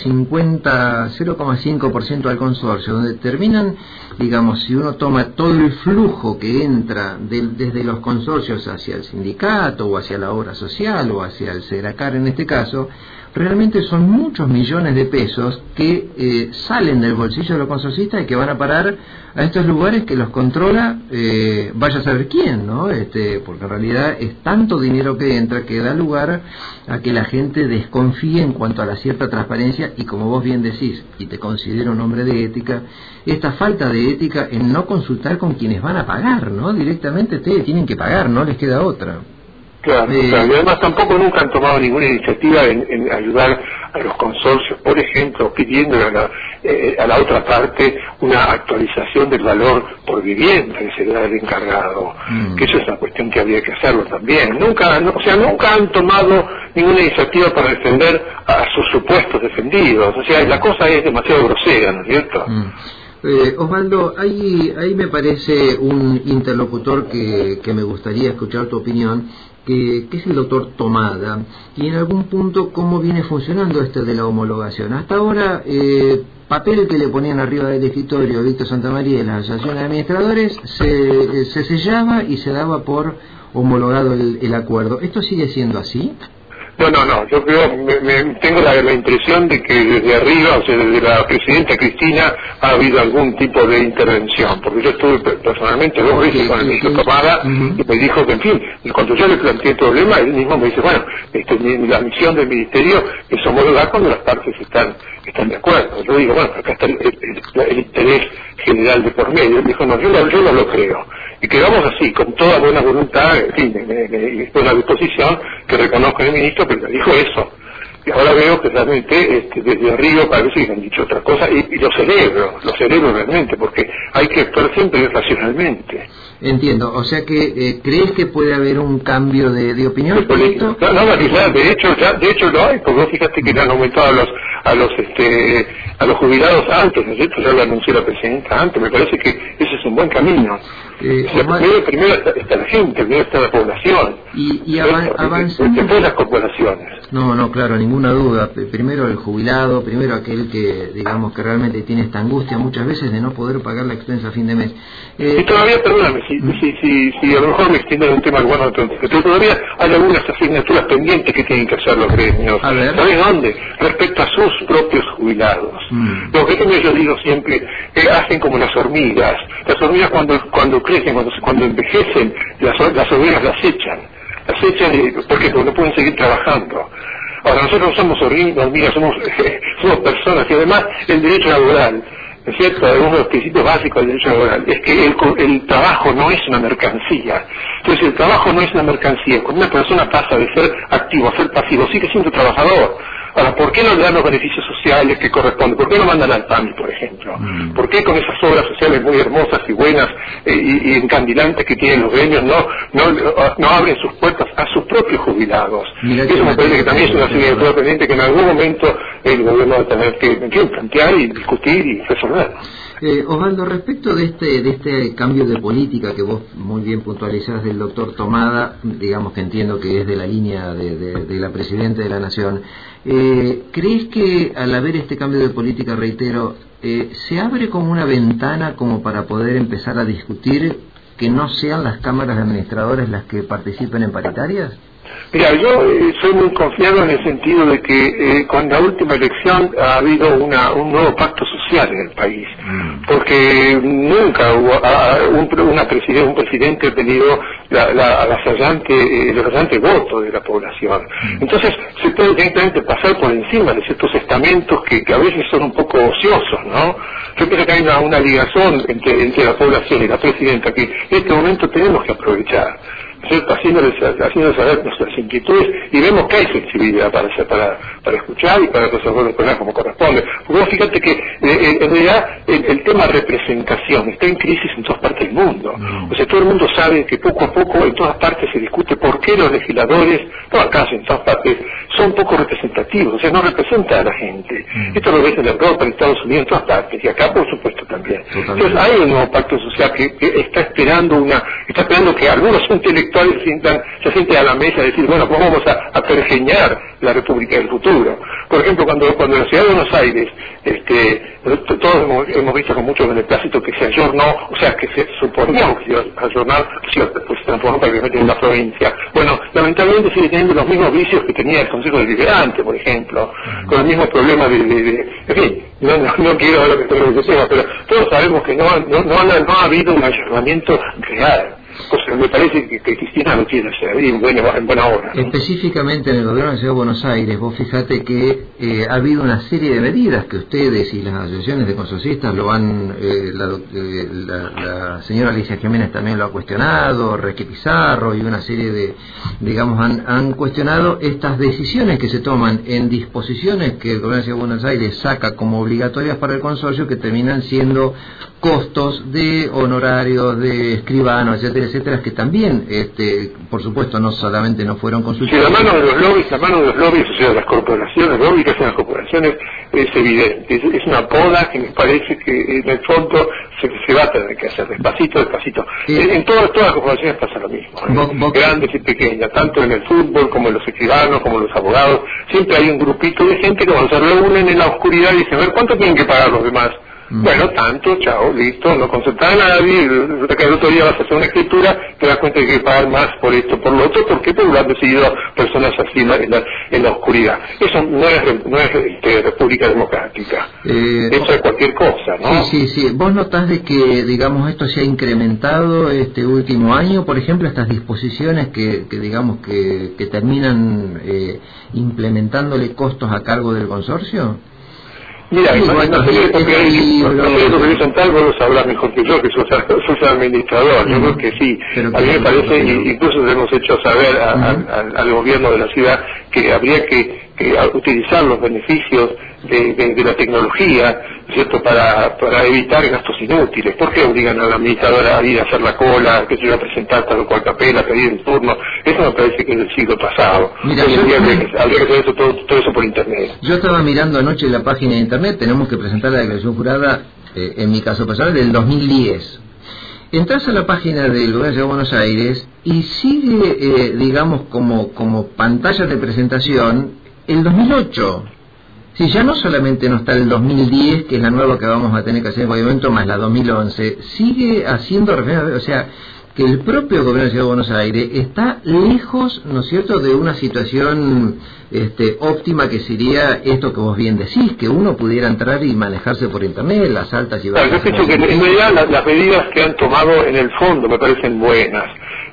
coma cinco por ciento al consorcio, donde terminan, digamos, si uno toma todo el flujo que entra de, desde los consorcios hacia el sindicato o hacia la obra social o hacia el SERACAR en este caso, realmente son muchos millones de pesos que eh, salen del bolsillo de los consorcistas y que van a parar a estos lugares que los controla, eh, vaya a saber quién, ¿no? Este, porque en realidad es tanto dinero que entra que da lugar a que la gente desconfíe en cuanto a la cierta transparencia y, como vos bien decís, y te considero un hombre de ética, esta falta de ética en no consultar con quienes van a pagar, ¿no? Directamente ustedes tienen que pagar, no les queda otra. Claro, eh, claro, y además tampoco nunca han tomado ninguna iniciativa en, en ayudar a los consorcios, por ejemplo, pidiendo a la, eh, a la otra parte una actualización del valor por vivienda que se da el encargado, mm. que eso es una cuestión que habría que hacerlo también. Nunca, no, o sea, nunca han tomado ninguna iniciativa para defender a sus supuestos defendidos, o sea, la cosa es demasiado grosera, ¿no es cierto? Mm. Eh, Osvaldo, ahí, ahí me parece un interlocutor que, que me gustaría escuchar tu opinión, que, que es el doctor Tomada, y en algún punto cómo viene funcionando este de la homologación. Hasta ahora, eh, papel que le ponían arriba del escritorio Víctor Santamaría y las asociaciones de administradores, se, se sellaba y se daba por homologado el, el acuerdo. ¿Esto sigue siendo así? No, no, no, yo creo, me, me, tengo la, la impresión de que desde arriba, o sea, desde la presidenta Cristina, ha habido algún tipo de intervención, porque yo estuve personalmente dos veces con el ministro Tomada uh-huh. y me dijo que, en fin, cuando yo le planteé el problema, él mismo me dice, bueno, este, mi, la misión del ministerio es homologar cuando las partes están están de acuerdo. Yo digo, bueno, acá está el, el, el interés general de por medio. Él dijo, no, yo no, yo no lo creo. Y quedamos así, con toda buena voluntad, en fin, y buena disposición, que reconozco el ministro, pero me dijo eso. Y ahora veo que realmente este, desde arriba parece que han dicho otra cosa, y, y lo celebro, lo celebro realmente, porque hay que actuar siempre racionalmente. Entiendo, o sea que eh, ¿crees que puede haber un cambio de, de opinión? De política. No, no, no, de hecho, ya, de hecho lo hay, porque vos fíjate que le han aumentado a los a los este a los jubilados antes, ¿no es cierto? Ya lo anunció la presidenta antes, me parece que ese es un buen camino. Eh, o sea, primero, primero está, está la gente, primero está la población, y, y avan, avanzando después las corporaciones. No, no, claro, ninguna duda. Primero el jubilado, primero aquel que, digamos, que realmente tiene esta angustia muchas veces de no poder pagar la expensa a fin de mes. Eh, y todavía, perdóname, si, ¿Mm? si, si, si a lo mejor me extiendo en un tema bueno, pero todavía hay algunas asignaturas pendientes que tienen que hacer los gremios. ¿Sabes dónde? Respecto a sus propios jubilados. Mm. Los gremios, yo digo siempre, eh, hacen como las hormigas. Las hormigas cuando cuando crecen, cuando, cuando envejecen, las, las hormigas las echan. Las echan porque no pueden seguir trabajando. Ahora, nosotros no somos hormigas, somos, eh, somos personas, y además el derecho laboral, ¿no es cierto? Uno de los principios básicos del derecho laboral es que el, el trabajo no es una mercancía. Entonces, el trabajo no es una mercancía. Cuando una persona pasa de ser activo a ser pasivo, sigue siendo trabajador. Ahora, ¿por qué no le dan los beneficios sociales que corresponden? ¿Por qué no mandan al P A M I, por ejemplo? ¿Por qué con esas obras sociales muy hermosas y buenas eh, y, y encandilantes que tienen los gremios no, no, no abren sus puertas a sus propios jubilados? Mira, eso me parece que también es una serie de pendiente que en algún momento el gobierno va a tener que, que plantear y discutir y resolver. Eh, Osvaldo, respecto de este de este cambio de política que vos muy bien puntualizás del doctor Tomada, digamos que entiendo que es de la línea de, de, de la Presidenta de la Nación, eh, ¿crees que al haber este cambio de política, reitero, eh, se abre como una ventana como para poder empezar a discutir que no sean las cámaras de administradores las que participen en paritarias? Mira, yo eh, soy muy confiado en el sentido de que eh, con la última elección ha habido una, un nuevo pacto social en el país, porque nunca hubo a, a, un, una preside, un presidente ha tenido la, la, avasallante, eh, el avasallante voto de la población. Entonces se puede directamente pasar por encima de ciertos estamentos que, que a veces son un poco ociosos, ¿no? Yo creo que hay una, una ligazón entre, entre la población y la presidenta que en este momento tenemos que aprovechar. Haciéndoles, haciéndoles saber nuestras inquietudes y vemos que hay sensibilidad para para, para escuchar y para resolver los problemas como corresponde. Porque vos fíjate que eh, en realidad el, el tema representación está en crisis en todas partes del mundo. Mm. O sea, todo el mundo sabe que poco a poco en todas partes se discute por qué los legisladores, no acá, en todas partes, son poco representativos, o sea, no representan a la gente. Mm. Esto lo ves en Europa, en Estados Unidos, en todas partes, y acá por supuesto también. Totalmente. Entonces hay un nuevo pacto social que, que está esperando una, está esperando que algunos intelectuales Se sientan, se sienten a la mesa y decir, bueno, pues vamos a, a pergeñar la República del futuro. Por ejemplo, cuando, cuando en la ciudad de Buenos Aires, este, todos hemos, hemos visto con mucho beneplácito que se ayornó, o sea, que se suponía que se iba a ayornar, pues se transformó prácticamente en una provincia. Bueno, lamentablemente sigue teniendo los mismos vicios que tenía el Consejo Deliberante, por ejemplo, con el mismo problema de, de, de en fin, no, no, no quiero hablar de todo lo que sea, pero todos sabemos que no, no, no, ha, no ha habido un ayornamiento real. Cosa, me parece que, que Cristina no quiere hacer en buena, en buena hora. Específicamente en el gobierno de la Ciudad de Buenos Aires, vos fíjate que eh, ha habido una serie de medidas que ustedes y las asociaciones de consorcistas lo han, eh, la, eh, la, la señora Alicia Jiménez también lo ha cuestionado, Reque Pizarro y una serie de, digamos, han, han cuestionado estas decisiones que se toman en disposiciones que el gobierno de la Ciudad de Buenos Aires saca como obligatorias para el consorcio, que terminan siendo costos de honorarios, de escribanos, etcétera, etcétera, que también, este, por supuesto, no solamente no fueron consultados. Sí, la mano de los lobbies, la mano de los lobbies, o sea, de las corporaciones, los lobbies que hacen las corporaciones, es evidente. Es, es una poda que me parece que en el fondo se, se va a tener que hacer despacito, despacito. Sí. En, en todas, todas las corporaciones pasa lo mismo, ¿eh? ¿Vos, vos... grandes y pequeñas, tanto en el fútbol como en los escribanos, como en los abogados. Siempre hay un grupito de gente que cuando se reúnen en la oscuridad dicen, a ver, ¿cuánto tienen que pagar los demás? Bueno, tanto, chao, listo, no consultar a nadie, resulta que el otro día vas a hacer una escritura, te das cuenta que hay que pagar más por esto, por lo otro, ¿por qué? Porque lo han decidido personas así en la, en la, en la oscuridad. Eso no es, no es este, República Democrática, eh, eso es cualquier cosa, ¿no? Sí, sí, sí. ¿Vos notás de que, digamos, esto se ha incrementado este último año, por ejemplo, estas disposiciones que, que digamos, que, que terminan eh, implementándole costos a cargo del consorcio? Mira, sí, no, bueno, no sé que son tal, vos lo sabrás mejor que yo, que sos, sos administrador. Yo creo que sí. A mí me parece, incluso le hemos hecho saber a, a, a, al gobierno de la ciudad que habría que, que utilizar los beneficios de, de, de la tecnología, ¿cierto?, para, para evitar gastos inútiles. ¿Por qué obligan a la administradora a ir a hacer la cola, que se iba a presentar tal o cual papel, a pedir el turno? Eso me parece que es del siglo pasado. Mira, Hoy en día habría que, habría que hacer eso, todo, todo eso por internet. Yo estaba mirando anoche la página de internet, tenemos que presentar la declaración jurada, eh, en mi caso personal, del dos mil diez. Entras a la página del gobierno de Buenos Aires y sigue, eh, digamos, como, como pantalla de presentación el dos mil ocho. Si ya no solamente no está el dos mil diez, que es la nueva que vamos a tener que hacer en cualquier momento, más la dos mil once, sigue haciendo referencia, o sea, que el propio gobierno de la Ciudad de Buenos Aires está lejos, ¿no es cierto?, de una situación este, óptima que sería esto que vos bien decís, que uno pudiera entrar y manejarse por internet, las altas y bajas. Claro, yo pienso que en realidad las, las medidas que han tomado en el fondo me parecen buenas.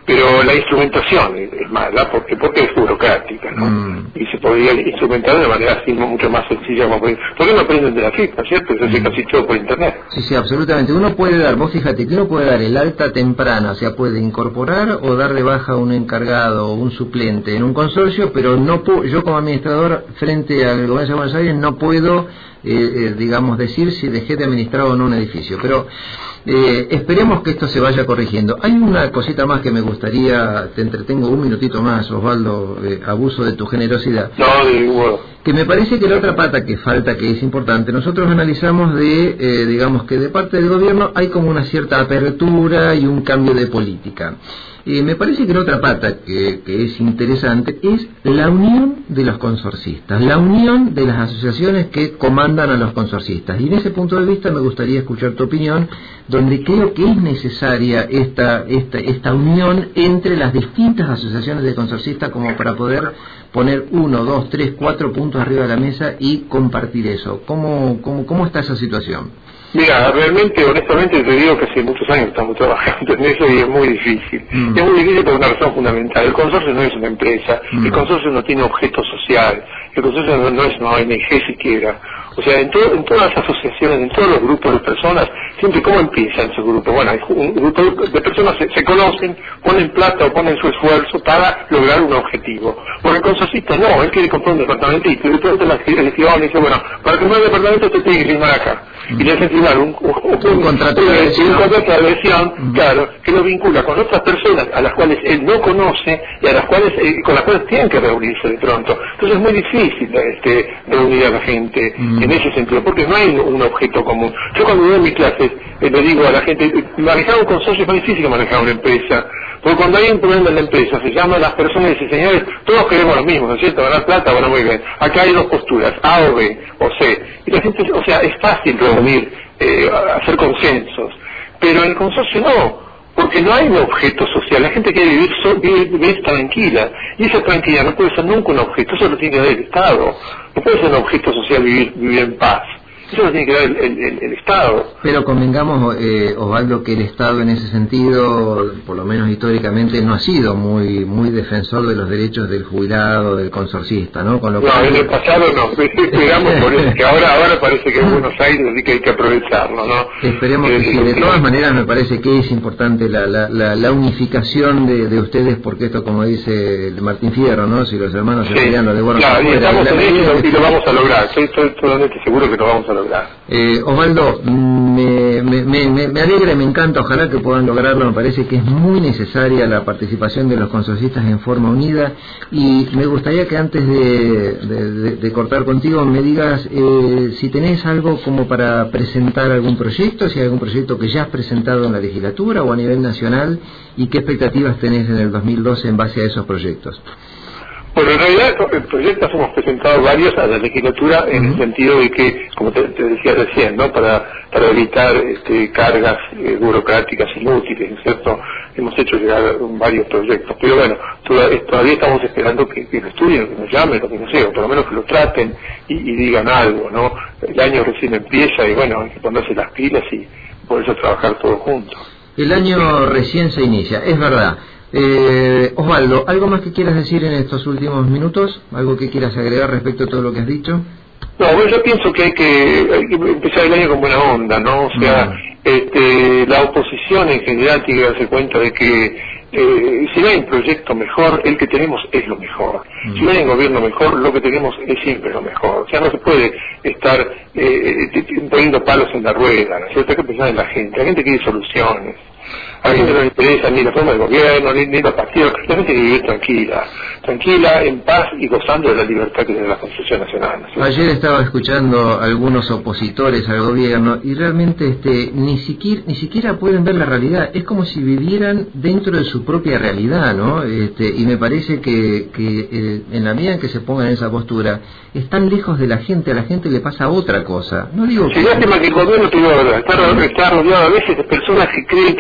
pero la instrumentación es, es mala porque porque es burocrática, ¿no? Mm. Y se podría instrumentar de manera así mucho más sencilla. Como ¿por qué no aprenden de la FIFA, cierto? Se hace mm. casi todo por internet. Sí, sí, absolutamente. Uno puede dar, vos fíjate que uno puede dar el alta temprana, o sea, puede incorporar o dar de baja a un encargado o un suplente en un consorcio, pero no puedo, yo como administrador frente al gobierno de Buenos Aires no puedo, eh, eh, digamos, decir si dejé de administrar o no un edificio. Pero Eh, esperemos que esto se vaya corrigiendo. Hay una cosita más que me gustaría, te entretengo un minutito más, Osvaldo, eh, abuso de tu generosidad. No, de igual. Que me parece que la otra pata que falta, que es importante, nosotros analizamos de, eh, digamos que de parte del gobierno hay como una cierta apertura y un cambio de política. Eh, me parece que la otra pata que, que es interesante es la unión de los consorcistas, la unión de las asociaciones que comandan a los consorcistas. Y en ese punto de vista me gustaría escuchar tu opinión, donde creo que es necesaria esta, esta, esta unión entre las distintas asociaciones de consorcistas como para poder poner uno, dos, tres, cuatro puntos arriba de la mesa y compartir eso. ¿Cómo, cómo, cómo está esa situación? Mira, realmente, honestamente te digo que hace muchos años estamos trabajando en eso y es muy difícil. Mm. Es muy difícil por una razón fundamental. El consorcio no es una empresa, mm. el consorcio no tiene objeto social, el consorcio no, no es una O N G siquiera. O sea, en, todo, en todas las asociaciones, en todos los grupos de personas, siempre cómo empiezan esos grupos. Bueno, hay un grupo de personas se, se conocen, ponen plata o ponen su esfuerzo para lograr un objetivo. Bueno, el consorcista no, él quiere comprar un departamento y de pronto la dirección le dice, bueno, para comprar un departamento te tiene que firmar acá. Y le hace firmar un, un, un, un contrato de adhesión, un contrato de adhesión mm. claro, que lo vincula con otras personas a las cuales él no conoce y a las cuales eh, con las cuales tienen que reunirse de pronto. Entonces es muy difícil este, reunir a la gente mm. en ese sentido, porque no hay un, un objeto común. Yo cuando doy mis clases eh, le digo a la gente, manejar un consorcio es más difícil que manejar una empresa, porque cuando hay un problema en la empresa se llama a las personas y dicen, señores, todos queremos lo mismo, ¿no es cierto? Ganar plata, bueno, muy bien. Acá hay dos posturas, A o B o C. Y la gente, o sea, es fácil reunir, eh, hacer consensos, pero en el consorcio no, porque no hay un objeto social. La gente quiere vivir, so, vivir, vivir tranquila, y esa tranquilidad no puede ser nunca un objeto, eso lo tiene que dar el Estado. No puede ser un objeto social vivir, vivir en paz. Eso lo tiene que dar el, el, el Estado. Pero convengamos, eh, Osvaldo, que el Estado en ese sentido, por lo menos históricamente, no ha sido muy muy defensor de los derechos del jubilado, del consorcista, ¿no? Con lo no, cual... en el pasado no, esperamos por eso, que ahora, ahora parece que en Buenos Aires así que hay que aprovecharlo, ¿no? Esperemos eh, que sí. De todas maneras me parece que es importante la, la, la, la unificación de, de ustedes, porque esto, como dice Martín Fierro, ¿no? Si los hermanos se pelean, lo devuelven. Claro, y estamos en eso y lo vamos a lograr, estoy, estoy totalmente seguro que lo vamos a lograr. Eh, Osvaldo, me, me, me, me alegra y me encanta, ojalá que puedan lograrlo. Me parece que es muy necesaria la participación de los consorcistas en forma unida, y me gustaría que antes de, de, de, de cortar contigo me digas eh, si tenés algo como para presentar algún proyecto, si hay algún proyecto que ya has presentado en la legislatura o a nivel nacional, y qué expectativas tenés en el dos mil doce en base a esos proyectos. Bueno, en realidad en proyectos hemos presentado varios a la legislatura en uh-huh. el sentido de que, como te, te decía recién, ¿no? Para, para evitar este, cargas eh, burocráticas inútiles, ¿cierto? Hemos hecho llegar varios proyectos, pero bueno, todavía, todavía estamos esperando que, que lo estudien, que nos llamen, que no sé, o por lo menos que lo traten y, y digan algo, ¿no? El año recién empieza y bueno, hay que ponerse las pilas y por eso trabajar todos juntos. El año recién se inicia, es verdad. Eh, Osvaldo, ¿algo más que quieras decir en estos últimos minutos? ¿Algo que quieras agregar respecto a todo lo que has dicho? No, bueno, yo pienso que hay que, hay que empezar el año con buena onda, ¿no? O sea, no. este, la oposición en general tiene que darse cuenta de que eh, si no hay un proyecto mejor, el que tenemos es lo mejor. Mm. Si no hay un gobierno mejor, lo que tenemos es siempre lo mejor. O sea, no se puede estar eh, poniendo palos en la rueda, ¿no es cierto? Hay que pensar en la gente. La gente quiere soluciones. A la gente no le interesa ni la forma del gobierno, ni, ni los partidos. La gente quiere vivir tranquila, tranquila, en paz y gozando de la libertad que tiene la Constitución Nacional, ¿sí? Ayer estaba escuchando a algunos opositores al gobierno y realmente este, ni siquiera ni siquiera pueden ver la realidad. Es como si vivieran dentro de su propia realidad, ¿no? Este, y me parece que, que eh, en la medida en que se pongan en esa postura, están lejos de la gente, a la gente le pasa otra cosa. No digo que... Sí, lástima que el gobierno, te digo la verdad, está, está rodeado a veces de personas que creen que tienen que estar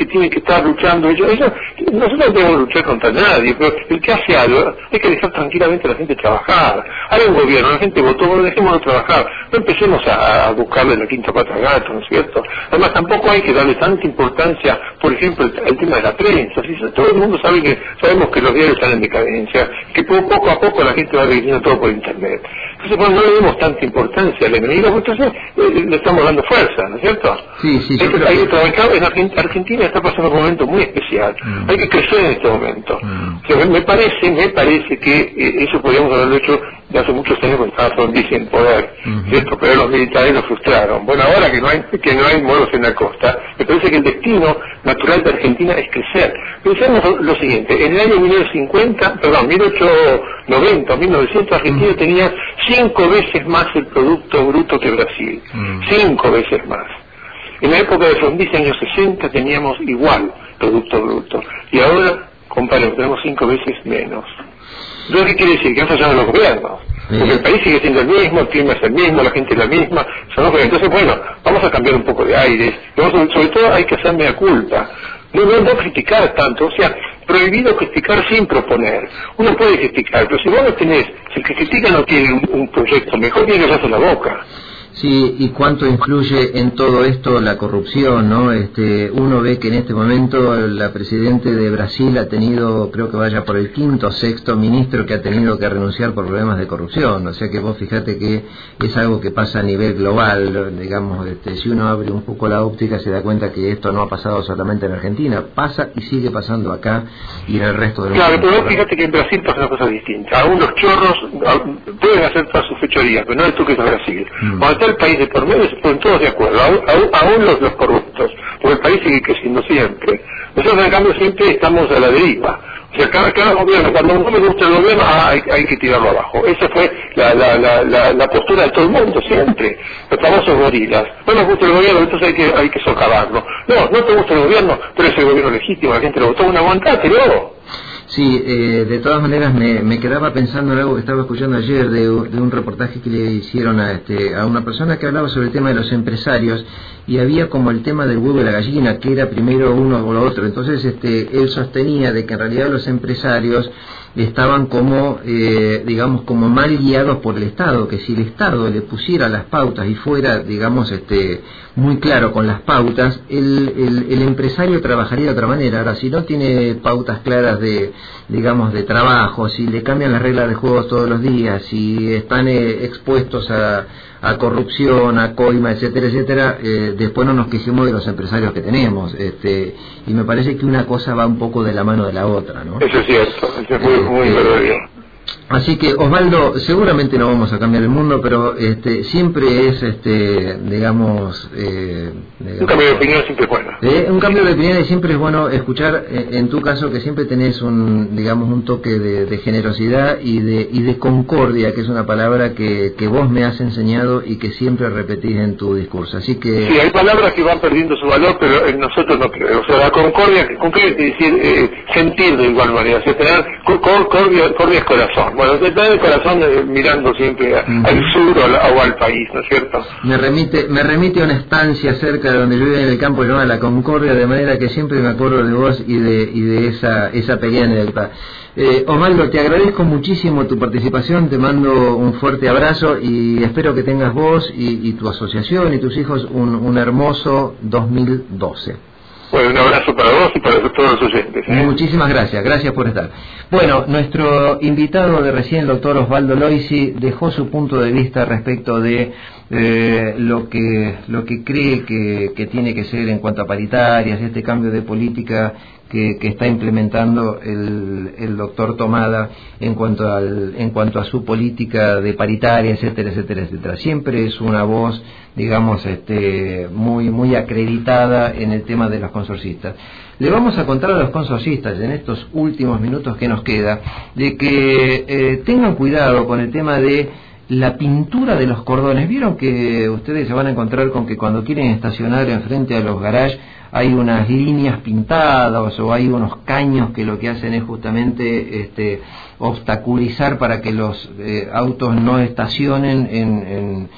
estar luchando ellos, ellos, nosotros no debemos luchar contra nadie, pero el que hace algo, hay que dejar tranquilamente a la gente trabajar. Hay un gobierno, la gente votó, bueno, dejémoslo trabajar, no empecemos a, a buscarle la quinta pata al gato, ¿no es cierto? Además tampoco hay que darle tanta importancia, por ejemplo, el, el tema de la prensa. ¿Sí? Todo el mundo sabe que, sabemos que los diarios están en decadencia, que poco, poco a poco la gente va recibiendo todo por internet. Entonces, bueno, no le demos tanta importancia al enemigo, entonces eh, le estamos dando fuerza, ¿no es cierto? Sí, sí, sí. Hay que trabajar, en Argentina, Argentina está pasando un momento muy especial, mm. hay que crecer en este momento. Mm. O sea, me parece, me parece que eh, eso podríamos haberlo hecho de hace muchos años cuando estaba Frondizi en poder, mm. ¿cierto? Pero los militares lo frustraron. Bueno, ahora que no hay, que no hay moros en la costa, me parece que el destino natural de Argentina es crecer. Pensemos lo siguiente, en el año mil novecientos cincuenta, perdón, mil ochocientos noventa, mil novecientos, Argentina mm. tenía cinco veces más el Producto Bruto que Brasil, mm. cinco veces más. En la época de Frondizi, años sesenta, teníamos igual Producto Bruto, y ahora, comparemos, tenemos cinco veces menos. ¿Entonces qué quiere decir? Que han fallado los gobiernos, porque el país sigue siendo el mismo, el clima es el mismo, la gente es la misma, son los gobiernos. Entonces, bueno, vamos a cambiar un poco de aire, vamos, sobre todo hay que hacer mea culpa. No, no, no criticar tanto, o sea, prohibido criticar sin proponer. Uno puede criticar, pero si vos no tenés, si el que critica no tiene un, un proyecto, mejor tiene que hacerse la boca. Sí, y cuánto influye en todo esto la corrupción, ¿no? Este, uno ve que en este momento la presidenta de Brasil ha tenido, creo que vaya por el quinto o sexto ministro que ha tenido que renunciar por problemas de corrupción, o sea que vos fíjate que es algo que pasa a nivel global, digamos, este, si uno abre un poco la óptica se da cuenta que esto no ha pasado solamente en Argentina, pasa y sigue pasando acá y en el resto del mundo. Claro, pero vos fíjate que en Brasil pasa una cosa distinta, aún los chorros pueden hacer todas sus fechorías, pero no es tú que es Brasil. Mm. Cuando está el país de por medio se ponen todos de acuerdo, aún, aún, aún los, los corruptos, porque el país sigue creciendo siempre. Nosotros en cambio siempre estamos a la deriva. O sea, cada, cada gobierno, cuando no me gusta el gobierno, ah, hay, hay que tirarlo abajo. Esa fue la, la, la, la, la postura de todo el mundo, siempre. Los famosos gorilas. No nos gusta el gobierno, entonces hay que, hay que socavarlo. No, no te gusta el gobierno, pero es el gobierno legítimo, la gente lo votó, una aguantátelo. Sí, eh, de todas maneras me, me quedaba pensando en algo que estaba escuchando ayer de, de un reportaje que le hicieron a, este, a una persona que hablaba sobre el tema de los empresarios y había como el tema del huevo y la gallina, que era primero uno o lo otro. Entonces este, él sostenía de que en realidad los empresarios estaban como, eh, digamos, como mal guiados por el Estado, que si el Estado le pusiera las pautas y fuera, digamos, este, muy claro con las pautas, el, el, el empresario trabajaría de otra manera. Ahora, si no tiene pautas claras de, digamos, de trabajo, si le cambian las reglas de juego todos los días, si están eh, expuestos a, a corrupción, a coima, etcétera, etcétera, eh, después no nos quejemos de los empresarios que tenemos, este, y me parece que una cosa va un poco de la mano de la otra, ¿no? Eso es cierto, eso es muy, muy eh, verdadero. Así que, Osvaldo, seguramente no vamos a cambiar el mundo, pero este, siempre es, este, digamos, eh, digamos... Un cambio de opinión siempre es bueno. Eh, un cambio de opinión y siempre es bueno escuchar, eh, en tu caso, que siempre tenés un, digamos, un toque de, de generosidad y de, y de concordia, que es una palabra que, que vos me has enseñado y que siempre repetís en tu discurso. Así que... Sí, hay palabras que van perdiendo su valor, pero en nosotros no creo. O sea, la concordia, concordia quiere decir eh, sentir de igual manera, o sea, tener concordia, concordia es corazón. Bueno, está en el corazón eh, mirando siempre a, uh-huh. al sur o, la, o al país, ¿no es cierto? Me remite, me remite a una estancia cerca de donde yo vivía en el campo llamada La Concordia, de manera que siempre me acuerdo de vos y de, y de esa, esa pequeña anécdota. Eh, Osvaldo, te agradezco muchísimo tu participación, te mando un fuerte abrazo y espero que tengas vos y, y tu asociación y tus hijos un, un hermoso dos mil doce. Bueno, un abrazo para vos y para todos los oyentes. ¿eh? Muchísimas gracias, gracias por estar. Bueno, nuestro invitado de recién, el doctor Osvaldo Loisi, dejó su punto de vista respecto de eh, lo que lo que cree que, que tiene que ser en cuanto a paritarias, este cambio de política que, que está implementando el, el doctor Tomada en cuanto al en cuanto a su política de paritaria, etcétera, etcétera, etcétera. Siempre es una voz, digamos, este, muy muy acreditada en el tema de los consorcistas. Le vamos a contar a los consorcistas en estos últimos minutos que nos queda de que eh, tengan cuidado con el tema de la pintura de los cordones. Vieron que ustedes se van a encontrar con que cuando quieren estacionar enfrente a los garages hay unas líneas pintadas o hay unos caños que lo que hacen es justamente este, obstaculizar para que los eh, autos no estacionen en, en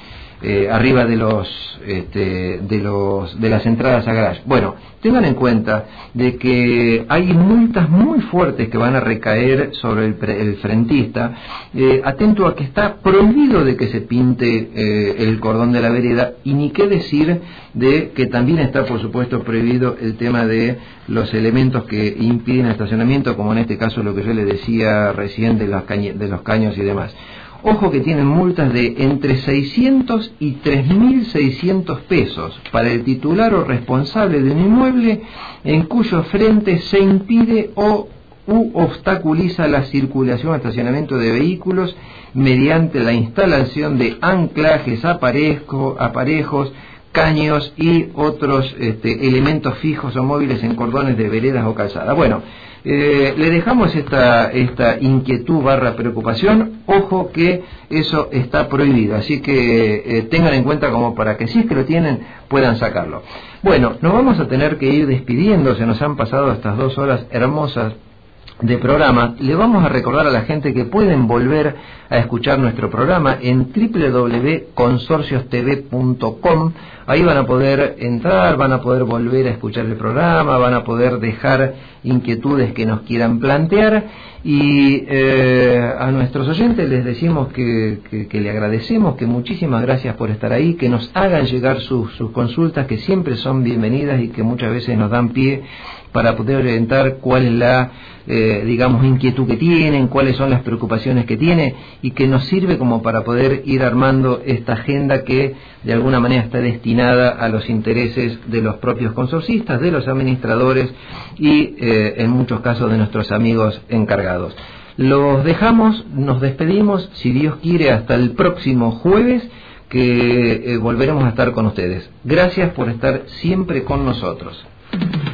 eh, arriba de los, este, de los de las entradas a garage. Bueno, tengan en cuenta de que hay multas muy fuertes que van a recaer sobre el, el frentista. Eh, atento a que está prohibido de que se pinte eh, el cordón de la vereda, y ni qué decir de que también está, por supuesto, prohibido el tema de los elementos que impiden el estacionamiento, como en este caso lo que yo le decía recién de los, cañe, de los caños y demás. Ojo que tienen multas de entre seiscientos y tres mil seiscientos pesos para el titular o responsable de un inmueble en cuyo frente se impide o u obstaculiza la circulación o estacionamiento de vehículos mediante la instalación de anclajes, aparejo, aparejos, caños y otros este, elementos fijos o móviles en cordones de veredas o calzadas. Bueno, eh, le dejamos esta, esta inquietud barra preocupación. Ojo que eso está prohibido, así que eh, tengan en cuenta como para que si es que lo tienen puedan sacarlo. Bueno, nos vamos a tener que ir despidiendo, se nos han pasado estas dos horas hermosas de programa. Le vamos a recordar a la gente que pueden volver a escuchar nuestro programa en doble u doble u doble u punto consorcios t v punto com. Ahí van a poder entrar, van a poder volver a escuchar el programa, van a poder dejar inquietudes que nos quieran plantear, y eh, a nuestros oyentes les decimos que, que, que le agradecemos, que muchísimas gracias por estar ahí, que nos hagan llegar sus, sus consultas, que siempre son bienvenidas y que muchas veces nos dan pie para poder orientar cuál es la, eh, digamos, inquietud que tienen, cuáles son las preocupaciones que tiene, y que nos sirve como para poder ir armando esta agenda que de alguna manera está destinada a los intereses de los propios consorcistas, de los administradores y eh, en muchos casos de nuestros amigos encargados. Los dejamos, nos despedimos, si Dios quiere, hasta el próximo jueves, que eh, volveremos a estar con ustedes. Gracias por estar siempre con nosotros.